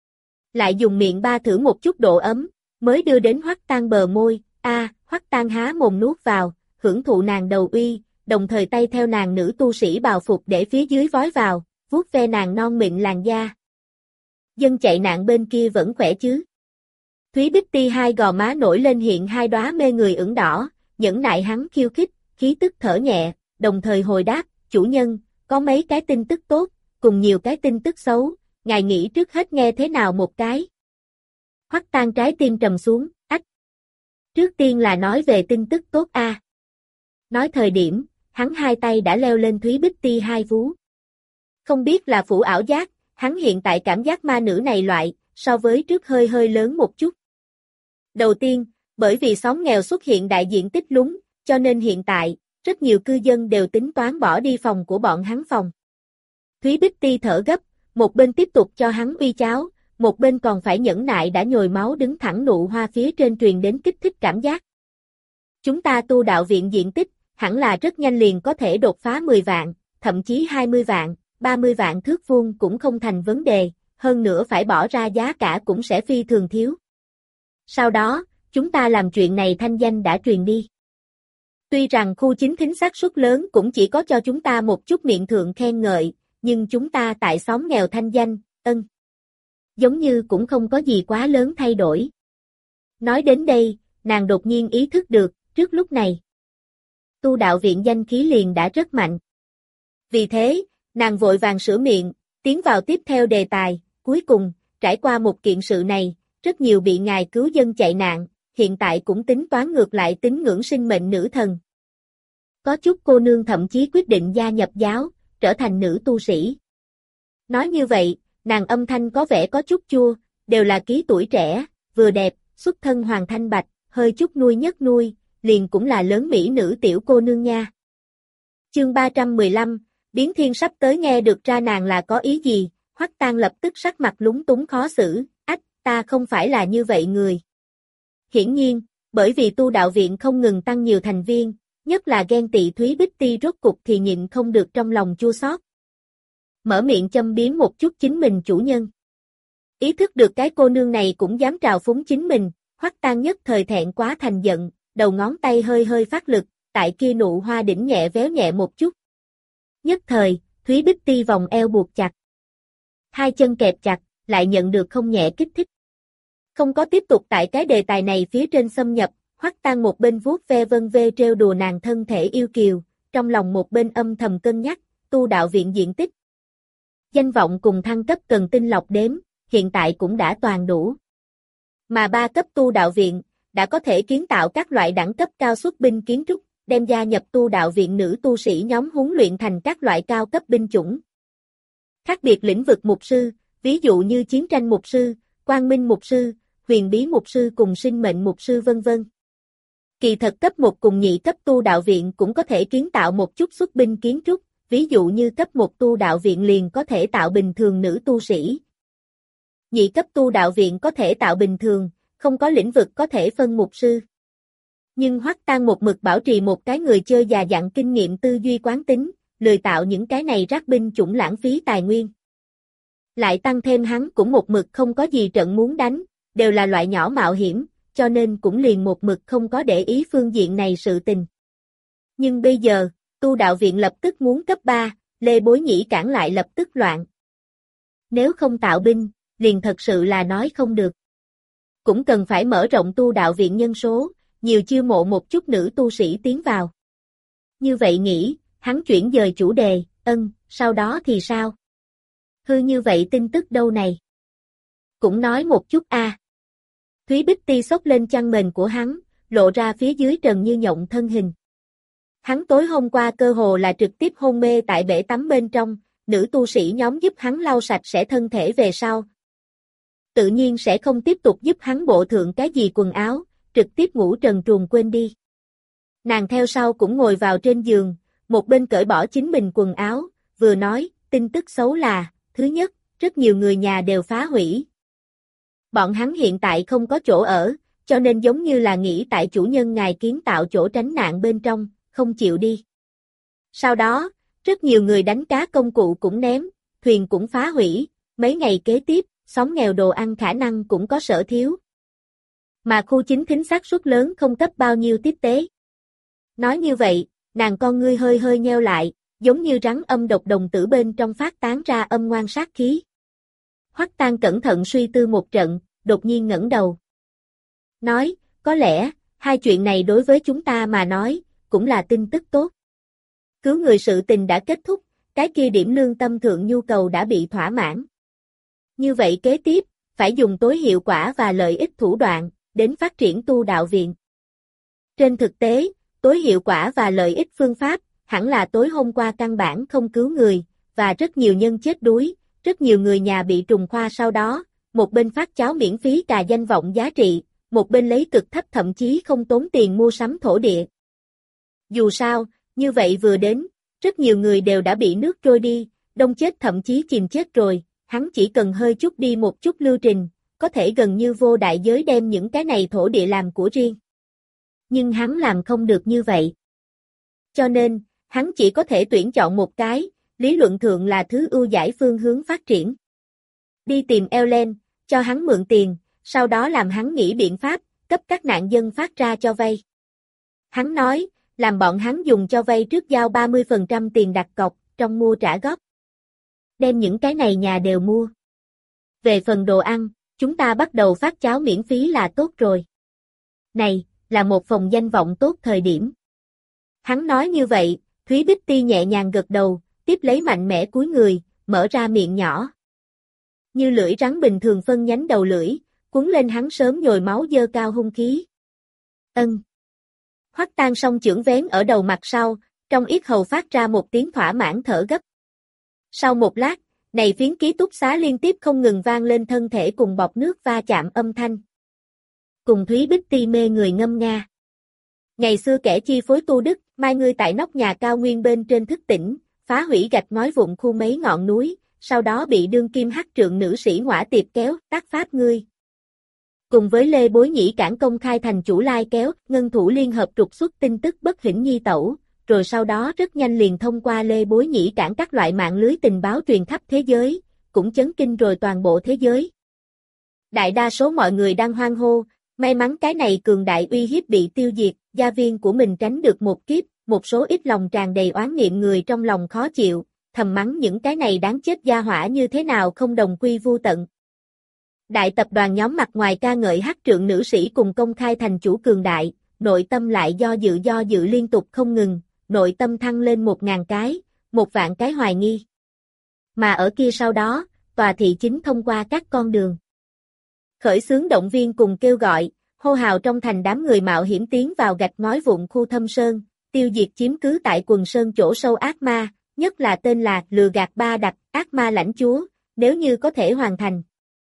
Lại dùng miệng ba thử một chút độ ấm, mới đưa đến Hoắc Tang bờ môi, a, à, Hoắc Tang há mồm nuốt vào, hưởng thụ nàng đầu uy, đồng thời tay theo nàng nữ tu sĩ bào phục để phía dưới vói vào, vuốt ve nàng non mịn làn da. Dân chạy nạn bên kia vẫn khỏe chứ? Thúy Bích Ti hai gò má nổi lên hiện hai đóa mê người ửng đỏ, nhẫn nại hắn khiêu khích, khí tức thở nhẹ, đồng thời hồi đáp, chủ nhân, có mấy cái tin tức tốt, cùng nhiều cái tin tức xấu, ngài nghĩ trước hết nghe thế nào một cái? Hoắc Tang trái tim trầm xuống, ách. Trước tiên là nói về tin tức tốt a. À. Nói thời điểm, hắn hai tay đã leo lên Thúy Bích Ti hai vú. Không biết là phủ ảo giác, hắn hiện tại cảm giác ma nữ này loại, so với trước hơi hơi lớn một chút. Đầu tiên, bởi vì xóm nghèo xuất hiện đại diện tích lún, cho nên hiện tại, rất nhiều cư dân đều tính toán bỏ đi phòng của bọn hắn phòng. Thúy Bích Ti thở gấp, một bên tiếp tục cho hắn uy cháo, một bên còn phải nhẫn nại đã nhồi máu đứng thẳng nụ hoa phía trên truyền đến kích thích cảm giác. Chúng ta tu đạo viện diện tích, hẳn là rất nhanh liền có thể đột phá mười vạn, thậm chí hai mươi vạn, ba mươi vạn thước vuông cũng không thành vấn đề, hơn nữa phải bỏ ra giá cả cũng sẽ phi thường thiếu. Sau đó, chúng ta làm chuyện này thanh danh đã truyền đi. Tuy rằng khu chính thính xác suất lớn cũng chỉ có cho chúng ta một chút miệng thượng khen ngợi, nhưng chúng ta tại xóm nghèo thanh danh, ân. Giống như cũng không có gì quá lớn thay đổi. Nói đến đây, nàng đột nhiên ý thức được, trước lúc này, tu đạo viện danh khí liền đã rất mạnh. Vì thế, nàng vội vàng sửa miệng, tiến vào tiếp theo đề tài, cuối cùng, trải qua một kiện sự này, rất nhiều bị ngài cứu dân chạy nạn, hiện tại cũng tính toán ngược lại tín ngưỡng sinh mệnh nữ thần. Có chút cô nương thậm chí quyết định gia nhập giáo, trở thành nữ tu sĩ. Nói như vậy, nàng âm thanh có vẻ có chút chua, đều là ký tuổi trẻ, vừa đẹp, xuất thân hoàng thanh bạch, hơi chút nuôi nhất nuôi, liền cũng là lớn mỹ nữ tiểu cô nương nha. Chương ba trăm mười lăm, biến thiên sắp tới nghe được ra nàng là có ý gì, Hoắc Tang lập tức sắc mặt lúng túng khó xử, ách, ta không phải là như vậy người. Hiển nhiên, bởi vì tu đạo viện không ngừng tăng nhiều thành viên, nhất là ghen tị Thúy Bích Ti rốt cục thì nhịn không được trong lòng chua xót. Mở miệng châm biếm một chút chính mình chủ nhân. Ý thức được cái cô nương này cũng dám trào phúng chính mình, Hoắc Tang nhất thời thẹn quá thành giận, đầu ngón tay hơi hơi phát lực, tại kia nụ hoa đỉnh nhẹ véo nhẹ một chút. Nhất thời, Thúy Bích Ti vòng eo buộc chặt. Hai chân kẹp chặt, lại nhận được không nhẹ kích thích. Không có tiếp tục tại cái đề tài này phía trên xâm nhập, Hoắc Tang một bên vuốt ve vân vê trêu đùa nàng thân thể yêu kiều, trong lòng một bên âm thầm cân nhắc, tu đạo viện diện tích. Danh vọng cùng thăng cấp cần tinh lọc đếm, hiện tại cũng đã toàn đủ. Mà ba cấp tu đạo viện, đã có thể kiến tạo các loại đẳng cấp cao xuất binh kiến trúc, đem gia nhập tu đạo viện nữ tu sĩ nhóm huấn luyện thành các loại cao cấp binh chủng. Khác biệt lĩnh vực mục sư, ví dụ như chiến tranh mục sư, quang minh mục sư, huyền bí mục sư cùng sinh mệnh mục sư vân vân. Kỳ thật cấp một cùng nhị cấp tu đạo viện cũng có thể kiến tạo một chút xuất binh kiến trúc, ví dụ như cấp một tu đạo viện liền có thể tạo bình thường nữ tu sĩ. Nhị cấp tu đạo viện có thể tạo bình thường, không có lĩnh vực có thể phân mục sư. Nhưng Hoắc Tang một mực bảo trì một cái người chơi già dặn kinh nghiệm tư duy quán tính, lười tạo những cái này rác binh chủng lãng phí tài nguyên. Lại tăng thêm hắn cũng một mực không có gì trận muốn đánh, đều là loại nhỏ mạo hiểm, cho nên cũng liền một mực không có để ý phương diện này sự tình. Nhưng bây giờ, tu đạo viện lập tức muốn cấp ba, Lê Bối Nhĩ cản lại lập tức loạn. Nếu không tạo binh, liền thật sự là nói không được. Cũng cần phải mở rộng tu đạo viện nhân số, nhiều chiêu mộ một chút nữ tu sĩ tiến vào. Như vậy nghĩ, hắn chuyển dời chủ đề, ân, sau đó thì sao? Hư như vậy tin tức đâu này? Cũng nói một chút a. À. Thúy Bích Ti xốc lên chăn mền của hắn, lộ ra phía dưới Trần Như Nhộng thân hình. Hắn tối hôm qua cơ hồ là trực tiếp hôn mê tại bể tắm bên trong, nữ tu sĩ nhóm giúp hắn lau sạch sẽ thân thể về sau. Tự nhiên sẽ không tiếp tục giúp hắn bộ thượng cái gì quần áo, trực tiếp ngủ trần truồng quên đi. Nàng theo sau cũng ngồi vào trên giường, một bên cởi bỏ chính mình quần áo, vừa nói, tin tức xấu là, thứ nhất, rất nhiều người nhà đều phá hủy. Bọn hắn hiện tại không có chỗ ở, cho nên giống như là nghĩ tại chủ nhân ngài kiến tạo chỗ tránh nạn bên trong, không chịu đi. Sau đó, rất nhiều người đánh cá công cụ cũng ném, thuyền cũng phá hủy, mấy ngày kế tiếp, xóm nghèo đồ ăn khả năng cũng có sở thiếu. Mà khu chính thính xác suất lớn không cấp bao nhiêu tiếp tế. Nói như vậy, nàng con ngươi hơi hơi nheo lại, giống như rắn âm độc đồng tử bên trong phát tán ra âm ngoan sát khí. Hoắc Tang cẩn thận suy tư một trận, đột nhiên ngẩng đầu. Nói, có lẽ, hai chuyện này đối với chúng ta mà nói, cũng là tin tức tốt. Cứu người sự tình đã kết thúc, cái kia điểm lương tâm thượng nhu cầu đã bị thỏa mãn. Như vậy kế tiếp, phải dùng tối hiệu quả và lợi ích thủ đoạn, đến phát triển tu đạo viện. Trên thực tế, tối hiệu quả và lợi ích phương pháp, hẳn là tối hôm qua căn bản không cứu người, và rất nhiều nhân chết đuối, rất nhiều người nhà bị trùng khoa sau đó, một bên phát cháo miễn phí cà danh vọng giá trị, một bên lấy cực thấp thậm chí không tốn tiền mua sắm thổ địa. Dù sao, như vậy vừa đến, rất nhiều người đều đã bị nước trôi đi, đông chết thậm chí chìm chết rồi, hắn chỉ cần hơi chút đi một chút lưu trình, có thể gần như vô đại giới đem những cái này thổ địa làm của riêng. Nhưng hắn làm không được như vậy. Cho nên, hắn chỉ có thể tuyển chọn một cái, lý luận thượng là thứ ưu giải phương hướng phát triển. Đi tìm Ellen, cho hắn mượn tiền, sau đó làm hắn nghĩ biện pháp, cấp các nạn dân phát ra cho vay. Hắn nói, làm bọn hắn dùng cho vay trước giao ba mươi phần trăm tiền đặt cọc, trong mua trả góp. Đem những cái này nhà đều mua. Về phần đồ ăn, chúng ta bắt đầu phát cháo miễn phí là tốt rồi. Này, là một phòng danh vọng tốt thời điểm. Hắn nói như vậy, Thúy Bích Ti nhẹ nhàng gật đầu, tiếp lấy mạnh mẽ cúi người, mở ra miệng nhỏ. Như lưỡi rắn bình thường phân nhánh đầu lưỡi, cuốn lên hắn sớm nhồi máu dơ cao hung khí. Ân. Hoắc Tang song chưởng vén ở đầu mặt sau, trong yết hầu phát ra một tiếng thỏa mãn thở gấp. Sau một lát, này phiến ký túc xá liên tiếp không ngừng vang lên thân thể cùng bọt nước va chạm âm thanh. Cùng Thúy Bích Ti mê người ngâm nga. Ngày xưa kẻ chi phối tu đức, mai ngươi tại nóc nhà cao nguyên bên trên thức tỉnh, phá hủy gạch ngói vụn khu mấy ngọn núi, sau đó bị đương kim hắc trượng nữ sĩ ngõa tiệp kéo, tác pháp ngươi. Cùng với Lê Bối Nhĩ cản công khai thành chủ lai kéo, ngân thủ liên hợp trục xuất tin tức bất hĩnh nhi tẩu, rồi sau đó rất nhanh liền thông qua Lê Bối Nhĩ cản các loại mạng lưới tình báo truyền khắp thế giới, cũng chấn kinh rồi toàn bộ thế giới. Đại đa số mọi người đang hoan hô, may mắn cái này cường đại uy hiếp bị tiêu diệt, gia viên của mình tránh được một kiếp, một số ít lòng tràn đầy oán niệm người trong lòng khó chịu, thầm mắng những cái này đáng chết gia hỏa như thế nào không đồng quy vu tận. Đại tập đoàn nhóm mặt ngoài ca ngợi hắc trượng nữ sĩ cùng công khai thành chủ cường đại, nội tâm lại do dự do dự liên tục không ngừng, nội tâm thăng lên một ngàn cái, một vạn cái hoài nghi. Mà ở kia sau đó, tòa thị chính thông qua các con đường. Khởi xướng động viên cùng kêu gọi, hô hào trong thành đám người mạo hiểm tiến vào gạch ngói vụn khu thâm sơn, tiêu diệt chiếm cứ tại quần sơn chỗ sâu ác ma, nhất là tên là lừa gạt ba đặc, ác ma lãnh chúa, nếu như có thể hoàn thành.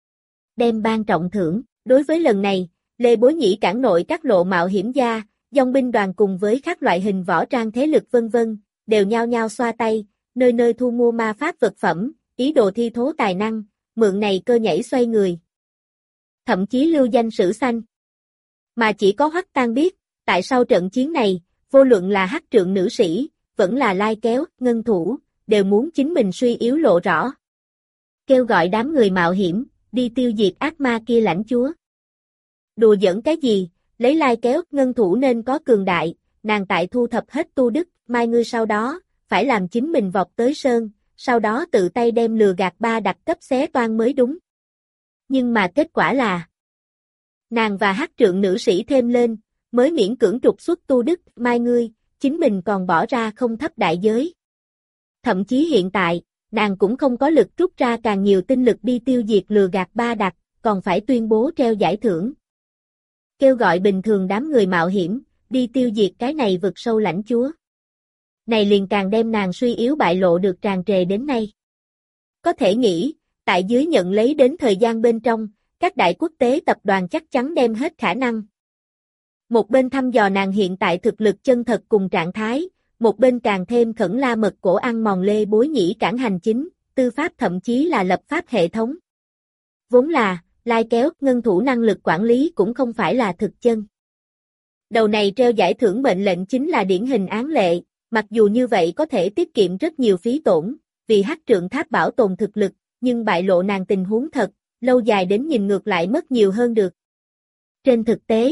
Đem ban trọng thưởng, đối với lần này, Lê Bối Nhĩ cản nội các lộ mạo hiểm gia, dòng binh đoàn cùng với các loại hình võ trang thế lực vân vân, đều nhao nhao xoa tay, nơi nơi thu mua ma pháp vật phẩm, ý đồ thi thố tài năng, mượn này cơ nhảy xoay người. Thậm chí lưu danh sử xanh. Mà chỉ có Hoắc Tang biết, tại sau trận chiến này, vô luận là Hắc Trượng nữ sĩ, vẫn là Lai Kéo, Ngân Thủ, đều muốn chính mình suy yếu lộ rõ. Kêu gọi đám người mạo hiểm, đi tiêu diệt ác ma kia lãnh chúa. Đùa giỡn cái gì, lấy Lai Kéo, Ngân Thủ nên có cường đại, nàng tại thu thập hết tu đức, mai ngươi sau đó, phải làm chính mình vọt tới sơn, sau đó tự tay đem lừa gạt ba đặc cấp xé toan mới đúng. Nhưng mà kết quả là, nàng và Hắc Trượng nữ sĩ thêm lên, mới miễn cưỡng trục xuất tu đức, mai ngươi, chính mình còn bỏ ra không thấp đại giới. Thậm chí hiện tại, nàng cũng không có lực rút ra càng nhiều tinh lực đi tiêu diệt lừa gạt ba đặc, còn phải tuyên bố treo giải thưởng. Kêu gọi bình thường đám người mạo hiểm, đi tiêu diệt cái này vực sâu lãnh chúa. Này liền càng đem nàng suy yếu bại lộ được tràn trề đến nay. Có thể nghĩ, tại dưới nhận lấy đến thời gian bên trong, các đại quốc tế tập đoàn chắc chắn đem hết khả năng. Một bên thăm dò nàng hiện tại thực lực chân thật cùng trạng thái, một bên càng thêm khẩn la mật cổ ăn mòn Lê Bối Nhĩ cản hành chính, tư pháp thậm chí là lập pháp hệ thống. Vốn là, Lai Kéo, Ngân Thủ năng lực quản lý cũng không phải là thực chân. Đầu này treo giải thưởng mệnh lệnh chính là điển hình án lệ, mặc dù như vậy có thể tiết kiệm rất nhiều phí tổn, vì Hắc Trượng Tháp bảo tồn thực lực, nhưng bại lộ nàng tình huống thật, lâu dài đến nhìn ngược lại mất nhiều hơn được. Trên thực tế,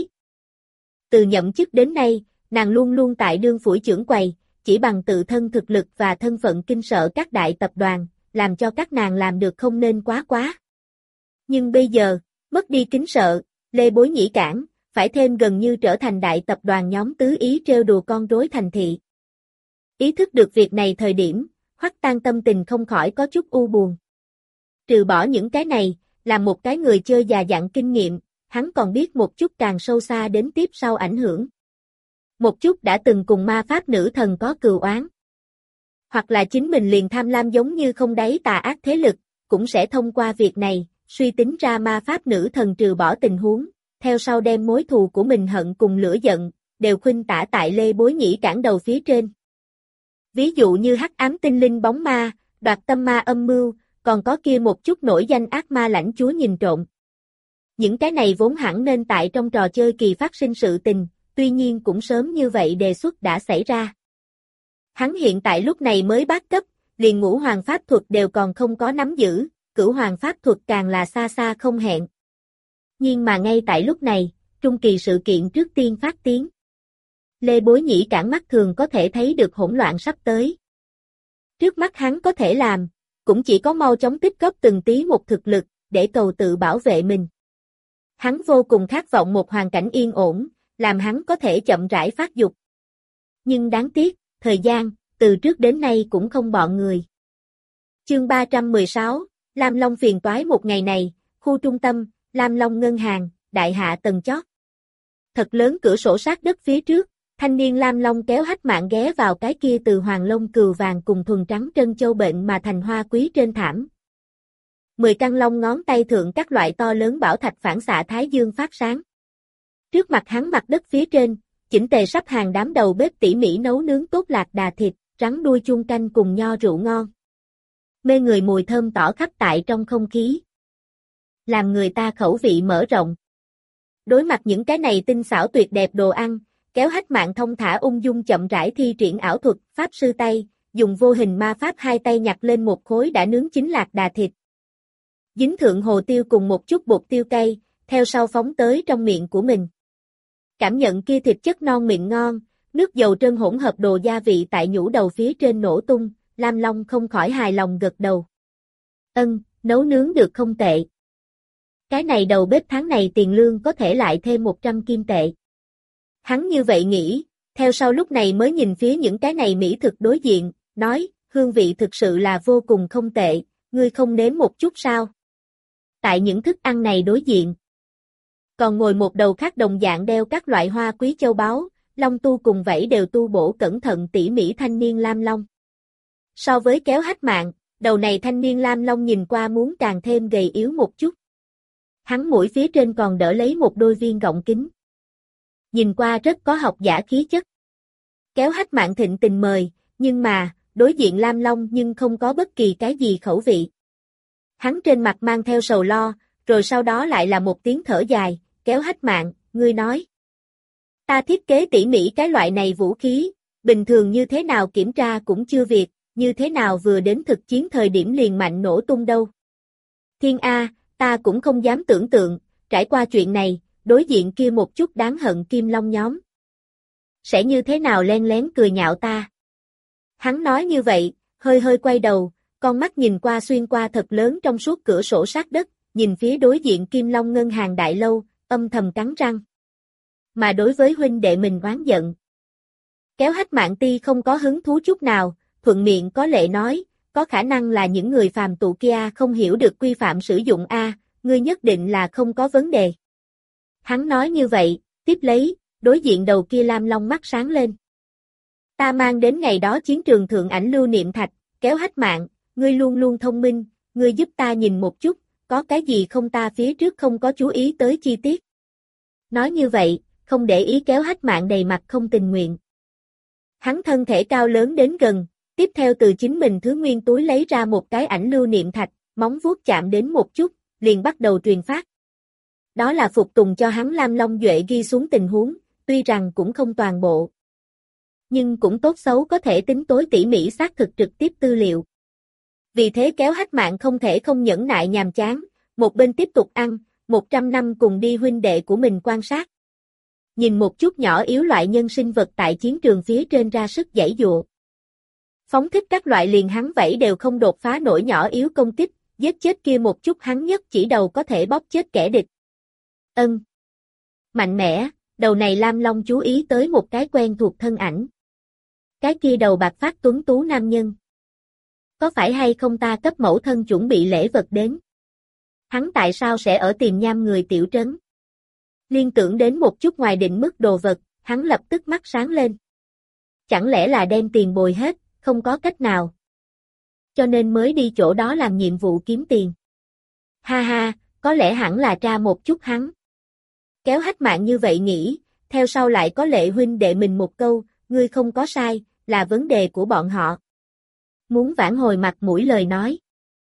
từ nhậm chức đến nay, nàng luôn luôn tại đương phủi chưởng quầy, chỉ bằng tự thân thực lực và thân phận kinh sợ các đại tập đoàn, làm cho các nàng làm được không nên quá quá. Nhưng bây giờ, mất đi kính sợ, Lê Bối Nhĩ cản, phải thêm gần như trở thành đại tập đoàn nhóm tứ ý trêu đùa con rối thành thị. Ý thức được việc này thời điểm, Hoắc Tang tâm tình không khỏi có chút u buồn. Trừ bỏ những cái này, là một cái người chơi già dặn kinh nghiệm, hắn còn biết một chút càng sâu xa đến tiếp sau ảnh hưởng. Một chút đã từng cùng ma pháp nữ thần có cừu oán. Hoặc là chính mình liền tham lam giống như không đáy tà ác thế lực, cũng sẽ thông qua việc này, suy tính ra ma pháp nữ thần trừ bỏ tình huống, theo sau đem mối thù của mình hận cùng lửa giận, đều khuynh tả tại Lê Bối Nhĩ cản đầu phía trên. Ví dụ như hắc ám tinh linh bóng ma, đoạt tâm ma âm mưu, còn có kia một chút nổi danh ác ma lãnh chúa nhìn trộm. Những cái này vốn hẳn nên tại trong trò chơi kỳ phát sinh sự tình, tuy nhiên cũng sớm như vậy đề xuất đã xảy ra. Hắn hiện tại lúc này mới bát cấp, liền ngũ hoàng pháp thuật đều còn không có nắm giữ, cửu hoàng pháp thuật càng là xa xa không hẹn. Nhưng mà ngay tại lúc này, trung kỳ sự kiện trước tiên phát tiến. Lê Bối Nhĩ cản mắt thường có thể thấy được hỗn loạn sắp tới. Trước mắt hắn có thể làm, cũng chỉ có mau chóng tích góp từng tí một thực lực, để cầu tự bảo vệ mình. Hắn vô cùng khát vọng một hoàn cảnh yên ổn, làm hắn có thể chậm rãi phát dục. Nhưng đáng tiếc, thời gian, từ trước đến nay cũng không bọn người. Chương ba trăm mười sáu, Lam Long phiền toái một ngày này, khu trung tâm, Lam Long ngân hàng, đại hạ tầng chót. Thật lớn cửa sổ sát đất phía trước, thanh niên Lam Long kéo Hách Mạn ghé vào cái kia từ hoàng lông cừu vàng cùng thuần trắng trân châu bệnh mà thành hoa quý trên thảm. Mười căn long ngón tay thượng các loại to lớn bảo thạch phản xạ thái dương phát sáng. Trước mặt hắn mặt đất phía trên, chỉnh tề sắp hàng đám đầu bếp tỉ mỉ nấu nướng tốt lạc đà thịt, rắn đuôi chuông canh cùng nho rượu ngon. Mê người mùi thơm tỏ khắp tại trong không khí. Làm người ta khẩu vị mở rộng. Đối mặt những cái này tinh xảo tuyệt đẹp đồ ăn, kéo Hách Mạn thông thả ung dung chậm rãi thi triển ảo thuật, pháp sư tay, dùng vô hình ma pháp hai tay nhặt lên một khối đã nướng chín lạc đà thịt. Dính thượng hồ tiêu cùng một chút bột tiêu cay, theo sau phóng tới trong miệng của mình. Cảm nhận kia thịt chất non mịn ngon, nước dầu trơn hỗn hợp đồ gia vị tại nhũ đầu phía trên nổ tung, Lam Long không khỏi hài lòng gật đầu. Ân, nấu nướng được không tệ. Cái này đầu bếp tháng này tiền lương có thể lại thêm một trăm kim tệ. Hắn như vậy nghĩ, theo sau lúc này mới nhìn phía những cái này mỹ thực đối diện, nói, hương vị thực sự là vô cùng không tệ, ngươi không nếm một chút sao? Tại những thức ăn này đối diện, còn ngồi một đầu khác đồng dạng đeo các loại hoa quý châu báu, long tu cùng vảy đều tu bổ cẩn thận tỉ mỉ thanh niên lam long. So với Kéo Hách Mạng, đầu này thanh niên lam long nhìn qua muốn càng thêm gầy yếu một chút. Hắn mũi phía trên còn đỡ lấy một đôi viên gọng kính. Nhìn qua rất có học giả khí chất. Kéo Hách Mạng thịnh tình mời, nhưng mà, đối diện lam long nhưng không có bất kỳ cái gì khẩu vị. Hắn trên mặt mang theo sầu lo, rồi sau đó lại là một tiếng thở dài, Kéo Hách Mạng, ngươi nói. Ta thiết kế tỉ mỉ cái loại này vũ khí, bình thường như thế nào kiểm tra cũng chưa việc, như thế nào vừa đến thực chiến thời điểm liền mạnh nổ tung đâu. Thiên A, ta cũng không dám tưởng tượng, trải qua chuyện này, đối diện kia một chút đáng hận Kim Long nhóm. Sẽ như thế nào len lén cười nhạo ta. Hắn nói như vậy, hơi hơi quay đầu, con mắt nhìn qua xuyên qua thật lớn trong suốt cửa sổ sát đất, nhìn phía đối diện Kim Long ngân hàng đại lâu, âm thầm cắn răng. Mà đối với huynh đệ mình oán giận. Kéo Hách Mạng ti không có hứng thú chút nào, thuận miệng có lệ nói, có khả năng là những người phàm tụ kia không hiểu được quy phạm sử dụng A, ngươi nhất định là không có vấn đề. Hắn nói như vậy, tiếp lấy, đối diện đầu kia lam long mắt sáng lên. Ta mang đến ngày đó chiến trường thượng ảnh lưu niệm thạch, Kéo Hách Mạng, ngươi luôn luôn thông minh, ngươi giúp ta nhìn một chút, có cái gì không ta phía trước không có chú ý tới chi tiết. Nói như vậy, không để ý Kéo Hách Mạng đầy mặt không tình nguyện. Hắn thân thể cao lớn đến gần, tiếp theo từ chính mình thứ nguyên túi lấy ra một cái ảnh lưu niệm thạch, móng vuốt chạm đến một chút, liền bắt đầu truyền phát. Đó là phục tùng cho hắn Lam Long Duệ ghi xuống tình huống, tuy rằng cũng không toàn bộ. Nhưng cũng tốt xấu có thể tính tối tỉ mỉ xác thực trực tiếp tư liệu. Vì thế Kéo Hách Mạng không thể không nhẫn nại nhàm chán, một bên tiếp tục ăn, một trăm năm cùng đi huynh đệ của mình quan sát. Nhìn một chút nhỏ yếu loại nhân sinh vật tại chiến trường phía trên ra sức giãy giụa. Phóng thích các loại liền hắn vẫy đều không đột phá nổi nhỏ yếu công kích, giết chết kia một chút hắn nhất chỉ đầu có thể bóp chết kẻ địch. Ân. Mạnh mẽ, đầu này Lam Long chú ý tới một cái quen thuộc thân ảnh. Cái kia đầu bạc phát tuấn tú nam nhân. Có phải hay không ta cấp mẫu thân chuẩn bị lễ vật đến? Hắn tại sao sẽ ở Tiềm Nham người tiểu trấn? Liên tưởng đến một chút ngoài định mức đồ vật, hắn lập tức mắt sáng lên. Chẳng lẽ là đem tiền bồi hết, không có cách nào. Cho nên mới đi chỗ đó làm nhiệm vụ kiếm tiền. Ha ha, có lẽ hẳn là tra một chút hắn. Kéo Hách Mạng như vậy nghĩ, theo sau lại có lệ huynh đệ mình một câu, ngươi không có sai, là vấn đề của bọn họ. Muốn vãn hồi mặt mũi lời nói.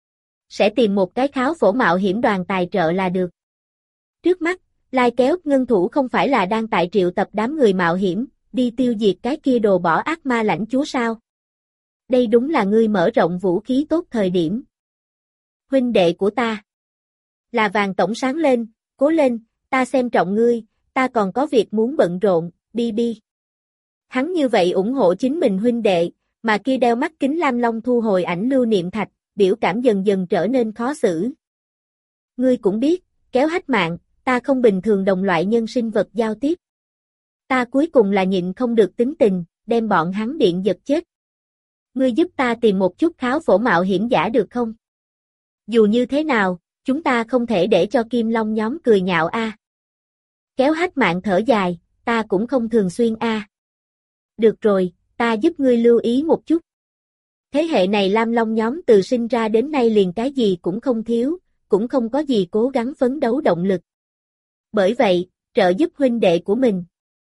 Sẽ tìm một cái kháo phổ mạo hiểm đoàn tài trợ là được. Trước mắt, Lai Kéo ngân thủ không phải là đang tại triệu tập đám người mạo hiểm, đi tiêu diệt cái kia đồ bỏ ác ma lãnh chúa sao? Đây đúng là ngươi mở rộng vũ khí tốt thời điểm. Huynh đệ của ta. Là Vàng Tổng sáng lên, cố lên, ta xem trọng ngươi, ta còn có việc muốn bận rộn, bi bi. Hắn như vậy ủng hộ chính mình huynh đệ, mà kia đeo mắt kính lam long thu hồi ảnh lưu niệm thạch, biểu cảm dần dần trở nên khó xử. Ngươi cũng biết, Kéo Hách Mạng, ta không bình thường đồng loại nhân sinh vật giao tiếp. Ta cuối cùng là nhịn không được tính tình, đem bọn hắn điện giật chết. Ngươi giúp ta tìm một chút kháo phổ mạo hiểm giả được không? Dù như thế nào, chúng ta không thể để cho Kim Long nhóm cười nhạo a. Kéo Hách Mạng thở dài, ta cũng không thường xuyên a. Được rồi, ta giúp ngươi lưu ý một chút. Thế hệ này Lam Long nhóm từ sinh ra đến nay liền cái gì cũng không thiếu, cũng không có gì cố gắng phấn đấu động lực. Bởi vậy, trợ giúp huynh đệ của mình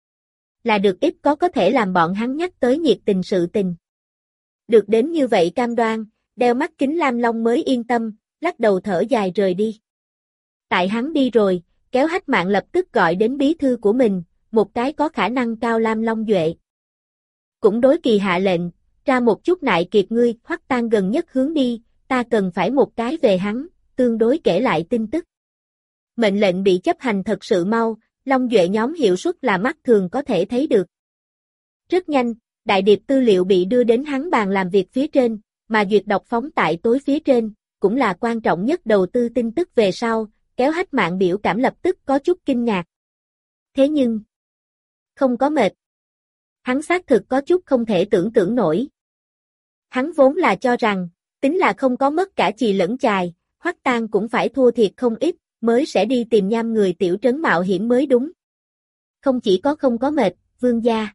là được ít có có thể làm bọn hắn nhắc tới nhiệt tình sự tình. Được đến như vậy cam đoan, đeo mắt kính Lam Long mới yên tâm, lắc đầu thở dài rời đi. Tại hắn đi rồi, Kéo Hách Mạng lập tức gọi đến bí thư của mình, một cái có khả năng cao Lam Long Duệ. Cũng đối kỳ hạ lệnh, ra một chút nại kiệt ngươi, Hoắc Tan gần nhất hướng đi, ta cần phải một cái về hắn, tương đối kể lại tin tức. Mệnh lệnh bị chấp hành thật sự mau, Long Duệ nhóm hiệu suất là mắt thường có thể thấy được. Rất nhanh, đại điệp tư liệu bị đưa đến hắn bàn làm việc phía trên, mà duyệt đọc phóng tại tối phía trên, cũng là quan trọng nhất đầu tư tin tức về sau, Kéo Hách Mạng biểu cảm lập tức có chút kinh ngạc. Thế nhưng, không có mệt. Hắn xác thực có chút không thể tưởng tượng nổi. Hắn vốn là cho rằng, tính là không có mất cả chì lẫn chài, Hoắc Tan cũng phải thua thiệt không ít, mới sẽ đi tìm Nham người tiểu trấn mạo hiểm mới đúng. Không chỉ có không có mệt, vương gia.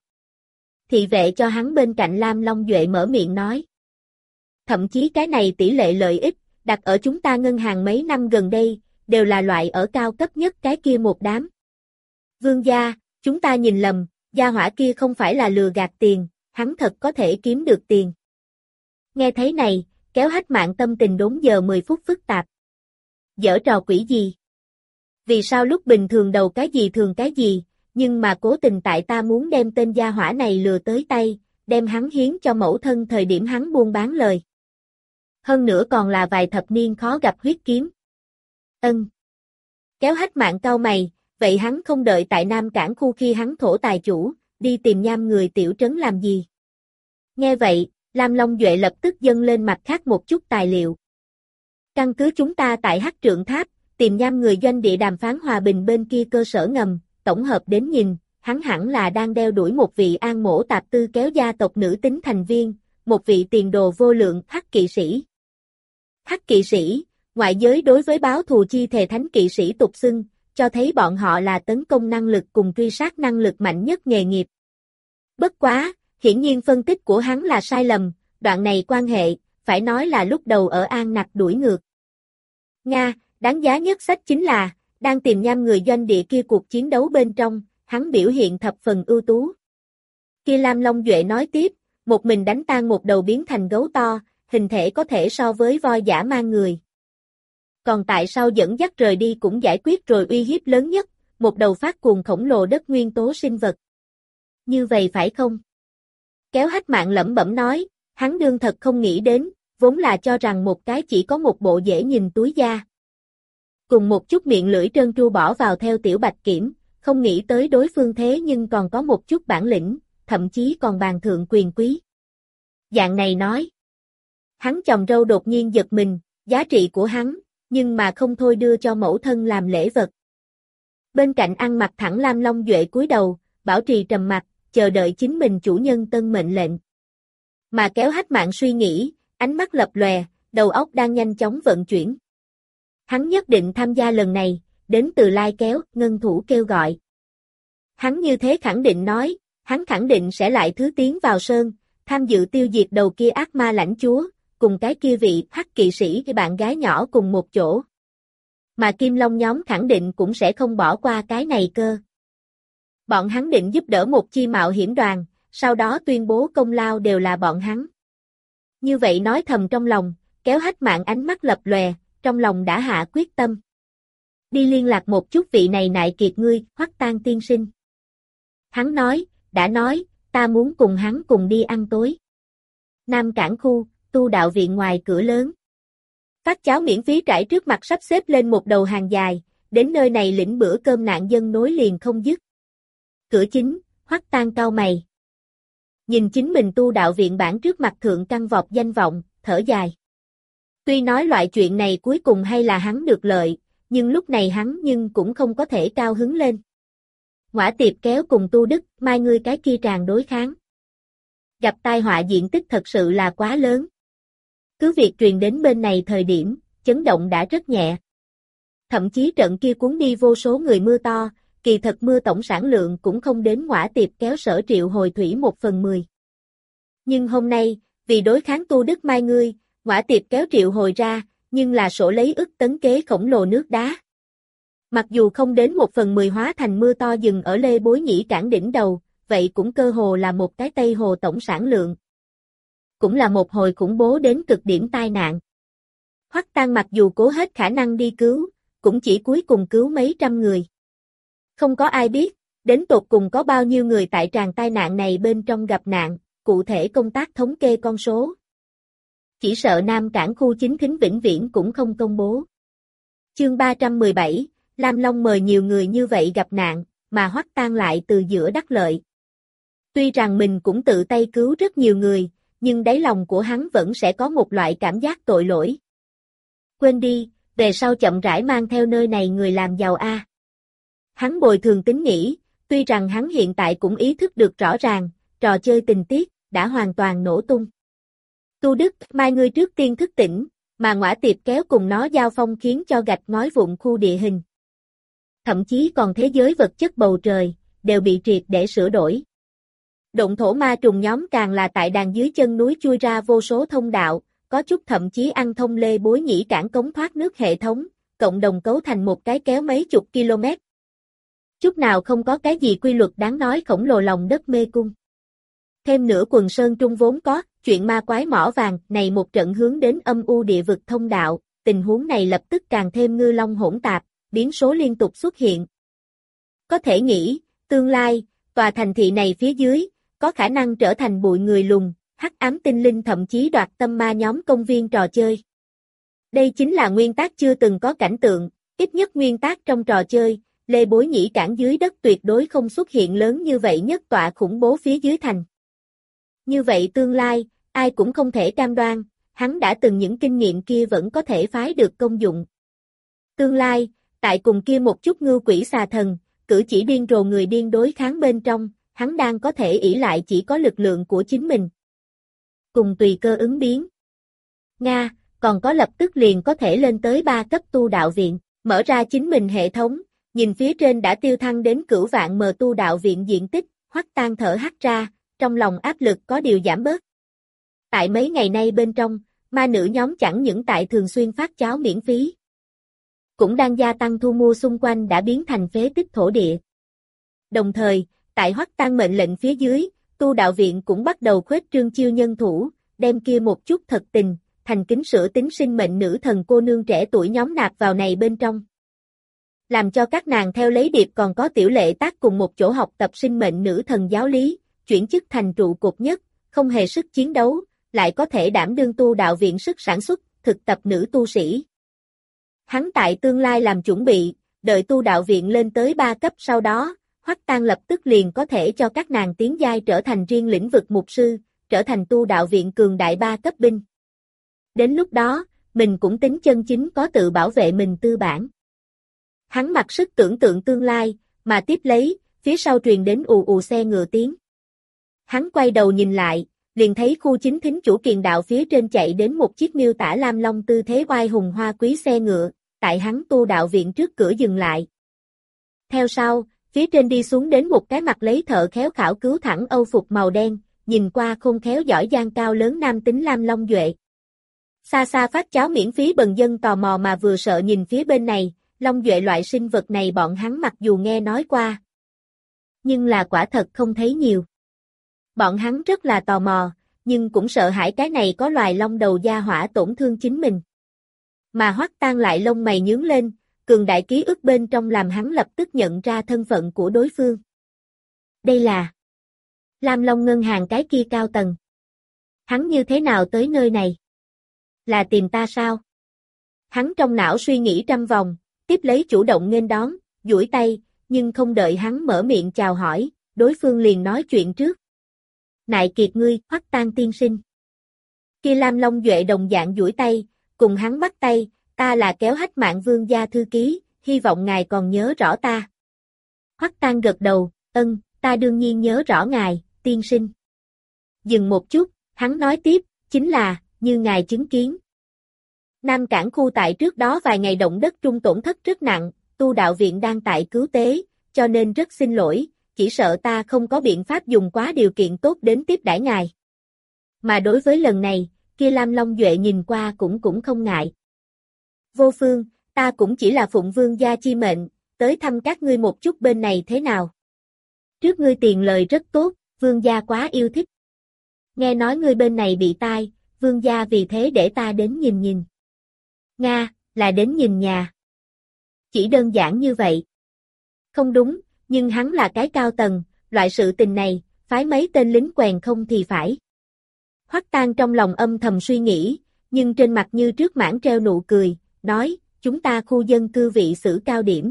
Thị vệ cho hắn bên cạnh Lam Long Duệ mở miệng nói. Thậm chí cái này tỷ lệ lợi ích, đặt ở chúng ta ngân hàng mấy năm gần đây, đều là loại ở cao cấp nhất cái kia một đám. Vương gia, chúng ta nhìn lầm, gia hỏa kia không phải là lừa gạt tiền, hắn thật có thể kiếm được tiền. Nghe thấy này, Kéo Hách Mạn tâm tình đốn giờ mười phút phức tạp. Giở trò quỷ gì? Vì sao lúc bình thường đầu cái gì thường cái gì, nhưng mà cố tình tại ta muốn đem tên gia hỏa này lừa tới tay, đem hắn hiến cho mẫu thân thời điểm hắn buôn bán lời. Hơn nữa còn là vài thập niên khó gặp huyết kiếm. Ân. Kéo Hách Mạn cau mày, vậy hắn không đợi tại Nam Cảng khu khi hắn thổ tài chủ, đi tìm nham người tiểu trấn làm gì? Nghe vậy, Lam Long Duệ lập tức dâng lên mặt khác một chút tài liệu. Căn cứ chúng ta tại Hắc Trượng Tháp, tìm nham người doanh địa đàm phán hòa bình bên kia cơ sở ngầm, tổng hợp đến nhìn, hắn hẳn là đang đeo đuổi một vị an mổ tạp tư kéo gia tộc nữ tính thành viên, một vị tiền đồ vô lượng Hắc kỵ sĩ. Hắc kỵ sĩ, ngoại giới đối với báo thù chi thề thánh kỵ sĩ tục xưng, cho thấy bọn họ là tấn công năng lực cùng truy sát năng lực mạnh nhất nghề nghiệp. Bất quá, hiển nhiên phân tích của hắn là sai lầm, đoạn này quan hệ, phải nói là lúc đầu ở An Nặc đuổi ngược. Nga, đáng giá nhất sách chính là, đang tìm nham người doanh địa kia cuộc chiến đấu bên trong, hắn biểu hiện thập phần ưu tú. Kia Lam Long Duệ nói tiếp, một mình đánh tan một đầu biến thành gấu to, hình thể có thể so với voi dã man người. Còn tại sao dẫn dắt rời đi cũng giải quyết rồi uy hiếp lớn nhất, một đầu phát cuồng khổng lồ đất nguyên tố sinh vật. Như vậy phải không? Kéo Hách Mạn lẩm bẩm nói, hắn đương thật không nghĩ đến, vốn là cho rằng một cái chỉ có một bộ dễ nhìn túi da. Cùng một chút miệng lưỡi trơn tru bỏ vào theo tiểu bạch kiểm, không nghĩ tới đối phương thế nhưng còn có một chút bản lĩnh, thậm chí còn bàn thượng quyền quý. Dạng này nói. Hắn chòm râu đột nhiên giật mình, giá trị của hắn, nhưng mà không thôi đưa cho mẫu thân làm lễ vật. Bên cạnh ăn mặc thẳng Lam Long Duệ cúi đầu, bảo trì trầm mặc, chờ đợi chính mình chủ nhân tân mệnh lệnh. Mà Kéo Hách Mạn suy nghĩ, ánh mắt lập lòe, đầu óc đang nhanh chóng vận chuyển. Hắn nhất định tham gia lần này, đến từ Lai Kéo, ngân thủ kêu gọi. Hắn như thế khẳng định nói, hắn khẳng định sẽ lại thứ tiến vào sơn, tham dự tiêu diệt đầu kia ác ma lãnh chúa, cùng cái kia vị Hắc kỵ sĩ cái bạn gái nhỏ cùng một chỗ. Mà Kim Long nhóm khẳng định cũng sẽ không bỏ qua cái này cơ. Bọn hắn định giúp đỡ một chi mạo hiểm đoàn, sau đó tuyên bố công lao đều là bọn hắn. Như vậy nói thầm trong lòng, Kéo Hách Mạn ánh mắt lập lòe, trong lòng đã hạ quyết tâm. Đi liên lạc một chút vị này nại kiệt ngươi, Hoắc Tang tiên sinh. Hắn nói, đã nói, ta muốn cùng hắn cùng đi ăn tối. Nam Cảng khu, tu đạo viện ngoài cửa lớn. Phát cháo miễn phí trải trước mặt sắp xếp lên một đầu hàng dài, đến nơi này lĩnh bữa cơm nạn dân nối liền không dứt. Cửa chính, Hoắc Tang cau mày. Nhìn chính mình tu đạo viện bản trước mặt thượng căn vọt danh vọng, thở dài. Tuy nói loại chuyện này cuối cùng hay là hắn được lợi, nhưng lúc này hắn nhưng cũng không có thể cao hứng lên. Ngoã Tiệp kéo cùng Tu Đức, mai ngươi cái kia tràn đối kháng. Gặp tai họa diện tích thật sự là quá lớn. Cứ việc truyền đến bên này thời điểm, chấn động đã rất nhẹ. Thậm chí trận kia cuốn đi vô số người mưa to, kỳ thật mưa tổng sản lượng cũng không đến Ngoã Tiệp kéo Sở Triệu hồi thủy một phần mười. Nhưng hôm nay, vì đối kháng Tu Đức mai ngươi, Ngoã Tiệp kéo Triệu hồi ra, nhưng là sổ lấy ức tấn kế khổng lồ nước đá. Mặc dù không đến một phần mười hóa thành mưa to dừng ở Lê Bối Nhĩ cảng đỉnh đầu, vậy cũng cơ hồ là một cái Tây Hồ tổng sản lượng. Cũng là một hồi khủng bố đến cực điểm tai nạn. Hoắc Tang mặc dù cố hết khả năng đi cứu, cũng chỉ cuối cùng cứu mấy trăm người. Không có ai biết, đến tột cùng có bao nhiêu người tại tràng tai nạn này bên trong gặp nạn, cụ thể công tác thống kê con số. Chỉ sợ Nam Cảng khu chính thính vĩnh viễn cũng không công bố. Chương ba trăm mười bảy, Lam Long mời nhiều người như vậy gặp nạn, mà Hoắc Tang lại từ giữa đắc lợi. Tuy rằng mình cũng tự tay cứu rất nhiều người, nhưng đáy lòng của hắn vẫn sẽ có một loại cảm giác tội lỗi. Quên đi, về sau chậm rãi mang theo nơi này người làm giàu a. À. Hắn bồi thường tính nghĩ, tuy rằng hắn hiện tại cũng ý thức được rõ ràng, trò chơi tình tiết đã hoàn toàn nổ tung. Tu Đức, mai ngươi trước tiên thức tỉnh, mà Ngoã Tiệp kéo cùng nó giao phong khiến cho gạch ngói vụn khu địa hình. Thậm chí còn thế giới vật chất bầu trời, đều bị triệt để sửa đổi. Động thổ ma trùng nhóm càng là tại đàn dưới chân núi chui ra vô số thông đạo, có chút thậm chí ăn thông lê bối nhĩ cảng cống thoát nước hệ thống, cộng đồng cấu thành một cái kéo mấy chục km. Chút nào không có cái gì quy luật đáng nói khổng lồ lòng đất mê cung. Thêm nữa quần sơn trung vốn có, chuyện ma quái mỏ vàng này một trận hướng đến âm u địa vực thông đạo, tình huống này lập tức càng thêm ngư long hỗn tạp, biến số liên tục xuất hiện. Có thể nghĩ, tương lai, tòa thành thị này phía dưới, có khả năng trở thành bụi người lùn, hắc ám tinh linh thậm chí đoạt tâm ma nhóm công viên trò chơi. Đây chính là nguyên tác chưa từng có cảnh tượng, ít nhất nguyên tác trong trò chơi, lê bối nhĩ cảng dưới đất tuyệt đối không xuất hiện lớn như vậy nhất tọa khủng bố phía dưới thành. Như vậy tương lai, ai cũng không thể cam đoan, hắn đã từng những kinh nghiệm kia vẫn có thể phái được công dụng. Tương lai, tại cùng kia một chút ngưu quỷ xà thần, cử chỉ điên rồ người điên đối kháng bên trong, hắn đang có thể ỷ lại chỉ có lực lượng của chính mình. Cùng tùy cơ ứng biến. Nga, còn có lập tức liền có thể lên tới ba cấp tu đạo viện, mở ra chính mình hệ thống, nhìn phía trên đã tiêu thăng đến cửu vạn mờ tu đạo viện diện tích, Hoắc Tan thở hắt ra, trong lòng áp lực có điều giảm bớt. Tại mấy ngày nay bên trong, ma nữ nhóm chẳng những tại thường xuyên phát cháo miễn phí, cũng đang gia tăng thu mua xung quanh đã biến thành phế tích thổ địa. Đồng thời, tại Hoắc Tan mệnh lệnh phía dưới, tu đạo viện cũng bắt đầu khuếch trương chiêu nhân thủ, đem kia một chút thật tình, thành kính sửa tính sinh mệnh nữ thần cô nương trẻ tuổi nhóm nạp vào này bên trong. Làm cho các nàng theo lấy điệp còn có tiểu lệ tác cùng một chỗ học tập sinh mệnh nữ thần giáo lý, chuyển chức thành trụ cột nhất, không hề sức chiến đấu, lại có thể đảm đương tu đạo viện sức sản xuất, thực tập nữ tu sĩ. Hắn tại tương lai làm chuẩn bị, đợi tu đạo viện lên tới ba cấp sau đó, Hoắc Tan lập tức liền có thể cho các nàng tiến giai trở thành riêng lĩnh vực mục sư, trở thành tu đạo viện cường đại ba cấp binh. Đến lúc đó, mình cũng tính chân chính có tự bảo vệ mình tư bản. Hắn mặc sức tưởng tượng tương lai, mà tiếp lấy, phía sau truyền đến ù ù xe ngựa tiếng. Hắn quay đầu nhìn lại, liền thấy khu chính thính chủ kiền đạo phía trên chạy đến một chiếc miêu tả lam long tư thế oai hùng hoa quý xe ngựa, tại hắn tu đạo viện trước cửa dừng lại. Theo sau, phía trên đi xuống đến một cái mặt lấy thợ khéo khảo cứu thẳng âu phục màu đen, nhìn qua khôn khéo giỏi giang cao lớn nam tính lam long duệ. Xa xa phát cháo miễn phí bần dân tò mò mà vừa sợ nhìn phía bên này, long duệ loại sinh vật này bọn hắn mặc dù nghe nói qua, nhưng là quả thật không thấy nhiều. Bọn hắn rất là tò mò, nhưng cũng sợ hãi cái này có loài long đầu gia hỏa tổn thương chính mình. Mà Hoắc Tan lại lông mày nhướng lên, cường đại ký ức bên trong làm hắn lập tức nhận ra thân phận của đối phương. Đây là Lam Long ngân hàng cái kia cao tầng. Hắn như thế nào tới nơi này? Là tìm ta sao? Hắn trong não suy nghĩ trăm vòng, tiếp lấy chủ động nghênh đón, duỗi tay, nhưng không đợi hắn mở miệng chào hỏi, đối phương liền nói chuyện trước. Nại kiệt ngươi, Hoắc Tan tiên sinh. Kia Lam Long duệ đồng dạng duỗi tay, cùng hắn bắt tay, ta là kéo hách mạng vương gia thư ký, hy vọng ngài còn nhớ rõ ta. Hoắc Tan gật đầu, ân, ta đương nhiên nhớ rõ ngài, tiên sinh. Dừng một chút, hắn nói tiếp, chính là, như ngài chứng kiến. Nam Cảng khu tại trước đó vài ngày động đất trung tổn thất rất nặng, tu đạo viện đang tại cứu tế, cho nên rất xin lỗi, chỉ sợ ta không có biện pháp dùng quá điều kiện tốt đến tiếp đãi ngài. Mà đối với lần này, kia Lam Long Duệ nhìn qua cũng cũng không ngại. Vô phương, ta cũng chỉ là phụng vương gia chi mệnh, tới thăm các ngươi một chút bên này thế nào. Trước ngươi tiền lời rất tốt, vương gia quá yêu thích. Nghe nói ngươi bên này bị tai, vương gia vì thế để ta đến nhìn nhìn. Nga, là đến nhìn nhà. Chỉ đơn giản như vậy. Không đúng, nhưng hắn là cái cao tầng, loại sự tình này, phái mấy tên lính quèn không thì phải. Hoắc Tan trong lòng âm thầm suy nghĩ, nhưng trên mặt như trước mãn treo nụ cười, nói, chúng ta khu dân cư vị xử cao điểm.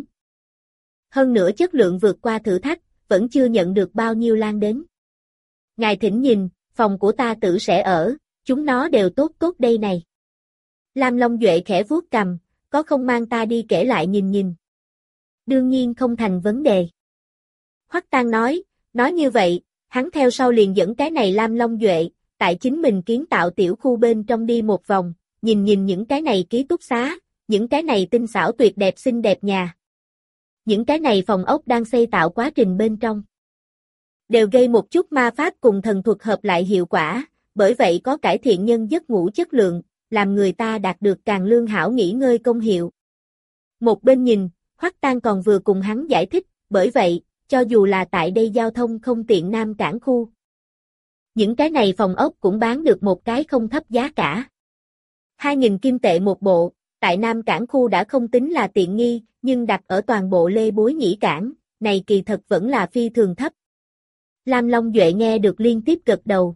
Hơn nữa chất lượng vượt qua thử thách, vẫn chưa nhận được bao nhiêu lan đến. Ngài thỉnh nhìn, phòng của ta tự sẽ ở, chúng nó đều tốt tốt đây này. Lam Long Duệ khẽ vuốt cằm, có không mang ta đi kể lại nhìn nhìn. Đương nhiên không thành vấn đề. Hoắc Tan nói, nói như vậy, hắn theo sau liền dẫn cái này Lam Long Duệ, tại chính mình kiến tạo tiểu khu bên trong đi một vòng, nhìn nhìn những cái này ký túc xá, những cái này tinh xảo tuyệt đẹp xinh đẹp nhà. Những cái này phòng ốc đang xây tạo quá trình bên trong. đều gây một chút ma pháp cùng thần thuật hợp lại hiệu quả, bởi vậy có cải thiện nhân giấc ngủ chất lượng, làm người ta đạt được càng lương hảo nghỉ ngơi công hiệu. Một bên nhìn, Hoắc Tang còn vừa cùng hắn giải thích, bởi vậy, cho dù là tại đây giao thông không tiện Nam Cảng khu, những cái này phòng ốc cũng bán được một cái không thấp giá cả. Hai nghìn kim tệ một bộ, tại Nam Cảng khu đã không tính là tiện nghi, nhưng đặt ở toàn bộ Lê Bối Nhĩ Cảng, này kỳ thật vẫn là phi thường thấp. Lam Long Duệ nghe được liên tiếp gật đầu.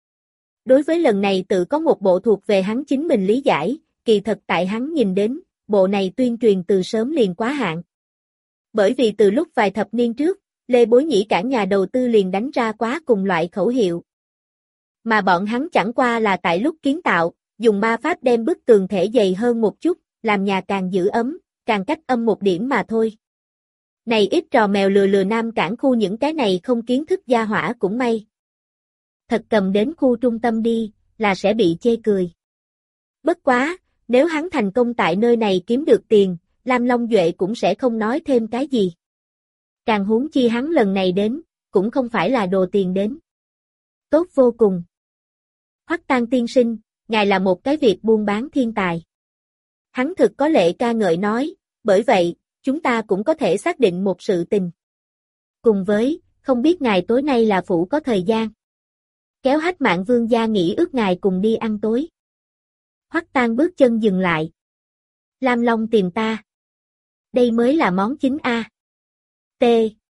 Đối với lần này tự có một bộ thuộc về hắn chính mình lý giải, kỳ thật tại hắn nhìn đến, bộ này tuyên truyền từ sớm liền quá hạn. Bởi vì từ lúc vài thập niên trước, Lê Bối Nhĩ Cảng nhà đầu tư liền đánh ra quá cùng loại khẩu hiệu. Mà bọn hắn chẳng qua là tại lúc kiến tạo, dùng ma pháp đem bức tường thể dày hơn một chút, làm nhà càng giữ ấm, càng cách âm một điểm mà thôi. Này ít trò mèo lừa lừa Nam Cảng khu những cái này không kiến thức gia hỏa cũng may. Thật cầm đến khu trung tâm đi, là sẽ bị chê cười. Bất quá, nếu hắn thành công tại nơi này kiếm được tiền, Lam Long Duệ cũng sẽ không nói thêm cái gì. Càng huống chi hắn lần này đến, cũng không phải là đồ tiền đến. Tốt vô cùng. Hoắc Tang tiên sinh, ngài là một cái việc buôn bán thiên tài. Hắn thực có lệ ca ngợi nói, bởi vậy, chúng ta cũng có thể xác định một sự tình. Cùng với, không biết ngài tối nay là phủ có thời gian. Kéo Hách Mạng Vương gia nghĩ ước ngài cùng đi ăn tối. Hoắc Tang bước chân dừng lại. Lam Long tìm ta. Đây mới là món chính A. T.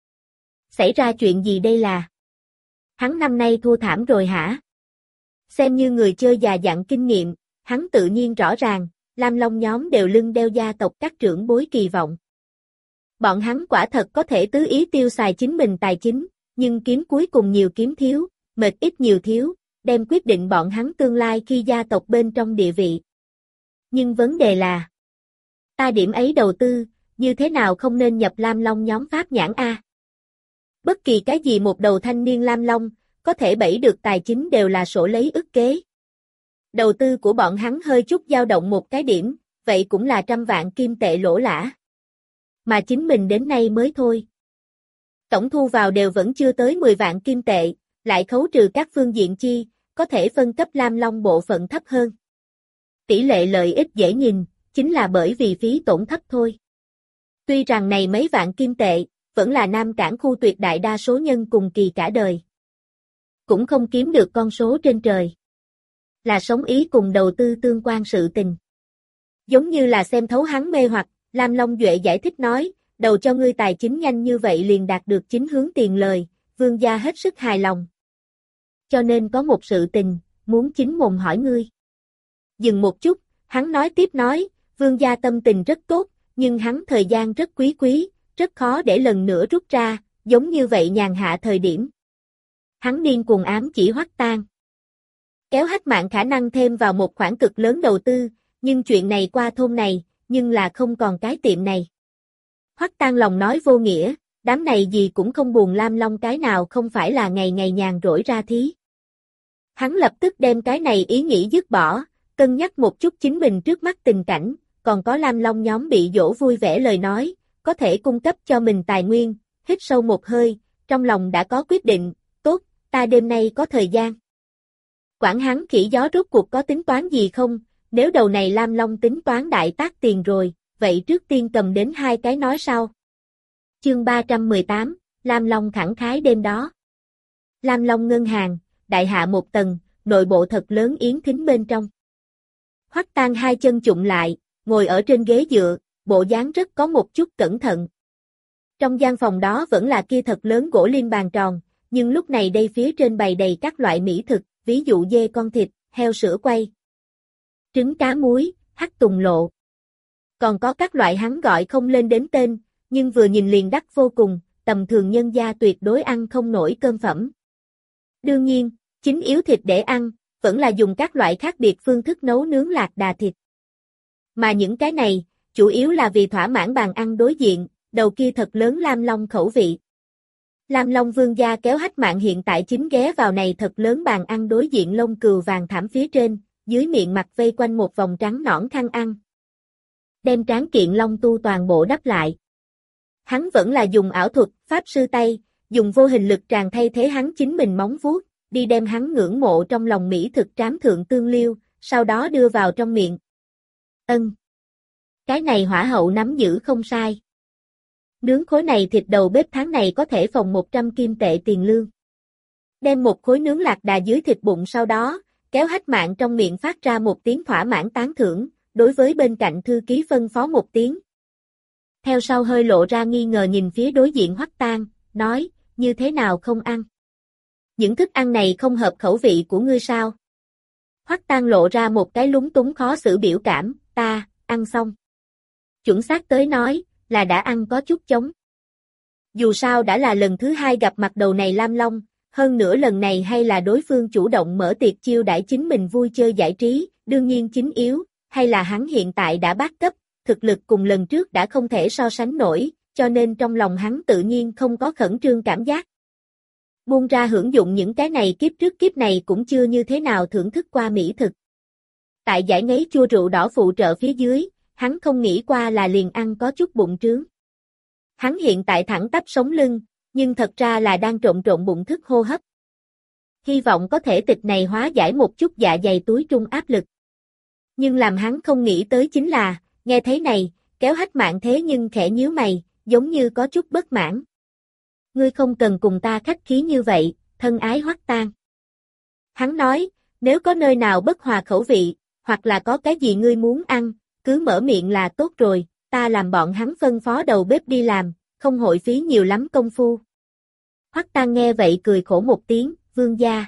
Xảy ra chuyện gì đây là? Hắn năm nay thua thảm rồi hả? Xem như người chơi già dặn kinh nghiệm, hắn tự nhiên rõ ràng, Lam Long nhóm đều lưng đeo gia tộc các trưởng bối kỳ vọng. Bọn hắn quả thật có thể tứ ý tiêu xài chính mình tài chính, nhưng kiếm cuối cùng nhiều kiếm thiếu, mệt ít nhiều thiếu, đem quyết định bọn hắn tương lai khi gia tộc bên trong địa vị. Nhưng vấn đề là, ta điểm ấy đầu tư, như thế nào không nên nhập Lam Long nhóm pháp nhãn A. Bất kỳ cái gì một đầu thanh niên Lam Long, có thể bẫy được tài chính đều là sổ lấy ức kế. Đầu tư của bọn hắn hơi chút dao động một cái điểm, vậy cũng là trăm vạn kim tệ lỗ lã. Mà chính mình đến nay mới thôi. Tổng thu vào đều vẫn chưa tới mười vạn kim tệ, lại khấu trừ các phương diện chi, có thể phân cấp Lam Long bộ phận thấp hơn. Tỷ lệ lợi ích dễ nhìn, chính là bởi vì phí tổn thấp thôi. Tuy rằng này mấy vạn kim tệ, vẫn là Nam Cảng khu tuyệt đại đa số nhân cùng kỳ cả đời. Cũng không kiếm được con số trên trời. Là sống ý cùng đầu tư tương quan sự tình. Giống như là xem thấu hắn mê hoặc, Lam Long Duệ giải thích nói, đầu cho ngươi tài chính nhanh như vậy liền đạt được chính hướng tiền lời, vương gia hết sức hài lòng. Cho nên có một sự tình, muốn chính mồm hỏi ngươi. Dừng một chút, hắn nói tiếp nói, vương gia tâm tình rất tốt, nhưng hắn thời gian rất quý quý, rất khó để lần nữa rút ra, giống như vậy nhàn hạ thời điểm. Hắn điên cuồng ám chỉ Hoắc Tang. Kéo Hách Mạng khả năng thêm vào một khoản cực lớn đầu tư, nhưng chuyện này qua thôn này, nhưng là không còn cái tiệm này. Hoắc Tang lòng nói vô nghĩa, đám này gì cũng không buồn Lam Long cái nào không phải là ngày ngày nhàn rỗi ra thí. Hắn lập tức đem cái này ý nghĩ dứt bỏ, cân nhắc một chút chính mình trước mắt tình cảnh, còn có Lam Long nhóm bị dỗ vui vẻ lời nói, có thể cung cấp cho mình tài nguyên, hít sâu một hơi, trong lòng đã có quyết định, tốt, ta đêm nay có thời gian. Quản hắn khỉ gió rốt cuộc có tính toán gì không, nếu đầu này Lam Long tính toán đại tác tiền rồi, vậy trước tiên cầm đến hai cái nói sau. Chương ba trăm mười tám, Lam Long khẳng khái đêm đó. Lam Long ngân hàng, đại hạ một tầng, nội bộ thật lớn yến thính bên trong. Hoắc Tang hai chân chụng lại, ngồi ở trên ghế dựa, bộ dáng rất có một chút cẩn thận. Trong gian phòng đó vẫn là kia thật lớn gỗ lim bàn tròn, nhưng lúc này đây phía trên bày đầy các loại mỹ thực, ví dụ dê con thịt, heo sữa quay, trứng cá muối, hắc tùng lộ. Còn có các loại hắn gọi không lên đến tên, nhưng vừa nhìn liền đắt vô cùng, tầm thường nhân gia tuyệt đối ăn không nổi cơm phẩm. Đương nhiên, chính yếu thịt để ăn, vẫn là dùng các loại khác biệt phương thức nấu nướng lạc đà thịt. Mà những cái này, chủ yếu là vì thỏa mãn bàn ăn đối diện, đầu kia thật lớn Lam Long khẩu vị. Lam Long vương gia kéo Hách Mạng hiện tại chính ghé vào này thật lớn bàn ăn đối diện lông cừu vàng thảm phía trên, dưới miệng mặt vây quanh một vòng trắng nõn khăn ăn. Đem tráng kiện long tu toàn bộ đắp lại. Hắn vẫn là dùng ảo thuật, pháp sư tay, dùng vô hình lực tràn thay thế hắn chính mình móng vuốt, đi đem hắn ngưỡng mộ trong lòng mỹ thực trám thượng tương liêu, sau đó đưa vào trong miệng. Ân. Cái này hỏa hậu nắm giữ không sai. Nướng khối này thịt đầu bếp tháng này có thể phòng một trăm kim tệ tiền lương. Đem một khối nướng lạc đà dưới thịt bụng sau đó, kéo Hách Mạn trong miệng phát ra một tiếng thỏa mãn tán thưởng, đối với bên cạnh thư ký phân phó một tiếng. Theo sau hơi lộ ra nghi ngờ nhìn phía đối diện Hoắc Tang, nói, như thế nào không ăn? Những thức ăn này không hợp khẩu vị của ngươi sao? Hoắc Tang lộ ra một cái lúng túng khó xử biểu cảm, ta, ăn xong. Chuẩn xác tới nói, là đã ăn có chút chống. Dù sao đã là lần thứ hai gặp mặt đầu này Lam Long, hơn nữa lần này hay là đối phương chủ động mở tiệc chiêu đãi chính mình vui chơi giải trí, đương nhiên chính yếu, hay là hắn hiện tại đã bát cấp, thực lực cùng lần trước đã không thể so sánh nổi, cho nên trong lòng hắn tự nhiên không có khẩn trương cảm giác. Buông ra hưởng dụng những cái này kiếp trước kiếp này cũng chưa như thế nào thưởng thức qua mỹ thực. Tại giải ngấy chua rượu đỏ phụ trợ phía dưới, hắn không nghĩ qua là liền ăn có chút bụng trướng. Hắn hiện tại thẳng tắp sống lưng, nhưng thật ra là đang trộn trộn bụng thức hô hấp. Hy vọng có thể tịch này hóa giải một chút dạ dày túi trung áp lực. Nhưng làm hắn không nghĩ tới chính là, nghe thấy này, kéo Hách Mạn thế nhưng khẽ nhíu mày, giống như có chút bất mãn. Ngươi không cần cùng ta khách khí như vậy, thân ái Hoắc Tang. Hắn nói, nếu có nơi nào bất hòa khẩu vị, hoặc là có cái gì ngươi muốn ăn, cứ mở miệng là tốt rồi, ta làm bọn hắn phân phó đầu bếp đi làm, không hội phí nhiều lắm công phu. Hoắc Tang nghe vậy cười khổ một tiếng, vương gia.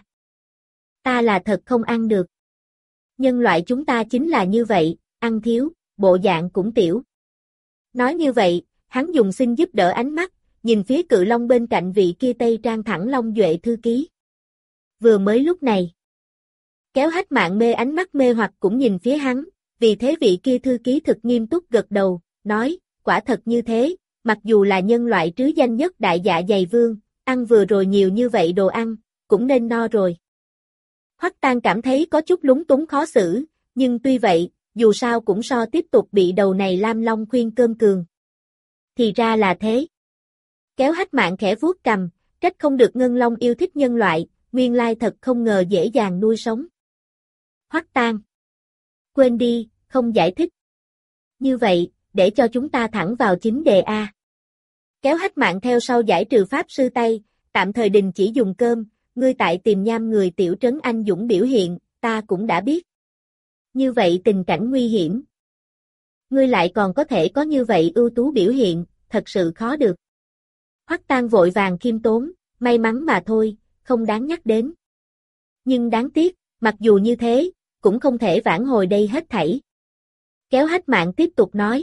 Ta là thật không ăn được. Nhân loại chúng ta chính là như vậy, ăn thiếu, bộ dạng cũng tiểu. Nói như vậy, hắn dùng xin giúp đỡ ánh mắt, nhìn phía Cự Long bên cạnh vị kia Tây Trang thẳng Long Duệ thư ký. Vừa mới lúc này, kéo Hách Mạn mê ánh mắt mê hoặc cũng nhìn phía hắn, vì thế vị kia thư ký thực nghiêm túc gật đầu, nói, quả thật như thế, mặc dù là nhân loại trứ danh nhất đại dạ dày vương, ăn vừa rồi nhiều như vậy đồ ăn, cũng nên no rồi. Hoắc Tang cảm thấy có chút lúng túng khó xử, nhưng tuy vậy, dù sao cũng so tiếp tục bị đầu này Lam Long khuyên cơm cường. Thì ra là thế. Kéo Hách Mạn khẽ vuốt cầm, trách không được Ngân Long yêu thích nhân loại, nguyên lai thật không ngờ dễ dàng nuôi sống. Hoắc Tang. Quên đi, không giải thích. Như vậy, để cho chúng ta thẳng vào chính đề A. Kéo Hách Mạn theo sau giải trừ pháp sư tay, tạm thời đình chỉ dùng cơm, ngươi tại tìm nham người tiểu trấn anh dũng biểu hiện, ta cũng đã biết. Như vậy tình cảnh nguy hiểm. Ngươi lại còn có thể có như vậy ưu tú biểu hiện, thật sự khó được. Hoắc Tang vội vàng khiêm tốn, may mắn mà thôi, không đáng nhắc đến. Nhưng đáng tiếc, mặc dù như thế, cũng không thể vãn hồi đây hết thảy. Kéo Hách Mạn tiếp tục nói.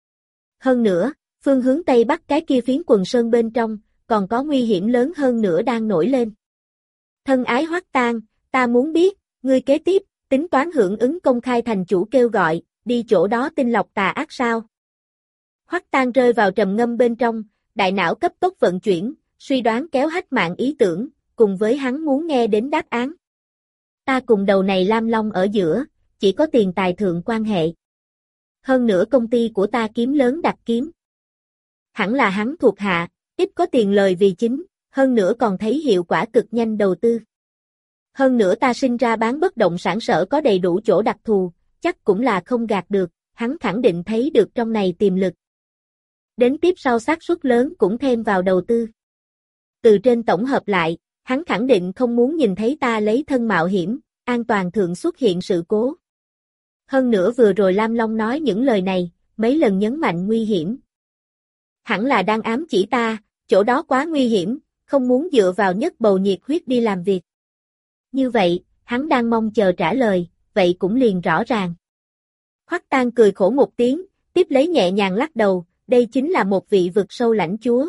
Hơn nữa, phương hướng Tây Bắc cái kia phiến quần sơn bên trong, còn có nguy hiểm lớn hơn nữa đang nổi lên. Thân ái Hoắc Tang, ta muốn biết, ngươi kế tiếp, tính toán hưởng ứng công khai thành chủ kêu gọi, đi chỗ đó tinh lọc tà ác sao? Hoắc Tang rơi vào trầm ngâm bên trong, đại não cấp tốc vận chuyển, suy đoán kéo Hách Mạn ý tưởng, cùng với hắn muốn nghe đến đáp án. Ta cùng đầu này Lam Long ở giữa, chỉ có tiền tài thượng quan hệ. Hơn nữa công ty của ta kiếm lớn đặt kiếm. Hẳn là hắn thuộc hạ, ít có tiền lời vì chính, hơn nữa còn thấy hiệu quả cực nhanh đầu tư. Hơn nữa ta sinh ra bán bất động sản sở có đầy đủ chỗ đặc thù, chắc cũng là không gạt được, hắn khẳng định thấy được trong này tiềm lực. Đến tiếp sau xác suất lớn cũng thêm vào đầu tư. Từ trên tổng hợp lại, hắn khẳng định không muốn nhìn thấy ta lấy thân mạo hiểm, an toàn thượng xuất hiện sự cố. Hơn nữa vừa rồi Lam Long nói những lời này, mấy lần nhấn mạnh nguy hiểm. Hẳn là đang ám chỉ ta, chỗ đó quá nguy hiểm, không muốn dựa vào nhất bầu nhiệt huyết đi làm việc. Như vậy, hắn đang mong chờ trả lời, vậy cũng liền rõ ràng. Hoắc Tang cười khổ một tiếng, tiếp lấy nhẹ nhàng lắc đầu, đây chính là một vị vực sâu lãnh chúa.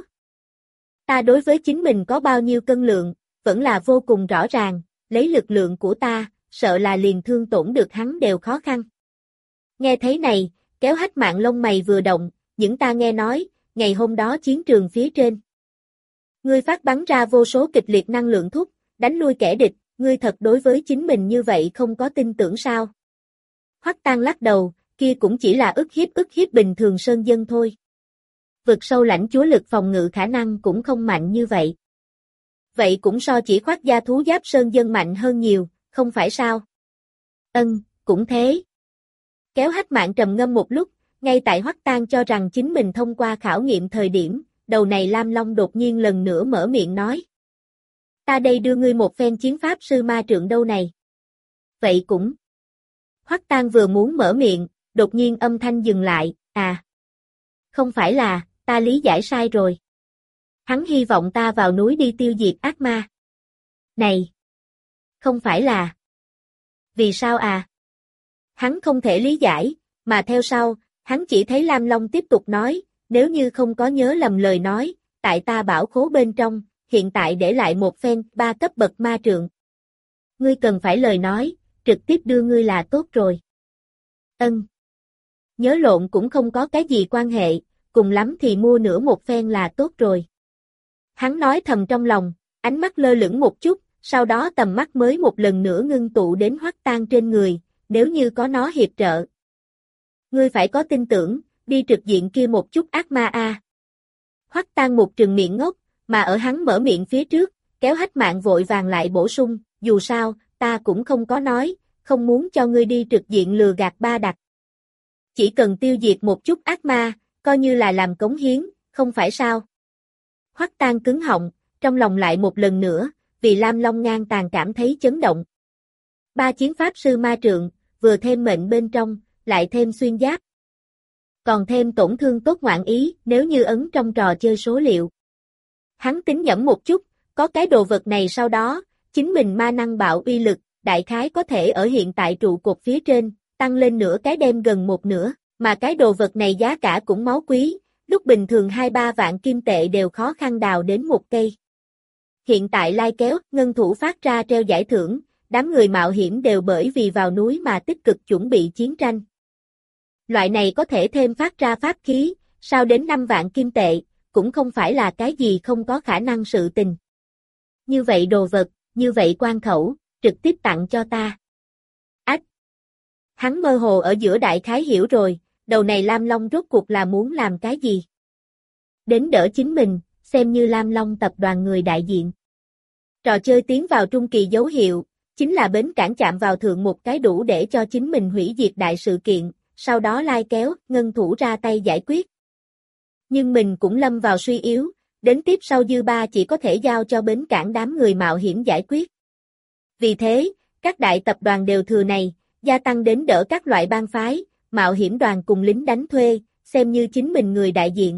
Ta đối với chính mình có bao nhiêu cân lượng, vẫn là vô cùng rõ ràng, lấy lực lượng của ta, sợ là liền thương tổn được hắn đều khó khăn. Nghe thấy này, kéo Hách Mạn lông mày vừa động, những ta nghe nói, ngày hôm đó chiến trường phía trên. Ngươi phát bắn ra vô số kịch liệt năng lượng thúc, đánh lui kẻ địch, ngươi thật đối với chính mình như vậy không có tin tưởng sao? Hoắc Tang lắc đầu, kia cũng chỉ là ức hiếp ức hiếp bình thường sơn dân thôi. Vực sâu lãnh chúa lực phòng ngự khả năng cũng không mạnh như vậy. Vậy cũng so chỉ khoác da thú giáp sơn dân mạnh hơn nhiều, không phải sao? Ân, cũng thế. Kéo Hách Mạn trầm ngâm một lúc, ngay tại Hoắc Tang cho rằng chính mình thông qua khảo nghiệm thời điểm, đầu này Lam Long đột nhiên lần nữa mở miệng nói. Ta đây đưa ngươi một phen chiến pháp sư ma trượng đâu này. Vậy cũng. Hoắc Tang vừa muốn mở miệng, đột nhiên âm thanh dừng lại, à. Không phải là, ta lý giải sai rồi. Hắn hy vọng ta vào núi đi tiêu diệt ác ma. Này! Không phải là. Vì sao à? Hắn không thể lý giải, mà theo sau, hắn chỉ thấy Lam Long tiếp tục nói, nếu như không có nhớ lầm lời nói, tại ta bảo khố bên trong, hiện tại để lại một phen ba cấp bậc ma trượng. Ngươi cần phải lời nói, trực tiếp đưa ngươi là tốt rồi. Ân. Nhớ lộn cũng không có cái gì quan hệ, cùng lắm thì mua nửa một phen là tốt rồi. Hắn nói thầm trong lòng, ánh mắt lơ lửng một chút, sau đó tầm mắt mới một lần nữa ngưng tụ đến Hoắc Tang trên người, nếu như có nó hiệp trợ. Ngươi phải có tin tưởng, đi trực diện kia một chút ác ma a. À. Hoắc Tang một trừng miệng ngốc, mà ở hắn mở miệng phía trước, kéo Hách Mạn vội vàng lại bổ sung, dù sao, ta cũng không có nói, không muốn cho ngươi đi trực diện lừa gạt ba đặc. Chỉ cần tiêu diệt một chút ác ma, coi như là làm cống hiến, không phải sao? Hoắc Tang cứng họng, trong lòng lại một lần nữa, vì Lam Long ngang tàn cảm thấy chấn động. Ba chiến pháp sư ma trượng, vừa thêm mệnh bên trong, lại thêm xuyên giáp. Còn thêm tổn thương tốt ngoạn ý, nếu như ấn trong trò chơi số liệu. Hắn tính nhẩm một chút, có cái đồ vật này sau đó, chính mình ma năng bạo uy lực, đại khái có thể ở hiện tại trụ cột phía trên, tăng lên nửa cái đem gần một nửa, mà cái đồ vật này giá cả cũng máu quý, lúc bình thường hai ba vạn kim tệ đều khó khăn đào đến một cây. Hiện tại lai kéo, ngân thủ phát ra treo giải thưởng, đám người mạo hiểm đều bởi vì vào núi mà tích cực chuẩn bị chiến tranh. Loại này có thể thêm phát ra pháp khí, sao đến năm vạn kim tệ, cũng không phải là cái gì không có khả năng sự tình. Như vậy đồ vật, như vậy quan khẩu, trực tiếp tặng cho ta. Ách! Hắn mơ hồ ở giữa đại khái hiểu rồi, đầu này Lam Long rốt cuộc là muốn làm cái gì? Đến đỡ chính mình, xem như Lam Long tập đoàn người đại diện. Trò chơi tiến vào trung kỳ dấu hiệu, chính là bến cảng chạm vào thượng một cái đủ để cho chính mình hủy diệt đại sự kiện, sau đó lai kéo, ngân thủ ra tay giải quyết. Nhưng mình cũng lâm vào suy yếu, đến tiếp sau dư ba chỉ có thể giao cho bến cảng đám người mạo hiểm giải quyết. Vì thế, các đại tập đoàn đều thừa này, gia tăng đến đỡ các loại bang phái, mạo hiểm đoàn cùng lính đánh thuê, xem như chính mình người đại diện.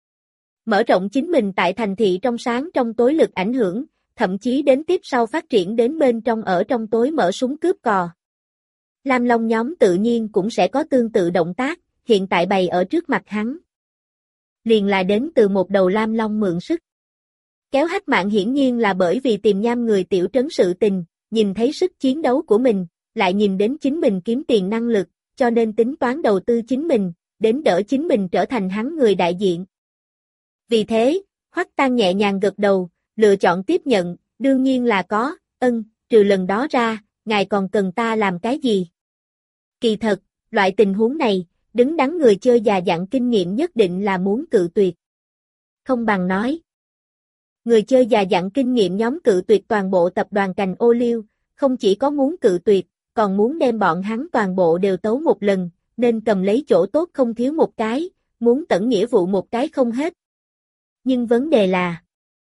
Mở rộng chính mình tại thành thị trong sáng trong tối lực ảnh hưởng, thậm chí đến tiếp sau phát triển đến bên trong ở trong tối mở súng cướp cò. Lam Long nhóm tự nhiên cũng sẽ có tương tự động tác, hiện tại bày ở trước mặt hắn. Liền là đến từ một đầu Lam Long mượn sức. Kéo Hách Mạn hiển nhiên là bởi vì tìm nham người tiểu trấn sự tình, nhìn thấy sức chiến đấu của mình, lại nhìn đến chính mình kiếm tiền năng lực, cho nên tính toán đầu tư chính mình, đến đỡ chính mình trở thành hắn người đại diện. Vì thế, Hoắc Tang nhẹ nhàng gật đầu, lựa chọn tiếp nhận, đương nhiên là có, ân, trừ lần đó ra, ngài còn cần ta làm cái gì? Kỳ thật, loại tình huống này, đứng đắn người chơi già dặn kinh nghiệm nhất định là muốn cự tuyệt. Không bằng nói. Người chơi già dặn kinh nghiệm nhóm cự tuyệt toàn bộ tập đoàn cành ô liu, không chỉ có muốn cự tuyệt, còn muốn đem bọn hắn toàn bộ đều tấu một lần, nên cầm lấy chỗ tốt không thiếu một cái, muốn tận nghĩa vụ một cái không hết. Nhưng vấn đề là,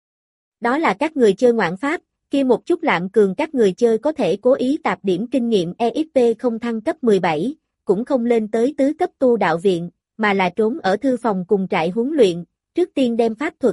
đó là các người chơi ngoạn pháp, kia một chút lạm cường các người chơi có thể cố ý tạp điểm kinh nghiệm e ích pê không thăng cấp mười bảy, cũng không lên tới tứ cấp tu đạo viện, mà là trốn ở thư phòng cùng trại huấn luyện, trước tiên đem pháp thuật.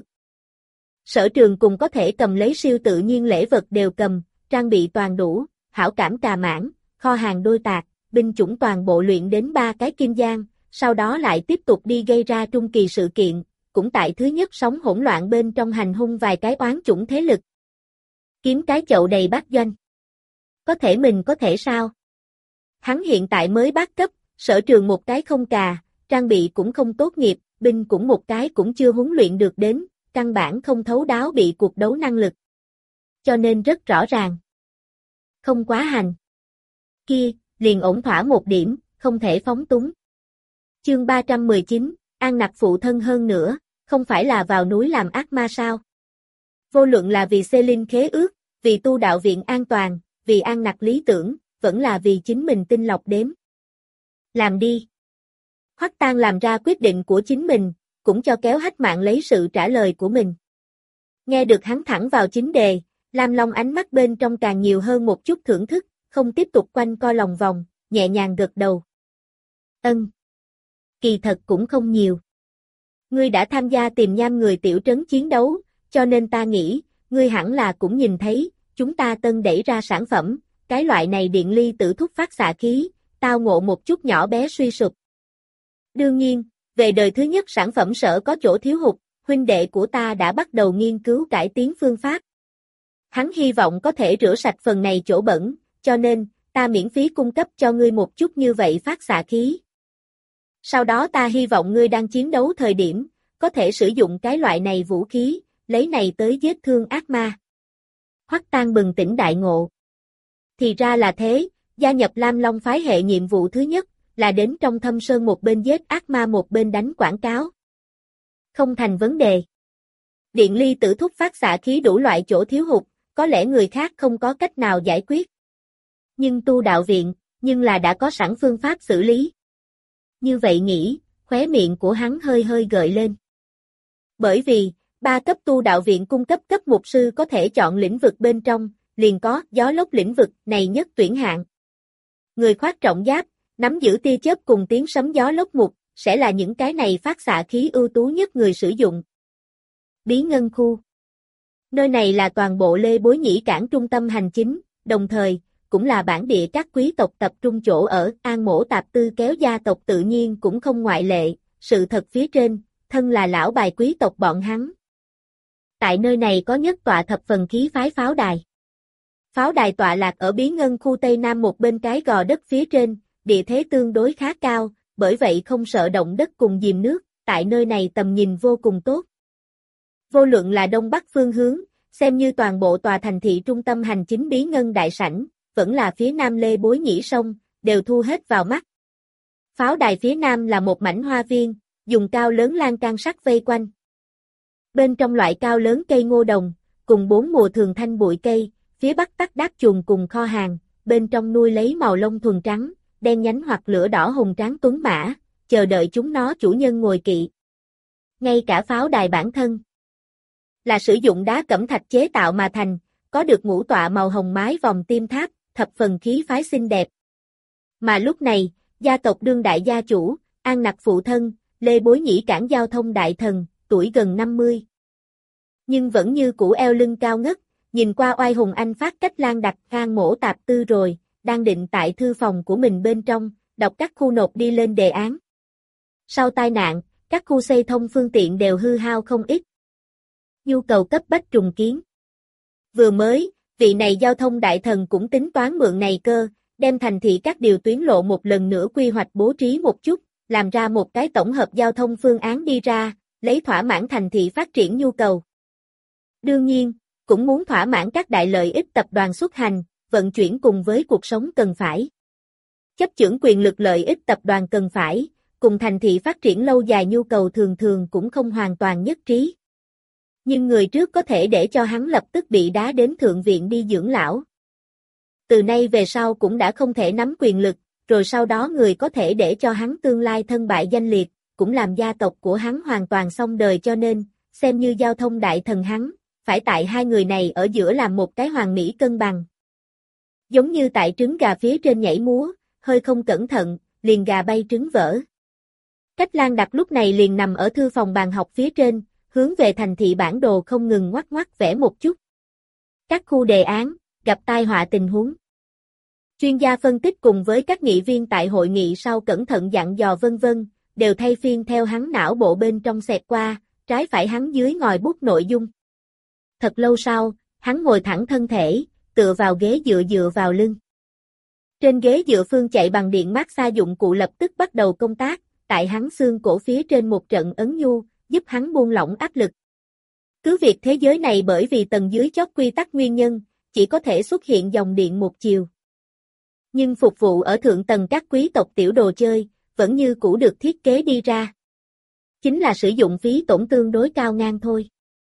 Sở trường cùng có thể cầm lấy siêu tự nhiên lễ vật đều cầm, trang bị toàn đủ, hảo cảm cà mãn, kho hàng đôi tạc, binh chủng toàn bộ luyện đến ba cái kim giang, sau đó lại tiếp tục đi gây ra trung kỳ sự kiện, cũng tại thứ nhất sóng hỗn loạn bên trong hành hung vài cái oán chủng thế lực. Kiếm cái chậu đầy bát doanh. Có thể mình có thể sao? Hắn hiện tại mới bát cấp, sở trường một cái không cà, trang bị cũng không tốt nghiệp, binh cũng một cái cũng chưa huấn luyện được đến, căn bản không thấu đáo bị cuộc đấu năng lực. Cho nên rất rõ ràng. Không quá hành. Kia, liền ổn thỏa một điểm, không thể phóng túng. Chương ba trăm mười chín, An Nặc phụ thân hơn nữa, không phải là vào núi làm ác ma sao? Vô luận là vì Celine khế ước, vì tu đạo viện an toàn, vì an nặc lý tưởng, vẫn là vì chính mình tinh lọc đếm. Làm đi. Hoắc Tang làm ra quyết định của chính mình, cũng cho kéo Hách Mạn lấy sự trả lời của mình. Nghe được hắn thẳng vào chính đề, Lam Long ánh mắt bên trong càng nhiều hơn một chút thưởng thức, không tiếp tục quanh co lòng vòng, nhẹ nhàng gật đầu. Ân. Kỳ thật cũng không nhiều. Ngươi đã tham gia tìm nham người tiểu trấn chiến đấu, cho nên ta nghĩ, ngươi hẳn là cũng nhìn thấy, chúng ta tân đẩy ra sản phẩm, cái loại này điện ly tử thúc phát xạ khí, tao ngộ một chút nhỏ bé suy sụp. Đương nhiên, về đời thứ nhất sản phẩm sở có chỗ thiếu hụt, huynh đệ của ta đã bắt đầu nghiên cứu cải tiến phương pháp. Hắn hy vọng có thể rửa sạch phần này chỗ bẩn, cho nên, ta miễn phí cung cấp cho ngươi một chút như vậy phát xạ khí. Sau đó ta hy vọng ngươi đang chiến đấu thời điểm, có thể sử dụng cái loại này vũ khí, lấy này tới giết thương ác ma. Hoắc Tang bừng tỉnh đại ngộ. Thì ra là thế, gia nhập Lam Long phái hệ nhiệm vụ thứ nhất, là đến trong thâm sơn một bên giết ác ma một bên đánh quảng cáo. Không thành vấn đề. Điện ly tử thúc phát xạ khí đủ loại chỗ thiếu hụt, có lẽ người khác không có cách nào giải quyết. Nhưng tu đạo viện, nhưng là đã có sẵn phương pháp xử lý. Như vậy nghĩ, khóe miệng của hắn hơi hơi gợi lên. Bởi vì, ba cấp tu đạo viện cung cấp cấp mục sư có thể chọn lĩnh vực bên trong, liền có gió lốc lĩnh vực này nhất tuyển hạng. Người khoác trọng giáp, nắm giữ tia chớp cùng tiếng sấm gió lốc mục, sẽ là những cái này phát xạ khí ưu tú nhất người sử dụng. Bí ngân khu. Nơi này là toàn bộ Lê Bối Nhĩ cảng trung tâm hành chính, đồng thời, cũng là bản địa các quý tộc tập trung chỗ ở, An Mỗ Tạp Tư kéo gia tộc tự nhiên cũng không ngoại lệ, sự thật phía trên, thân là lão bài quý tộc bọn hắn. Tại nơi này có nhất tọa thập phần khí phái pháo đài. Pháo đài tọa lạc ở Bí Ngân khu Tây Nam một bên cái gò đất phía trên, địa thế tương đối khá cao, bởi vậy không sợ động đất cùng dìm nước, tại nơi này tầm nhìn vô cùng tốt. Vô luận là đông bắc phương hướng, xem như toàn bộ tòa thành thị trung tâm hành chính Bí Ngân đại sảnh, vẫn là phía nam Lê Bối Nhĩ sông, đều thu hết vào mắt. Pháo đài phía nam là một mảnh hoa viên, dùng cao lớn lan can sắt vây quanh. Bên trong loại cao lớn cây ngô đồng, cùng bốn mùa thường thanh bụi cây, phía bắc tắc đáp chuồng cùng kho hàng, bên trong nuôi lấy màu lông thuần trắng, đen nhánh hoặc lửa đỏ hùng tráng tuấn mã, chờ đợi chúng nó chủ nhân ngồi kỵ. Ngay cả pháo đài bản thân là sử dụng đá cẩm thạch chế tạo mà thành, có được ngũ tọa màu hồng mái vòng tim tháp, thập phần khí phái xinh đẹp. Mà lúc này, gia tộc đương đại gia chủ, An Nặc phụ thân, Lê Bối Nhĩ cảng giao thông đại thần, tuổi gần năm mươi. Nhưng vẫn như cũ eo lưng cao ngất, nhìn qua oai hùng anh phát cách Lan đặt An Mỗ Tạp Tư rồi, đang định tại thư phòng của mình bên trong, đọc các khu nộp đi lên đề án. Sau tai nạn, các khu xây thông phương tiện đều hư hao không ít. Nhu cầu cấp bách trùng kiến. Vừa mới, vị này giao thông đại thần cũng tính toán mượn này cơ, đem thành thị các điều tuyến lộ một lần nữa quy hoạch bố trí một chút, làm ra một cái tổng hợp giao thông phương án đi ra, lấy thỏa mãn thành thị phát triển nhu cầu. Đương nhiên, cũng muốn thỏa mãn các đại lợi ích tập đoàn xuất hành, vận chuyển cùng với cuộc sống cần phải. Chấp chưởng quyền lực lợi ích tập đoàn cần phải, cùng thành thị phát triển lâu dài nhu cầu thường thường cũng không hoàn toàn nhất trí. Nhưng người trước có thể để cho hắn lập tức bị đá đến thượng viện đi dưỡng lão. Từ nay về sau cũng đã không thể nắm quyền lực, rồi sau đó người có thể để cho hắn tương lai thân bại danh liệt, cũng làm gia tộc của hắn hoàn toàn xong đời cho nên, xem như giao thông đại thần hắn, phải tại hai người này ở giữa làm một cái hoàn mỹ cân bằng. Giống như tại trứng gà phía trên nhảy múa, hơi không cẩn thận, liền gà bay trứng vỡ. Cách Lan Đặt lúc này liền nằm ở thư phòng bàn học phía trên, hướng về thành thị bản đồ không ngừng ngoắc ngoắc vẽ một chút. Các khu đề án, gặp tai họa tình huống. Chuyên gia phân tích cùng với các nghị viên tại hội nghị sau cẩn thận dặn dò vân vân, đều thay phiên theo hắn não bộ bên trong xẹt qua, trái phải hắn dưới ngòi bút nội dung. Thật lâu sau, hắn ngồi thẳng thân thể, tựa vào ghế dựa dựa vào lưng. Trên ghế dựa phương chạy bằng điện mát xa dụng cụ lập tức bắt đầu công tác, tại hắn xương cổ phía trên một trận ấn nhu, giúp hắn buông lỏng áp lực. Cứ việc thế giới này bởi vì tầng dưới chót quy tắc nguyên nhân, chỉ có thể xuất hiện dòng điện một chiều. Nhưng phục vụ ở thượng tầng các quý tộc tiểu đồ chơi, vẫn như cũ được thiết kế đi ra. Chính là sử dụng phí tổn tương đối cao ngang thôi.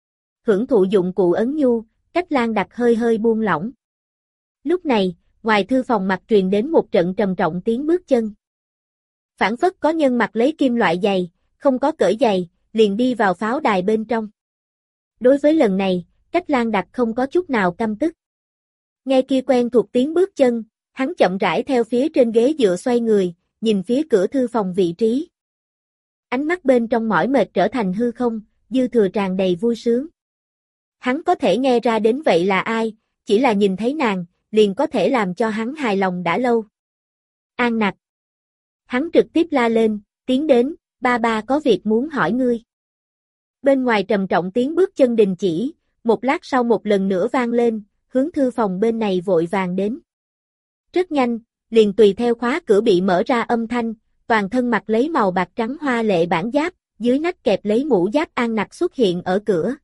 hưởng thụ dụng cụ ấn nhu, Cách Lan đặt hơi hơi buông lỏng. Lúc này, ngoài thư phòng mặt truyền đến một trận trầm trọng tiếng bước chân. Phảng phất có nhân mặc lấy kim loại giày, không có cởi giày, liền đi vào pháo đài bên trong. Đối với lần này, Cách Lan đặt không có chút nào căm tức. Nghe kia quen thuộc tiếng bước chân, hắn chậm rãi theo phía trên ghế dựa xoay người, nhìn phía cửa thư phòng vị trí. Ánh mắt bên trong mỏi mệt trở thành hư không, dư thừa tràn đầy vui sướng. Hắn có thể nghe ra đến vậy là ai, chỉ là nhìn thấy nàng, liền có thể làm cho hắn hài lòng đã lâu. An Nặc. Hắn trực tiếp la lên, tiến đến, ba ba có việc muốn hỏi ngươi. Bên ngoài trầm trọng tiếng bước chân đình chỉ, một lát sau một lần nữa vang lên, hướng thư phòng bên này vội vàng đến. Rất nhanh, liền tùy theo khóa cửa bị mở ra âm thanh, toàn thân mặc lấy màu bạc trắng hoa lệ bản giáp, dưới nách kẹp lấy mũ giáp An Nặc xuất hiện ở cửa.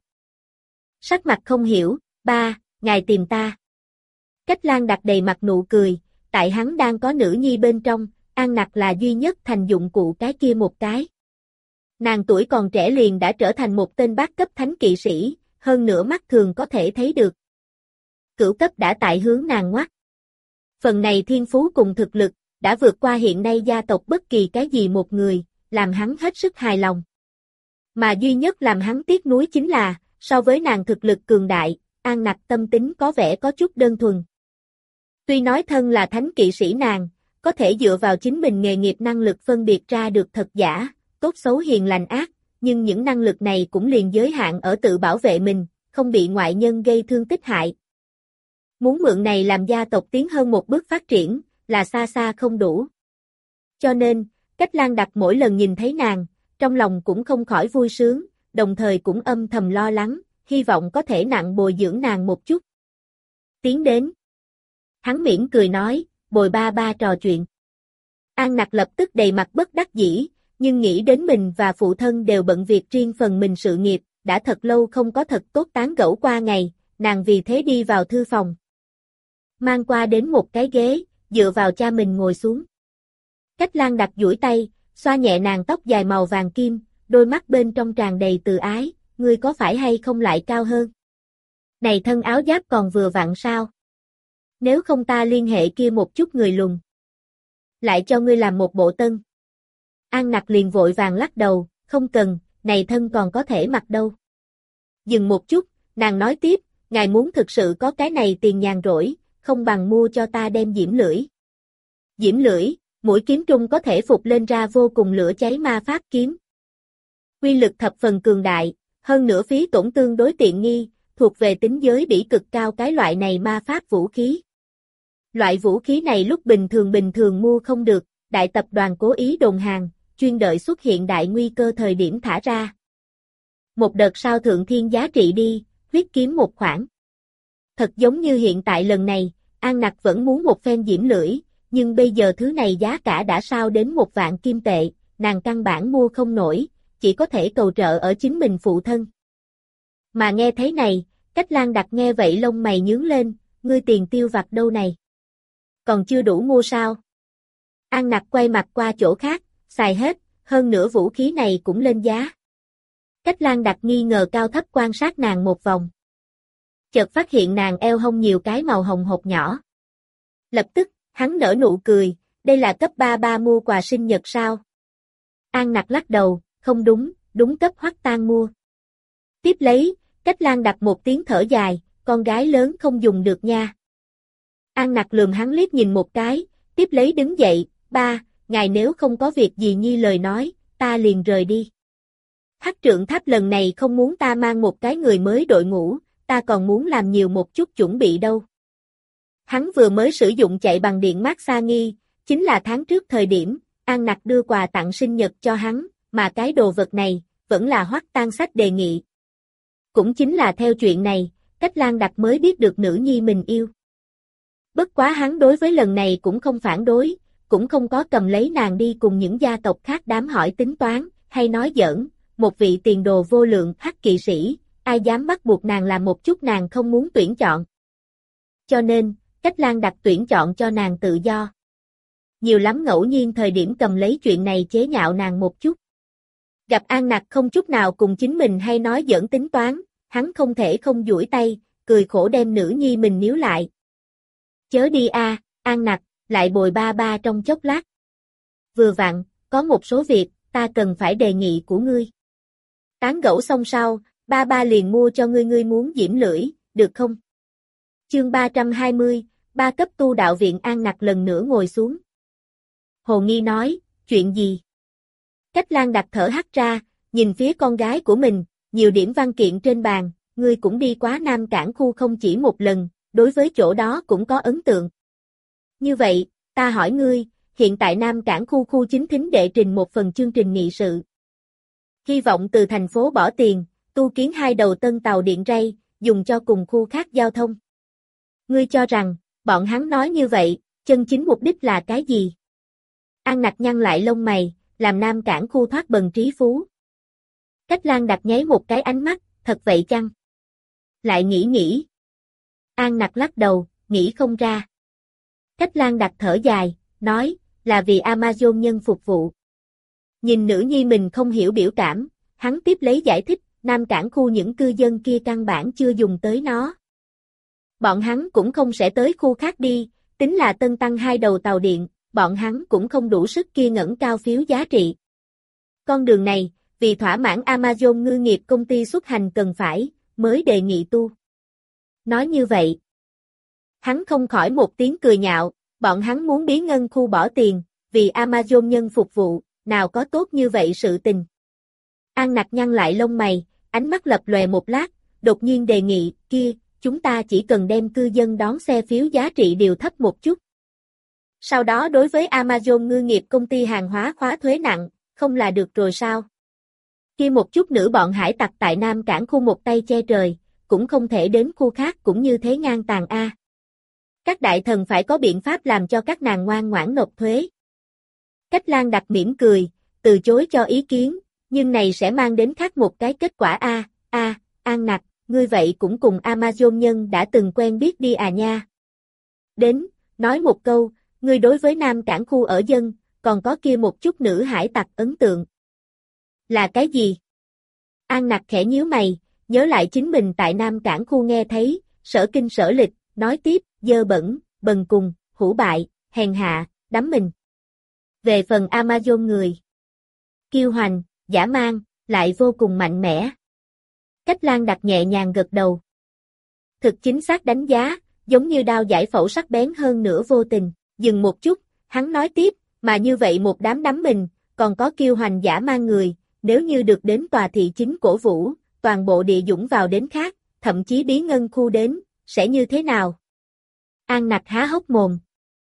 Sắc mặt không hiểu, ba, ngài tìm ta. Cách Lan đặt đầy mặt nụ cười, tại hắn đang có nữ nhi bên trong, An Nặc là duy nhất thành dụng cụ cái kia một cái. Nàng tuổi còn trẻ liền đã trở thành một tên bát cấp thánh kỵ sĩ, hơn nữa mắt thường có thể thấy được. Cửu cấp đã tại hướng nàng ngoắt. Phần này thiên phú cùng thực lực, đã vượt qua hiện nay gia tộc bất kỳ cái gì một người, làm hắn hết sức hài lòng. Mà duy nhất làm hắn tiếc nuối chính là, so với nàng thực lực cường đại, An Nặc tâm tính có vẻ có chút đơn thuần. Tuy nói thân là thánh kỵ sĩ nàng, có thể dựa vào chính mình nghề nghiệp năng lực phân biệt ra được thật giả, tốt xấu hiền lành ác, nhưng những năng lực này cũng liền giới hạn ở tự bảo vệ mình, không bị ngoại nhân gây thương tích hại. Muốn mượn này làm gia tộc tiến hơn một bước phát triển, là xa xa không đủ. Cho nên, Cách Lan đặt mỗi lần nhìn thấy nàng, trong lòng cũng không khỏi vui sướng, đồng thời cũng âm thầm lo lắng, hy vọng có thể nặng bồi dưỡng nàng một chút. Tiến đến. Hắn mỉm cười nói, bồi ba ba trò chuyện. An Nặc lập tức đầy mặt bất đắc dĩ, nhưng nghĩ đến mình và phụ thân đều bận việc riêng phần mình sự nghiệp, đã thật lâu không có thật tốt tán gẫu qua ngày, nàng vì thế đi vào thư phòng. Mang qua đến một cái ghế, dựa vào cha mình ngồi xuống. Cách Lan đặt duỗi tay, xoa nhẹ nàng tóc dài màu vàng kim, đôi mắt bên trong tràn đầy từ ái, ngươi có phải hay không lại cao hơn? Này thân áo giáp còn vừa vặn sao? Nếu không ta liên hệ kia một chút người lùn. Lại cho ngươi làm một bộ tân. An Nặc liền vội vàng lắc đầu, không cần, này thân còn có thể mặc đâu. Dừng một chút, nàng nói tiếp, ngài muốn thực sự có cái này tiền nhàn rỗi, không bằng mua cho ta đem diễm lưỡi. Diễm lưỡi, mũi kiếm trung có thể phục lên ra vô cùng lửa cháy ma pháp kiếm. Quy lực thập phần cường đại, hơn nữa phí tổn tương đối tiện nghi, thuộc về tính giới bỉ cực cao cái loại này ma pháp vũ khí. Loại vũ khí này lúc bình thường bình thường mua không được, đại tập đoàn cố ý đồn hàng, chuyên đợi xuất hiện đại nguy cơ thời điểm thả ra. Một đợt sao thượng thiên giá trị đi, huyết kiếm một khoản. Thật giống như hiện tại lần này, An Nặc vẫn muốn một phen diễm lưỡi, nhưng bây giờ thứ này giá cả đã sao đến một vạn kim tệ, nàng căn bản mua không nổi, chỉ có thể cầu trợ ở chính mình phụ thân. Mà nghe thấy này, Cách Lan đặt nghe vậy lông mày nhướng lên, ngươi tiền tiêu vặt đâu này? Còn chưa đủ mua sao? An Nặc quay mặt qua chỗ khác, xài hết, hơn nữa vũ khí này cũng lên giá. Cách Lan đặt nghi ngờ cao thấp quan sát nàng một vòng. Chợt phát hiện nàng eo hông nhiều cái màu hồng hột nhỏ. Lập tức, hắn nở nụ cười, đây là cấp ba ba mua quà sinh nhật sao? An Nặc lắc đầu, không đúng, đúng cấp Hoắc Tang mua. Tiếp lấy, Cách Lan đặt một tiếng thở dài, con gái lớn không dùng được nha. An Nặc lườm hắn liếc nhìn một cái, tiếp lấy đứng dậy, ba, ngài nếu không có việc gì nhi lời nói, ta liền rời đi. Hắc Trượng Tháp lần này không muốn ta mang một cái người mới đội ngũ, ta còn muốn làm nhiều một chút chuẩn bị đâu. Hắn vừa mới sử dụng chạy bằng điện mát xa nghi, chính là tháng trước thời điểm, An Nặc đưa quà tặng sinh nhật cho hắn, mà cái đồ vật này, vẫn là Hoắc Tang sách đề nghị. Cũng chính là theo chuyện này, Cách Lan đặt mới biết được nữ nhi mình yêu. Bất quá hắn đối với lần này cũng không phản đối, cũng không có cầm lấy nàng đi cùng những gia tộc khác đám hỏi tính toán, hay nói giỡn, một vị tiền đồ vô lượng hắc kỵ sĩ, ai dám bắt buộc nàng làm một chút nàng không muốn tuyển chọn. Cho nên, Cách Lan đặt tuyển chọn cho nàng tự do. Nhiều lắm ngẫu nhiên thời điểm cầm lấy chuyện này chế nhạo nàng một chút. Gặp An Nặc không chút nào cùng chính mình hay nói giỡn tính toán, hắn không thể không duỗi tay, cười khổ đem nữ nhi mình níu lại. Chớ đi a, An Nặc, lại bồi ba ba trong chốc lát. Vừa vặn, có một số việc, ta cần phải đề nghị của ngươi. Tán gẫu xong sau, ba ba liền mua cho ngươi ngươi muốn diễm lưỡi, được không? Chương ba trăm hai mươi, ba cấp tu đạo viện. An Nặc lần nữa ngồi xuống. Hồ Nghi nói, chuyện gì? Cách Lan đặt thở hắt ra, nhìn phía con gái của mình, nhiều điểm văn kiện trên bàn, ngươi cũng đi quá Nam Cảng khu không chỉ một lần, đối với chỗ đó cũng có ấn tượng. Như vậy, ta hỏi ngươi, hiện tại Nam Cảng khu khu chính thính đệ trình một phần chương trình nghị sự. Hy vọng từ thành phố bỏ tiền, tu kiến hai đầu tân tàu điện ray, dùng cho cùng khu khác giao thông. Ngươi cho rằng, bọn hắn nói như vậy, chân chính mục đích là cái gì? An Nặc nhăn lại lông mày, làm Nam Cảng khu thoát bần trí phú. Cách Lan đặt nháy một cái ánh mắt, thật vậy chăng? Lại nghĩ nghĩ. An Nặc lắc đầu, nghĩ không ra. Cách Lan đặt thở dài, nói, là vì Amazon nhân phục vụ. Nhìn nữ nhi mình không hiểu biểu cảm, hắn tiếp lấy giải thích, Nam Cảng khu những cư dân kia căn bản chưa dùng tới nó. Bọn hắn cũng không sẽ tới khu khác đi, tính là tân tăng hai đầu tàu điện, bọn hắn cũng không đủ sức kia ngẩng cao phiếu giá trị. Con đường này, vì thỏa mãn Amazon ngư nghiệp công ty xuất hành cần phải, mới đề nghị tu. Nói như vậy, hắn không khỏi một tiếng cười nhạo, bọn hắn muốn bí ngân khu bỏ tiền, vì Amazon nhân phục vụ, nào có tốt như vậy sự tình. An Nặc nhăn lại lông mày, ánh mắt lập lòe một lát, đột nhiên đề nghị, kia, chúng ta chỉ cần đem cư dân đón xe phiếu giá trị điều thấp một chút. Sau đó đối với Amazon ngư nghiệp công ty hàng hóa khóa thuế nặng, không là được rồi sao? Kia một chút nữ bọn hải tặc tại Nam Cảng khu một tay che trời, cũng không thể đến khu khác cũng như thế ngang tàn a. Các đại thần phải có biện pháp làm cho các nàng ngoan ngoãn nộp thuế. Cách Lan đặt mỉm cười, từ chối cho ý kiến, nhưng này sẽ mang đến khác một cái kết quả a. A, An Nặc, ngươi vậy cũng cùng Amazon nhân đã từng quen biết đi à nha. Đến, nói một câu, ngươi đối với Nam Cảng khu ở dân, còn có kia một chút nữ hải tặc ấn tượng. Là cái gì? An Nặc khẽ nhíu mày, nhớ lại chính mình tại Nam Cảng khu nghe thấy, sở kinh sở lịch, nói tiếp, dơ bẩn, bần cùng, hủ bại, hèn hạ, đắm mình. Về phần Amazon người, kiêu hoành, dã man, lại vô cùng mạnh mẽ. Cách Lan đặt nhẹ nhàng gật đầu. Thực chính xác đánh giá, giống như đao giải phẫu sắc bén hơn nữa vô tình, dừng một chút, hắn nói tiếp, mà như vậy một đám đắm mình, còn có kiêu hoành dã man người, nếu như được đến tòa thị chính cổ vũ, toàn bộ địa dũng vào đến khác, thậm chí bí ngân khu đến, sẽ như thế nào? An Nặc há hốc mồm.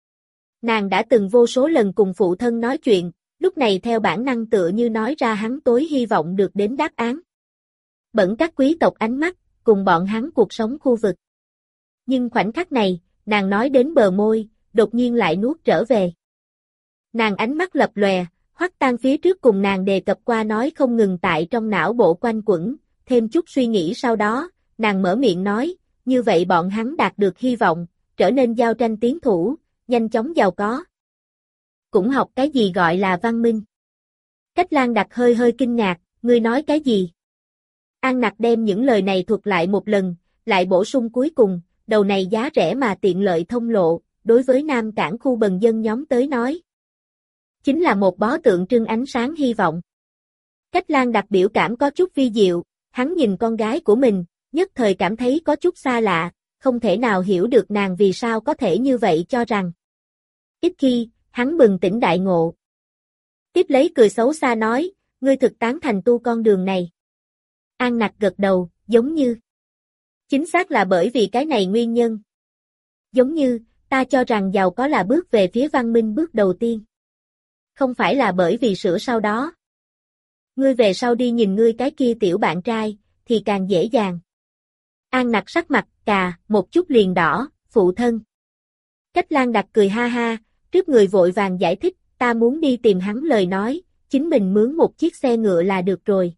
Nàng đã từng vô số lần cùng phụ thân nói chuyện, lúc này theo bản năng tựa như nói ra hắn tối hy vọng được đến đáp án. Bẩn các quý tộc ánh mắt, cùng bọn hắn cuộc sống khu vực. Nhưng khoảnh khắc này, nàng nói đến bờ môi, đột nhiên lại nuốt trở về. Nàng ánh mắt lập lòe, Hoắc Tan phía trước cùng nàng đề cập qua nói không ngừng tại trong não bộ quanh quẩn, thêm chút suy nghĩ sau đó, nàng mở miệng nói, như vậy bọn hắn đạt được hy vọng, trở nên giao tranh tiến thủ, nhanh chóng giàu có. Cũng học cái gì gọi là văn minh. Cách Lan đặt hơi hơi kinh ngạc, ngươi nói cái gì? An Nặc đem những lời này thuật lại một lần, lại bổ sung cuối cùng, đầu này giá rẻ mà tiện lợi thông lộ, đối với Nam Cảng khu bần dân nhóm tới nói. Chính là một bó tượng trưng ánh sáng hy vọng. Cách Lan đặt biểu cảm có chút vi diệu, hắn nhìn con gái của mình, nhất thời cảm thấy có chút xa lạ, không thể nào hiểu được nàng vì sao có thể như vậy cho rằng. Ít khi, hắn bừng tỉnh đại ngộ. Tiếp lấy cười xấu xa nói, ngươi thực tán thành tu con đường này. An Nặc gật đầu, giống như. Chính xác là bởi vì cái này nguyên nhân. Giống như, ta cho rằng giàu có là bước về phía văn minh bước đầu tiên. Không phải là bởi vì sửa sau đó. Ngươi về sau đi nhìn ngươi cái kia tiểu bạn trai, thì càng dễ dàng. An Nặc sắc mặt, cà, một chút liền đỏ, phụ thân. Cách Lan đặt cười ha ha, trước người vội vàng giải thích, ta muốn đi tìm hắn lời nói, chính mình mướn một chiếc xe ngựa là được rồi.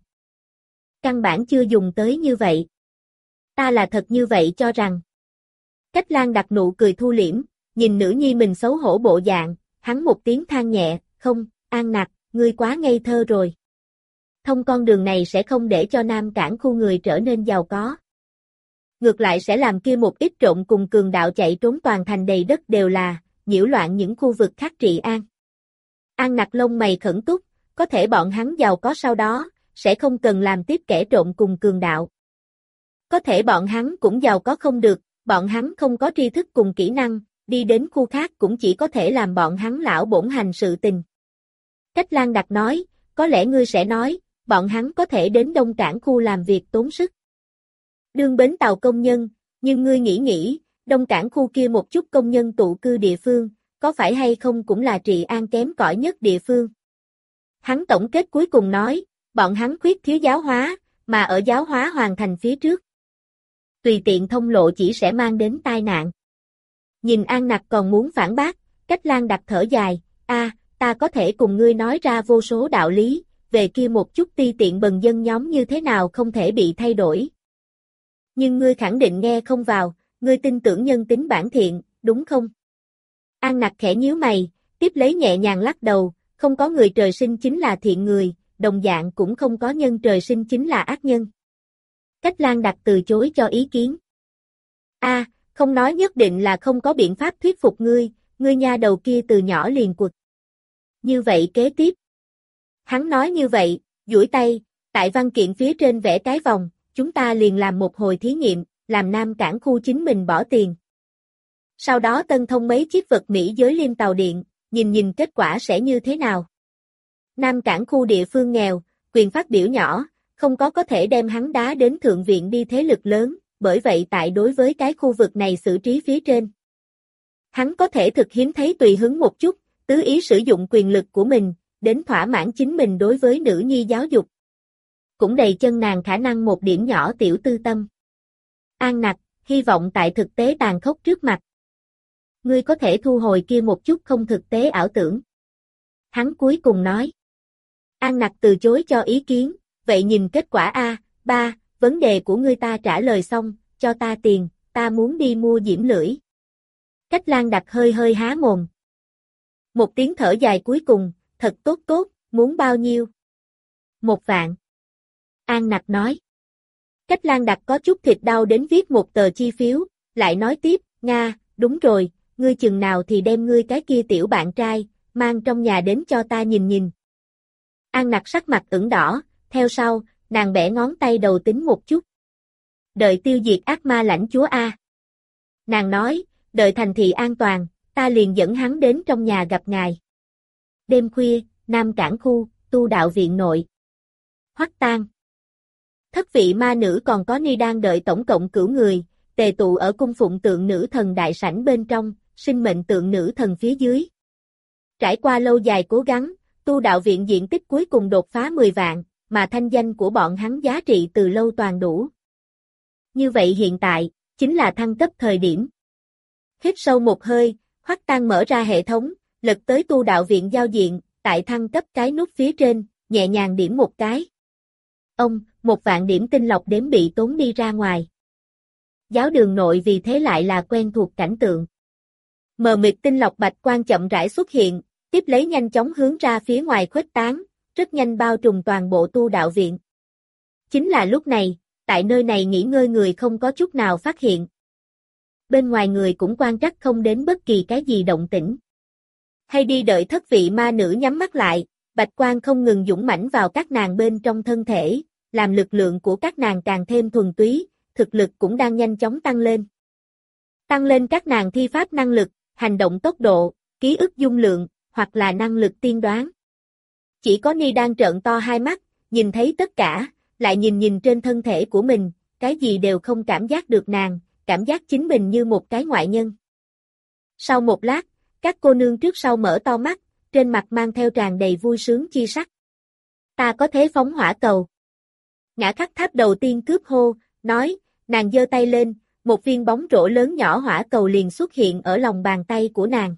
Căn bản chưa dùng tới như vậy. Ta là thật như vậy cho rằng. Cách Lan đặt nụ cười thu liễm, nhìn nữ nhi mình xấu hổ bộ dạng, hắn một tiếng than nhẹ, không, An Nặc, ngươi quá ngây thơ rồi. thông con đường này sẽ không để cho Nam Cảng khu người trở nên giàu có. Ngược lại sẽ làm kia một ít trộm cùng cường đạo chạy trốn toàn thành đầy đất đều là, nhiễu loạn những khu vực khác trị an. An Nặc lông mày khẩn túc, có thể bọn hắn giàu có sau đó, sẽ không cần làm tiếp kẻ trộm cùng cường đạo. Có thể bọn hắn cũng giàu có không được, bọn hắn không có tri thức cùng kỹ năng, đi đến khu khác cũng chỉ có thể làm bọn hắn lão bổn hành sự tình. Cách Lan Đặc nói, có lẽ ngươi sẽ nói, bọn hắn có thể đến Đông Cảng khu làm việc tốn sức. Đương bến tàu công nhân, nhưng ngươi nghĩ nghĩ, Đông Cảng khu kia một chút công nhân tụ cư địa phương, có phải hay không cũng là trị an kém cỏi nhất địa phương. Hắn tổng kết cuối cùng nói, bọn hắn khuyết thiếu giáo hóa, mà ở giáo hóa hoàn thành phía trước. Tùy tiện thông lộ chỉ sẽ mang đến tai nạn. Nhìn An Nặc còn muốn phản bác, Cách Lan Đặc thở dài, a, ta có thể cùng ngươi nói ra vô số đạo lý, về kia một chút ti tiện bần dân nhóm như thế nào không thể bị thay đổi. Nhưng ngươi khẳng định nghe không vào, ngươi tin tưởng nhân tính bản thiện, đúng không? An Nặc khẽ nhíu mày, tiếp lấy nhẹ nhàng lắc đầu, không có người trời sinh chính là thiện người, đồng dạng cũng không có nhân trời sinh chính là ác nhân. Cách Lan Đặc từ chối cho ý kiến. A, à, không nói nhất định là không có biện pháp thuyết phục ngươi, ngươi nha đầu kia từ nhỏ liền quật. Như vậy kế tiếp. Hắn nói như vậy, duỗi tay, tại văn kiện phía trên vẽ cái vòng, chúng ta liền làm một hồi thí nghiệm, làm Nam Cảng khu chính mình bỏ tiền. Sau đó tân thông mấy chiếc vật Mỹ giới liêm tàu điện, nhìn nhìn kết quả sẽ như thế nào. Nam Cảng khu địa phương nghèo, quyền phát biểu nhỏ, không có có thể đem hắn đá đến thượng viện đi thế lực lớn, bởi vậy tại đối với cái khu vực này xử trí phía trên. Hắn có thể thực hiếm thấy tùy hứng một chút, tứ ý sử dụng quyền lực của mình, đến thỏa mãn chính mình đối với nữ nhi giáo dục. Cũng đầy chân nàng khả năng một điểm nhỏ tiểu tư tâm. An Nặc, hy vọng tại thực tế tàn khốc trước mặt. Ngươi có thể thu hồi kia một chút không thực tế ảo tưởng. Hắn cuối cùng nói. An Nặc từ chối cho ý kiến, vậy nhìn kết quả A, ba, vấn đề của ngươi ta trả lời xong, cho ta tiền, ta muốn đi mua diễm lưỡi. Cách Lan Đặc hơi hơi há mồm. Một tiếng thở dài cuối cùng, thật tốt tốt, muốn bao nhiêu? Một vạn. An Nặc nói. Cách Lan Đặc có chút thịt đau đến viết một tờ chi phiếu, lại nói tiếp, Nga, đúng rồi, ngươi chừng nào thì đem ngươi cái kia tiểu bạn trai, mang trong nhà đến cho ta nhìn nhìn. An Nặc sắc mặt ửng đỏ, theo sau, nàng bẻ ngón tay đầu tính một chút. Đợi tiêu diệt ác ma lãnh chúa A. Nàng nói, đợi thành thị an toàn, ta liền dẫn hắn đến trong nhà gặp ngài. Đêm khuya, Nam Cảng khu, tu đạo viện nội. Hoắc Tang. Thất vị ma nữ còn có ni đang đợi tổng cộng cửu người, tề tụ ở cung phụng tượng nữ thần đại sảnh bên trong, sinh mệnh tượng nữ thần phía dưới. Trải qua lâu dài cố gắng, tu đạo viện diện tích cuối cùng đột phá mười vạn, mà thanh danh của bọn hắn giá trị từ lâu toàn đủ. Như vậy hiện tại, chính là thăng cấp thời điểm. Hít sâu một hơi, Hoắc Tang mở ra hệ thống, lật tới tu đạo viện giao diện, tại thăng cấp cái nút phía trên, nhẹ nhàng điểm một cái. Ông, một vạn điểm tinh lọc đếm bị tốn đi ra ngoài. Giáo đường nội vì thế lại là quen thuộc cảnh tượng. Mờ mịt tinh lọc bạch quang chậm rãi xuất hiện, tiếp lấy nhanh chóng hướng ra phía ngoài khuếch tán, rất nhanh bao trùm toàn bộ tu đạo viện. Chính là lúc này, tại nơi này nghỉ ngơi người không có chút nào phát hiện. Bên ngoài người cũng quan trắc không đến bất kỳ cái gì động tĩnh. Hay đi đợi thất vị ma nữ nhắm mắt lại, bạch quang không ngừng dũng mãnh vào các nàng bên trong thân thể, làm lực lượng của các nàng càng thêm thuần túy, thực lực cũng đang nhanh chóng tăng lên. Tăng lên các nàng thi pháp năng lực, hành động tốc độ, ký ức dung lượng, hoặc là năng lực tiên đoán. Chỉ có Ni đang trợn to hai mắt, nhìn thấy tất cả, lại nhìn nhìn trên thân thể của mình, cái gì đều không cảm giác được nàng, cảm giác chính mình như một cái ngoại nhân. Sau một lát, các cô nương trước sau mở to mắt, trên mặt mang theo tràn đầy vui sướng chi sắc. Ta có thế phóng hỏa cầu. Ngã Khắc Tháp đầu tiên cướp hô, nói, nàng giơ tay lên, một viên bóng rổ lớn nhỏ hỏa cầu liền xuất hiện ở lòng bàn tay của nàng.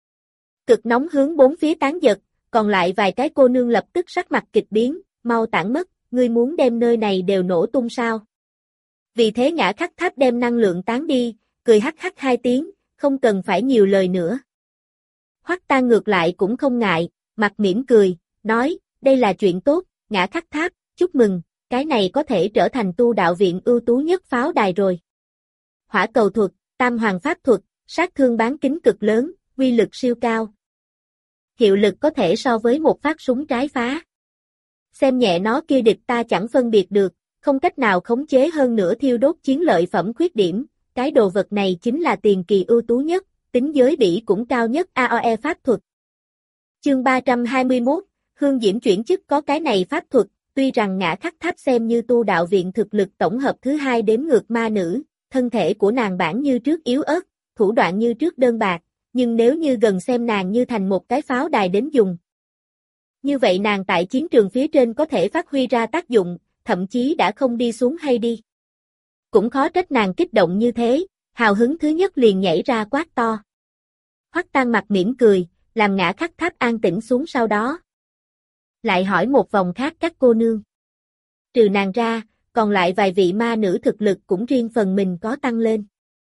Cực nóng hướng bốn phía tán giật, còn lại vài cái cô nương lập tức sắc mặt kịch biến, mau tản mất, ngươi muốn đem nơi này đều nổ tung sao. Vì thế Ngã Khắc Tháp đem năng lượng tán đi, cười hắc hắc hai tiếng, không cần phải nhiều lời nữa. Hoắc Tang ngược lại cũng không ngại, mặt mỉm cười, nói, đây là chuyện tốt, Ngã Khắc Tháp, chúc mừng, cái này có thể trở thành tu đạo viện ưu tú nhất pháo đài rồi. Hỏa cầu thuật, tam hoàng pháp thuật, sát thương bán kính cực lớn, uy lực siêu cao. Hiệu lực có thể so với một phát súng trái phá. Xem nhẹ nó kia địch ta chẳng phân biệt được, không cách nào khống chế hơn nữa thiêu đốt chiến lợi phẩm khuyết điểm, cái đồ vật này chính là tiền kỳ ưu tú nhất, tính giới bỉ cũng cao nhất a o e pháp thuật. Chương ba trăm hai mươi mốt, Hương Diễm chuyển chức có cái này pháp thuật, tuy rằng Ngã Khắc Tháp xem như tu đạo viện thực lực tổng hợp thứ hai đếm ngược ma nữ, thân thể của nàng bản như trước yếu ớt, thủ đoạn như trước đơn bạc, nhưng nếu như gần xem nàng như thành một cái pháo đài đến dùng. Như vậy nàng tại chiến trường phía trên có thể phát huy ra tác dụng, thậm chí đã không đi xuống hay đi. Cũng khó trách nàng kích động như thế, hào hứng thứ nhất liền nhảy ra quát to. Hoắc Tang mặt mỉm cười, làm Ngã Khắc Tháp an tĩnh xuống sau đó. Lại hỏi một vòng khác các cô nương. Trừ nàng ra, còn lại vài vị ma nữ thực lực cũng riêng phần mình có tăng lên.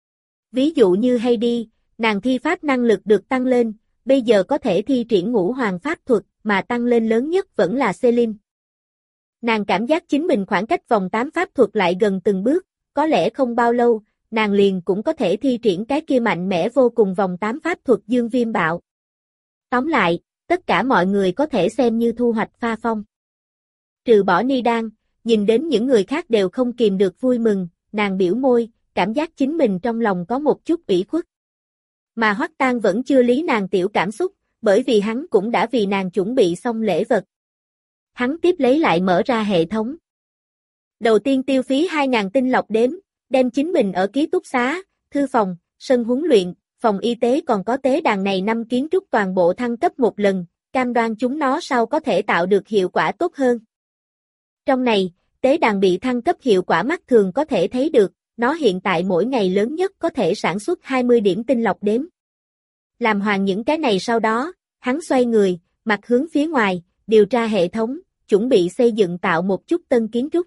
Ví dụ như Heidi, nàng thi pháp năng lực được tăng lên, bây giờ có thể thi triển ngũ hoàng pháp thuật, mà tăng lên lớn nhất vẫn là Celine. Nàng cảm giác chính mình khoảng cách vòng tám pháp thuật lại gần từng bước, có lẽ không bao lâu, nàng liền cũng có thể thi triển cái kia mạnh mẽ vô cùng vòng tám pháp thuật dương viêm bạo. Tóm lại, tất cả mọi người có thể xem như thu hoạch pha phong. Trừ bỏ Ni Đan, nhìn đến những người khác đều không kìm được vui mừng, nàng biểu môi, cảm giác chính mình trong lòng có một chút ủy khuất. Mà Hoắc Tang vẫn chưa lý nàng tiểu cảm xúc, bởi vì hắn cũng đã vì nàng chuẩn bị xong lễ vật. Hắn tiếp lấy lại mở ra hệ thống. Đầu tiên tiêu phí hai nghìn tinh lọc đếm, đem chính mình ở ký túc xá, thư phòng, sân huấn luyện, phòng y tế còn có tế đàn này năm kiến trúc toàn bộ thăng cấp một lần, cam đoan chúng nó sau có thể tạo được hiệu quả tốt hơn. Trong này, tế đàn bị thăng cấp hiệu quả mắt thường có thể thấy được, nó hiện tại mỗi ngày lớn nhất có thể sản xuất hai mươi điểm tinh lọc đếm. Làm hoàn những cái này sau đó, hắn xoay người, mặt hướng phía ngoài, điều tra hệ thống, chuẩn bị xây dựng tạo một chút tân kiến trúc.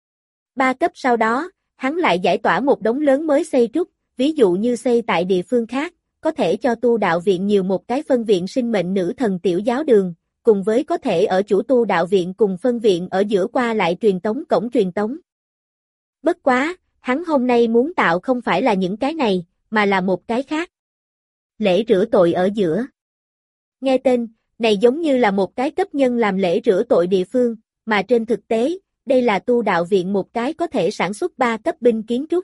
Ba cấp sau đó, hắn lại giải tỏa một đống lớn mới xây trúc, ví dụ như xây tại địa phương khác, có thể cho tu đạo viện nhiều một cái phân viện sinh mệnh nữ thần tiểu giáo đường, cùng với có thể ở chủ tu đạo viện cùng phân viện ở giữa qua lại truyền tống cổng truyền tống. Bất quá, hắn hôm nay muốn tạo không phải là những cái này, mà là một cái khác. Lễ rửa tội ở giữa. Nghe tên, này giống như là một cái cấp nhân làm lễ rửa tội địa phương, mà trên thực tế, đây là tu đạo viện một cái có thể sản xuất ba cấp binh kiến trúc.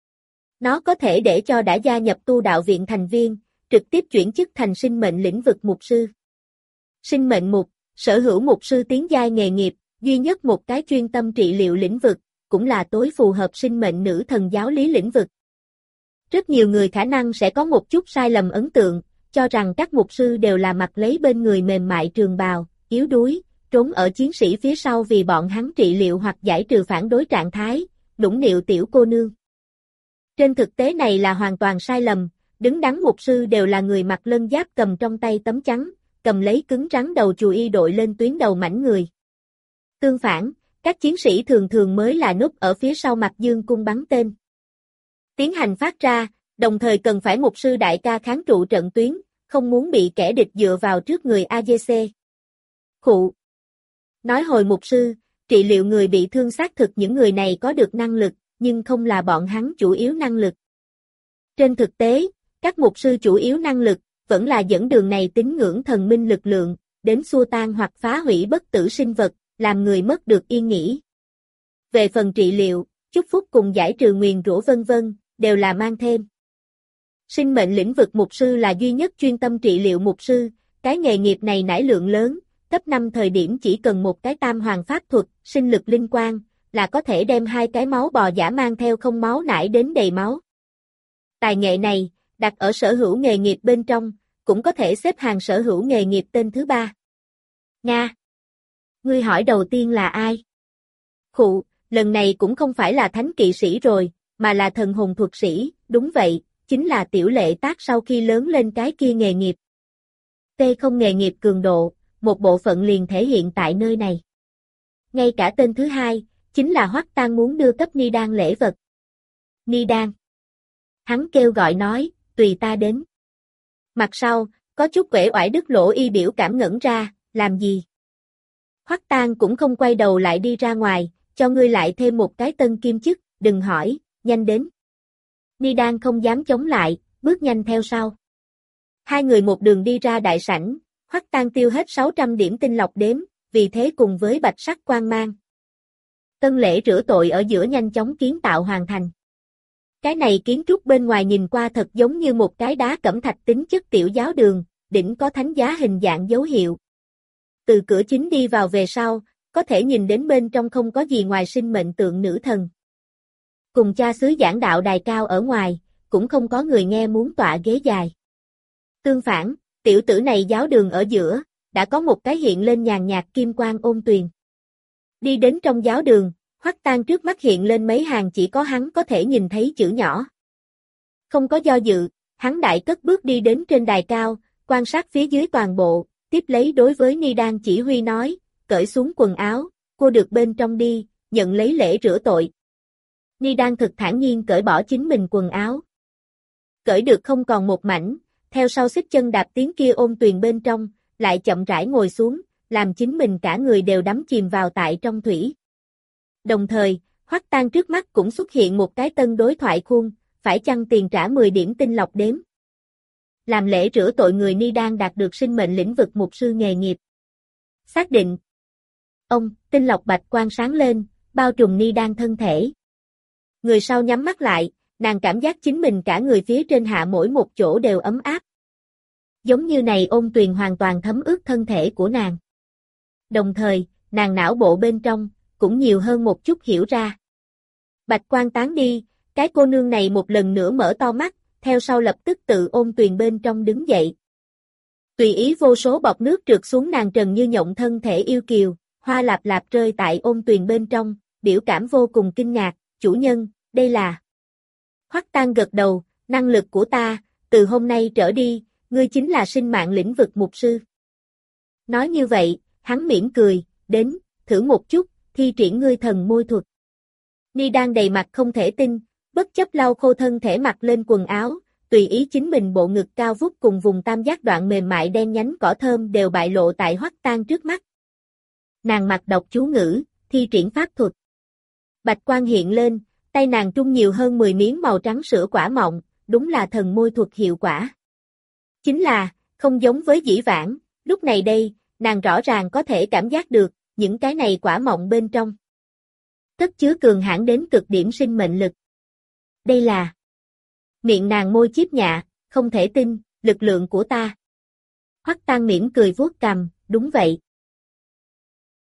Nó có thể để cho đã gia nhập tu đạo viện thành viên, trực tiếp chuyển chức thành sinh mệnh lĩnh vực mục sư. Sinh mệnh mục, sở hữu mục sư tiến giai nghề nghiệp, duy nhất một cái chuyên tâm trị liệu lĩnh vực, cũng là tối phù hợp sinh mệnh nữ thần giáo lý lĩnh vực. Rất nhiều người khả năng sẽ có một chút sai lầm ấn tượng, cho rằng các mục sư đều là mặc lấy bên người mềm mại trường bào, yếu đuối, trốn ở chiến sĩ phía sau vì bọn hắn trị liệu hoặc giải trừ phản đối trạng thái, nũng nịu tiểu cô nương. Trên thực tế này là hoàn toàn sai lầm, đứng đắn mục sư đều là người mặc lân giáp cầm trong tay tấm trắng, cầm lấy cứng rắn đầu chùi y đội lên tuyến đầu mảnh người. Tương phản, các chiến sĩ thường thường mới là núp ở phía sau mặt dương cung bắn tên. Tiến hành phát ra, đồng thời cần phải mục sư đại ca kháng trụ trận tuyến, không muốn bị kẻ địch dựa vào trước người a giê xê. Khụ. Nói hồi mục sư, trị liệu người bị thương xác thực những người này có được năng lực, nhưng không là bọn hắn chủ yếu năng lực. Trên thực tế, các mục sư chủ yếu năng lực, vẫn là dẫn đường này tín ngưỡng thần minh lực lượng, đến xua tan hoặc phá hủy bất tử sinh vật, làm người mất được yên nghỉ. Về phần trị liệu, chúc phúc cùng giải trừ nguyền rủa vân vân, đều là mang thêm. Sinh mệnh lĩnh vực mục sư là duy nhất chuyên tâm trị liệu mục sư, cái nghề nghiệp này nải lượng lớn, cấp năm thời điểm chỉ cần một cái tam hoàng pháp thuật, sinh lực linh quang, là có thể đem hai cái máu bò giả mang theo không máu nải đến đầy máu. Tài nghệ này, đặt ở sở hữu nghề nghiệp bên trong, cũng có thể xếp hàng sở hữu nghề nghiệp tên thứ ba. Nga. Ngươi hỏi đầu tiên là ai? Khụ, lần này cũng không phải là thánh kỵ sĩ rồi, mà là thần hồn thuật sĩ, đúng vậy, chính là tiểu lệ tác sau khi lớn lên cái kia nghề nghiệp. T không nghề nghiệp cường độ, một bộ phận liền thể hiện tại nơi này. Ngay cả tên thứ hai, chính là Hoắc Tang muốn đưa cấp Ni Đan lễ vật. Ni Đan. Hắn kêu gọi nói, tùy ta đến. Mặt sau, có chút uể oải đứt lỗ y biểu cảm ngẩn ra, làm gì? Hoắc Tang cũng không quay đầu lại đi ra ngoài, cho ngươi lại thêm một cái tân kim chức, đừng hỏi, nhanh đến. Ni Đan không dám chống lại, bước nhanh theo sau. Hai người một đường đi ra đại sảnh, Hoắc Tang tiêu hết sáu trăm điểm tinh lọc đếm, vì thế cùng với bạch sắc quang mang. Tân lễ rửa tội ở giữa nhanh chóng kiến tạo hoàn thành. Cái này kiến trúc bên ngoài nhìn qua thật giống như một cái đá cẩm thạch tính chất tiểu giáo đường, đỉnh có thánh giá hình dạng dấu hiệu. Từ cửa chính đi vào về sau, có thể nhìn đến bên trong không có gì ngoài sinh mệnh tượng nữ thần. Cùng cha xứ giảng đạo đài cao ở ngoài, cũng không có người nghe muốn tọa ghế dài. Tương phản, tiểu tử này giáo đường ở giữa, đã có một cái hiện lên nhàn nhạt kim quang ôn tuyền. Đi đến trong giáo đường, Hoắc Tang trước mắt hiện lên mấy hàng chỉ có hắn có thể nhìn thấy chữ nhỏ. Không có do dự, hắn đại cất bước đi đến trên đài cao, quan sát phía dưới toàn bộ, tiếp lấy đối với Ni Đan chỉ huy nói, cởi xuống quần áo, cô được bên trong đi, nhận lấy lễ rửa tội. Ni Đan thực thản nhiên cởi bỏ chính mình quần áo. Cởi được không còn một mảnh, theo sau xích chân đạp tiếng kia ôn tuyền bên trong, lại chậm rãi ngồi xuống, làm chính mình cả người đều đắm chìm vào tại trong thủy. Đồng thời, Hoắc Tang trước mắt cũng xuất hiện một cái tân đối thoại khuôn, phải chăng tiền trả mười điểm tinh lọc đếm. Làm lễ rửa tội người Ni Đan đạt được sinh mệnh lĩnh vực mục sư nghề nghiệp. Xác định. Ông, tinh lọc bạch quang sáng lên, bao trùm Ni Đan thân thể. Người sau nhắm mắt lại, nàng cảm giác chính mình cả người phía trên hạ mỗi một chỗ đều ấm áp. Giống như này ôn tuyền hoàn toàn thấm ướt thân thể của nàng. Đồng thời, nàng não bộ bên trong, cũng nhiều hơn một chút hiểu ra. Bạch quang tán đi, cái cô nương này một lần nữa mở to mắt, theo sau lập tức tự ôn tuyền bên trong đứng dậy. Tùy ý vô số bọt nước trượt xuống nàng trần như nhộng thân thể yêu kiều, hoa lạp lạp rơi tại ôn tuyền bên trong, biểu cảm vô cùng kinh ngạc, chủ nhân, đây là... Hoắc Tang gật đầu, năng lực của ta, từ hôm nay trở đi, ngươi chính là sinh mạng lĩnh vực mục sư. Nói như vậy, hắn mỉm cười, đến, thử một chút, thi triển ngươi thần môi thuật. Ni Đan đầy mặt không thể tin, bất chấp lau khô thân thể mặc lên quần áo, tùy ý chính mình bộ ngực cao vút cùng vùng tam giác đoạn mềm mại đen nhánh cỏ thơm đều bại lộ tại Hoắc Tang trước mắt. Nàng mặc đọc chú ngữ, thi triển pháp thuật. Bạch quang hiện lên, tay nàng trung nhiều hơn mười miếng màu trắng sữa quả mọng, đúng là thần môi thuật hiệu quả. Chính là, không giống với dĩ vãng, lúc này đây, nàng rõ ràng có thể cảm giác được, những cái này quả mọng bên trong. Cất chứa cường hãn đến cực điểm sinh mệnh lực. Đây là... Miệng nàng môi chiếp nhạ, không thể tin, lực lượng của ta. Hoắc Tang mỉm cười vuốt cằm, đúng vậy.